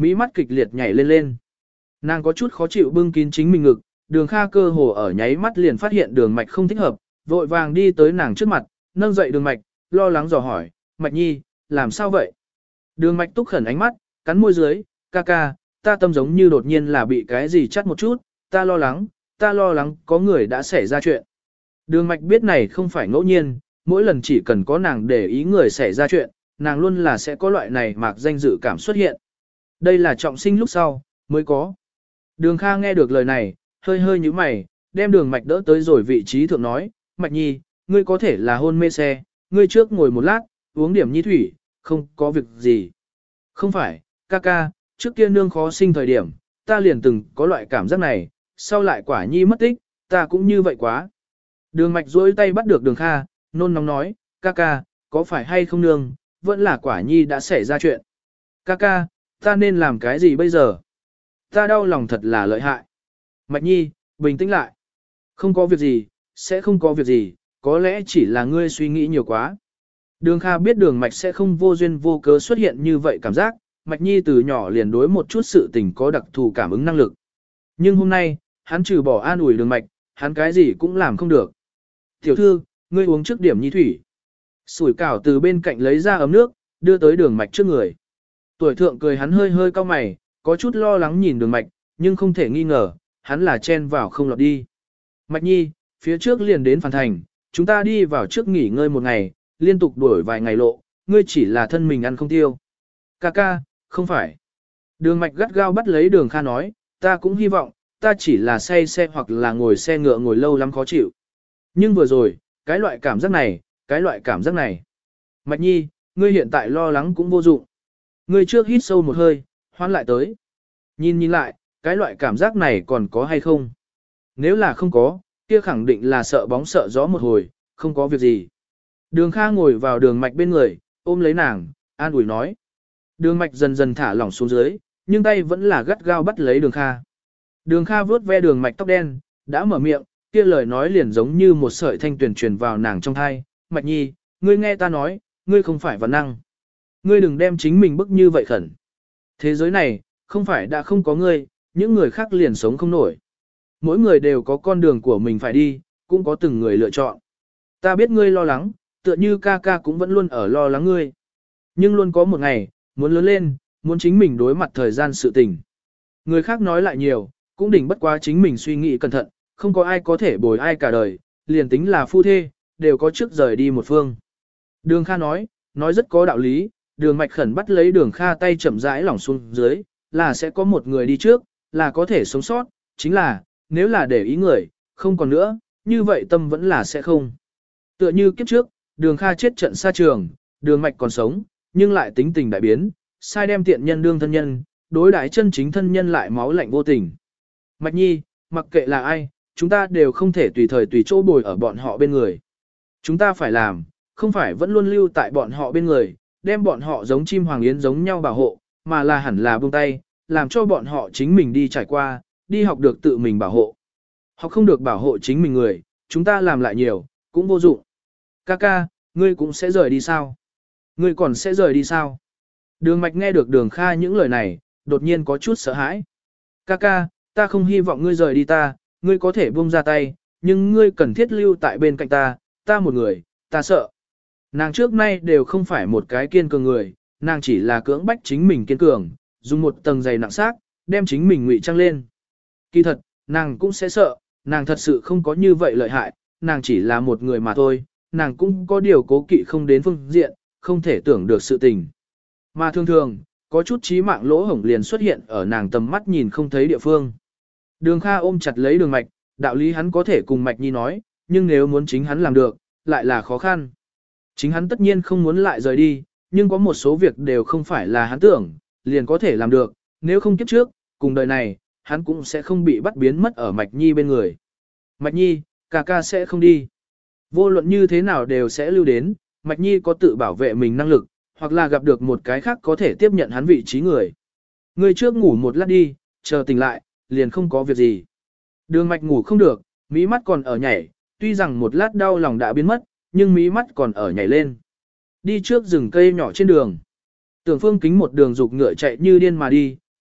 mỹ mắt kịch liệt nhảy lên lên. Nàng có chút khó chịu bưng kín chính mình ngực, Đường Kha cơ hồ ở nháy mắt liền phát hiện Đường Mạch không thích hợp, vội vàng đi tới nàng trước mặt, nâng dậy Đường Mạch, lo lắng dò hỏi, Mạch Nhi, làm sao vậy? Đường Mạch túc khẩn ánh mắt, cắn môi dưới, ca ca, ta tâm giống như đột nhiên là bị cái gì chắt một chút, ta lo lắng có người đã xảy ra chuyện. Đường Mạch biết này không phải ngẫu nhiên, mỗi lần chỉ cần có nàng để ý người xảy ra chuyện, nàng luôn là sẽ có loại này mạc danh dự cảm xuất hiện. Đây là trọng sinh lúc sau, mới có. Đường Kha nghe được lời này, hơi hơi nhíu mày, đem Đường Mạch đỡ tới rồi vị trí thượng nói, Mạch Nhi, ngươi có thể là hôn mê xe, ngươi trước ngồi một lát, uống điểm nhi thủy, không có việc gì. Không phải, ca ca, trước kia nương khó sinh thời điểm, ta liền từng có loại cảm giác này, sau lại quả nhi mất tích, ta cũng như vậy quá. Đường Mạch duỗi tay bắt được Đường Kha, nôn nóng nói, ca ca, có phải hay không nương, vẫn là quả nhi đã xảy ra chuyện. Ca ca, ta nên làm cái gì bây giờ? Ta đau lòng thật là lợi hại. Mạch Nhi, bình tĩnh lại. Không có việc gì, sẽ không có việc gì, có lẽ chỉ là ngươi suy nghĩ nhiều quá. Đường Kha biết Đường Mạch sẽ không vô duyên vô cớ xuất hiện như vậy cảm giác, Mạch Nhi từ nhỏ liền đối một chút sự tình có đặc thù cảm ứng năng lực. Nhưng hôm nay, hắn trừ bỏ an ủi Đường Mạch, hắn cái gì cũng làm không được. Tiểu thư, ngươi uống trước điểm nhi thủy. Sủi cảo từ bên cạnh lấy ra ấm nước, đưa tới Đường Mạch trước người. Tuổi thượng cười hắn hơi hơi cau mày, có chút lo lắng nhìn Đường Mạch, nhưng không thể nghi ngờ, hắn là chen vào không lọt đi. Mạch Nhi, phía trước liền đến Phàn Thành, chúng ta đi vào trước nghỉ ngơi một ngày, liên tục đuổi vài ngày lộ, ngươi chỉ là thân mình ăn không tiêu. Ca ca, không phải. Đường Mạch gắt gao bắt lấy Đường Kha nói, ta cũng hy vọng, ta chỉ là say xe hoặc là ngồi xe ngựa ngồi lâu lắm khó chịu. Nhưng vừa rồi, cái loại cảm giác này. Mạch Nhi, ngươi hiện tại lo lắng cũng vô dụng. Ngươi trước hít sâu một hơi, hoán lại tới. Nhìn lại, cái loại cảm giác này còn có hay không? Nếu là không có, kia khẳng định là sợ bóng sợ gió một hồi, không có việc gì. Đường Kha ngồi vào Đường Mạch bên người, ôm lấy nàng, an ủi nói. Đường Mạch dần dần thả lỏng xuống dưới, nhưng tay vẫn là gắt gao bắt lấy Đường Kha. Đường Kha vuốt ve Đường Mạch tóc đen, đã mở miệng, kia lời nói liền giống như một sợi thanh tuyển truyền vào nàng trong thai. Mạch Nhi, ngươi nghe ta nói, ngươi không phải văn năng. Ngươi đừng đem chính mình bức như vậy khẩn. Thế giới này, không phải đã không có ngươi, những người khác liền sống không nổi. Mỗi người đều có con đường của mình phải đi, cũng có từng người lựa chọn. Ta biết ngươi lo lắng, tựa như ca ca cũng vẫn luôn ở lo lắng ngươi. Nhưng luôn có một ngày, muốn lớn lên, muốn chính mình đối mặt thời gian sự tình. Người khác nói lại nhiều, cũng đỉnh bất quá chính mình suy nghĩ cẩn thận, không có ai có thể bồi ai cả đời, liền tính là phu thê, đều có trước rời đi một phương. Đường Kha nói rất có đạo lý, Đường Mạch khẩn bắt lấy Đường Kha tay chậm rãi lỏng xuống dưới, là sẽ có một người đi trước, là có thể sống sót, chính là, nếu là để ý người, không còn nữa, như vậy tâm vẫn là sẽ không. Tựa như kiếp trước, Đường Kha chết trận xa trường, Đường Mạch còn sống, nhưng lại tính tình đại biến, sai đem tiện nhân đương thân nhân, đối đãi chân chính thân nhân lại máu lạnh vô tình. Mạch Nhi, mặc kệ là ai, chúng ta đều không thể tùy thời tùy chỗ bồi ở bọn họ bên người. Chúng ta phải làm, không phải vẫn luôn lưu tại bọn họ bên người, đem bọn họ giống chim hoàng yến giống nhau bảo hộ, mà là hẳn là buông tay, làm cho bọn họ chính mình đi trải qua, đi học được tự mình bảo hộ. Học không được bảo hộ chính mình người, chúng ta làm lại nhiều, cũng vô dụng. Ca ca, ngươi cũng sẽ rời đi sao? Ngươi còn sẽ rời đi sao? Đường Mạch nghe được Đường Kha những lời này, đột nhiên có chút sợ hãi. Ca ca, ta không hy vọng ngươi rời đi ta, ngươi có thể buông ra tay, nhưng ngươi cần thiết lưu tại bên cạnh ta một người, ta sợ. Nàng trước nay đều không phải một cái kiên cường người, nàng chỉ là cưỡng bách chính mình kiên cường, dùng một tầng dày nặng xác, đem chính mình ngụy trang lên. Kỳ thật, nàng cũng sẽ sợ, nàng thật sự không có như vậy lợi hại, nàng chỉ là một người mà thôi, nàng cũng có điều cố kỵ không đến phương diện, không thể tưởng được sự tình. Mà thường thường, có chút chí mạng lỗ hổng liền xuất hiện ở nàng tầm mắt nhìn không thấy địa phương. Đường Kha ôm chặt lấy Đường Mạch, đạo lý hắn có thể cùng Mạch Nhi nói, nhưng nếu muốn chính hắn làm được, lại là khó khăn. Chính hắn tất nhiên không muốn lại rời đi, nhưng có một số việc đều không phải là hắn tưởng, liền có thể làm được, nếu không kiếp trước, cùng đời này, hắn cũng sẽ không bị bắt biến mất ở Mạch Nhi bên người. Mạch Nhi, ca ca sẽ không đi. Vô luận như thế nào đều sẽ lưu đến, Mạch Nhi có tự bảo vệ mình năng lực, hoặc là gặp được một cái khác có thể tiếp nhận hắn vị trí người. Ngươi trước ngủ một lát đi, chờ tỉnh lại, liền không có việc gì. Đường Mạch ngủ không được, mí mắt còn ở nhảy, tuy rằng một lát đau lòng đã biến mất, nhưng mí mắt còn ở nhảy lên. Đi trước rừng cây nhỏ trên đường. Tưởng Phương Kính một đường dục ngựa chạy như điên mà đi,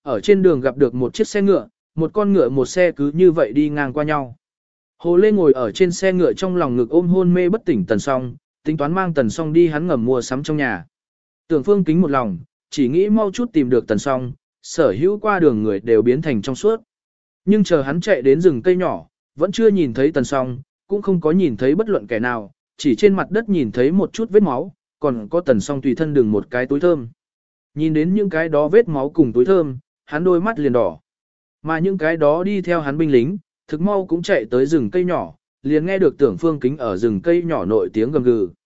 ở trên đường gặp được một chiếc xe ngựa, một con ngựa một xe cứ như vậy đi ngang qua nhau. Hồ Lê ngồi ở trên xe ngựa trong lòng ngực ôm hôn mê bất tỉnh Tần Song, tính toán mang Tần Song đi hắn ngầm mua sắm trong nhà. Tưởng Phương Kính một lòng, chỉ nghĩ mau chút tìm được Tần Song, sở hữu qua đường người đều biến thành trong suốt. Nhưng chờ hắn chạy đến rừng cây nhỏ, vẫn chưa nhìn thấy Tần Song, cũng không có nhìn thấy bất luận kẻ nào, chỉ trên mặt đất nhìn thấy một chút vết máu, còn có Tần Song tùy thân đừng một cái túi thơm. Nhìn đến những cái đó vết máu cùng túi thơm, hắn đôi mắt liền đỏ. Mà những cái đó đi theo hắn binh lính, thực mau cũng chạy tới rừng cây nhỏ, liền nghe được Tưởng Phương Kính ở rừng cây nhỏ nội tiếng gầm gừ.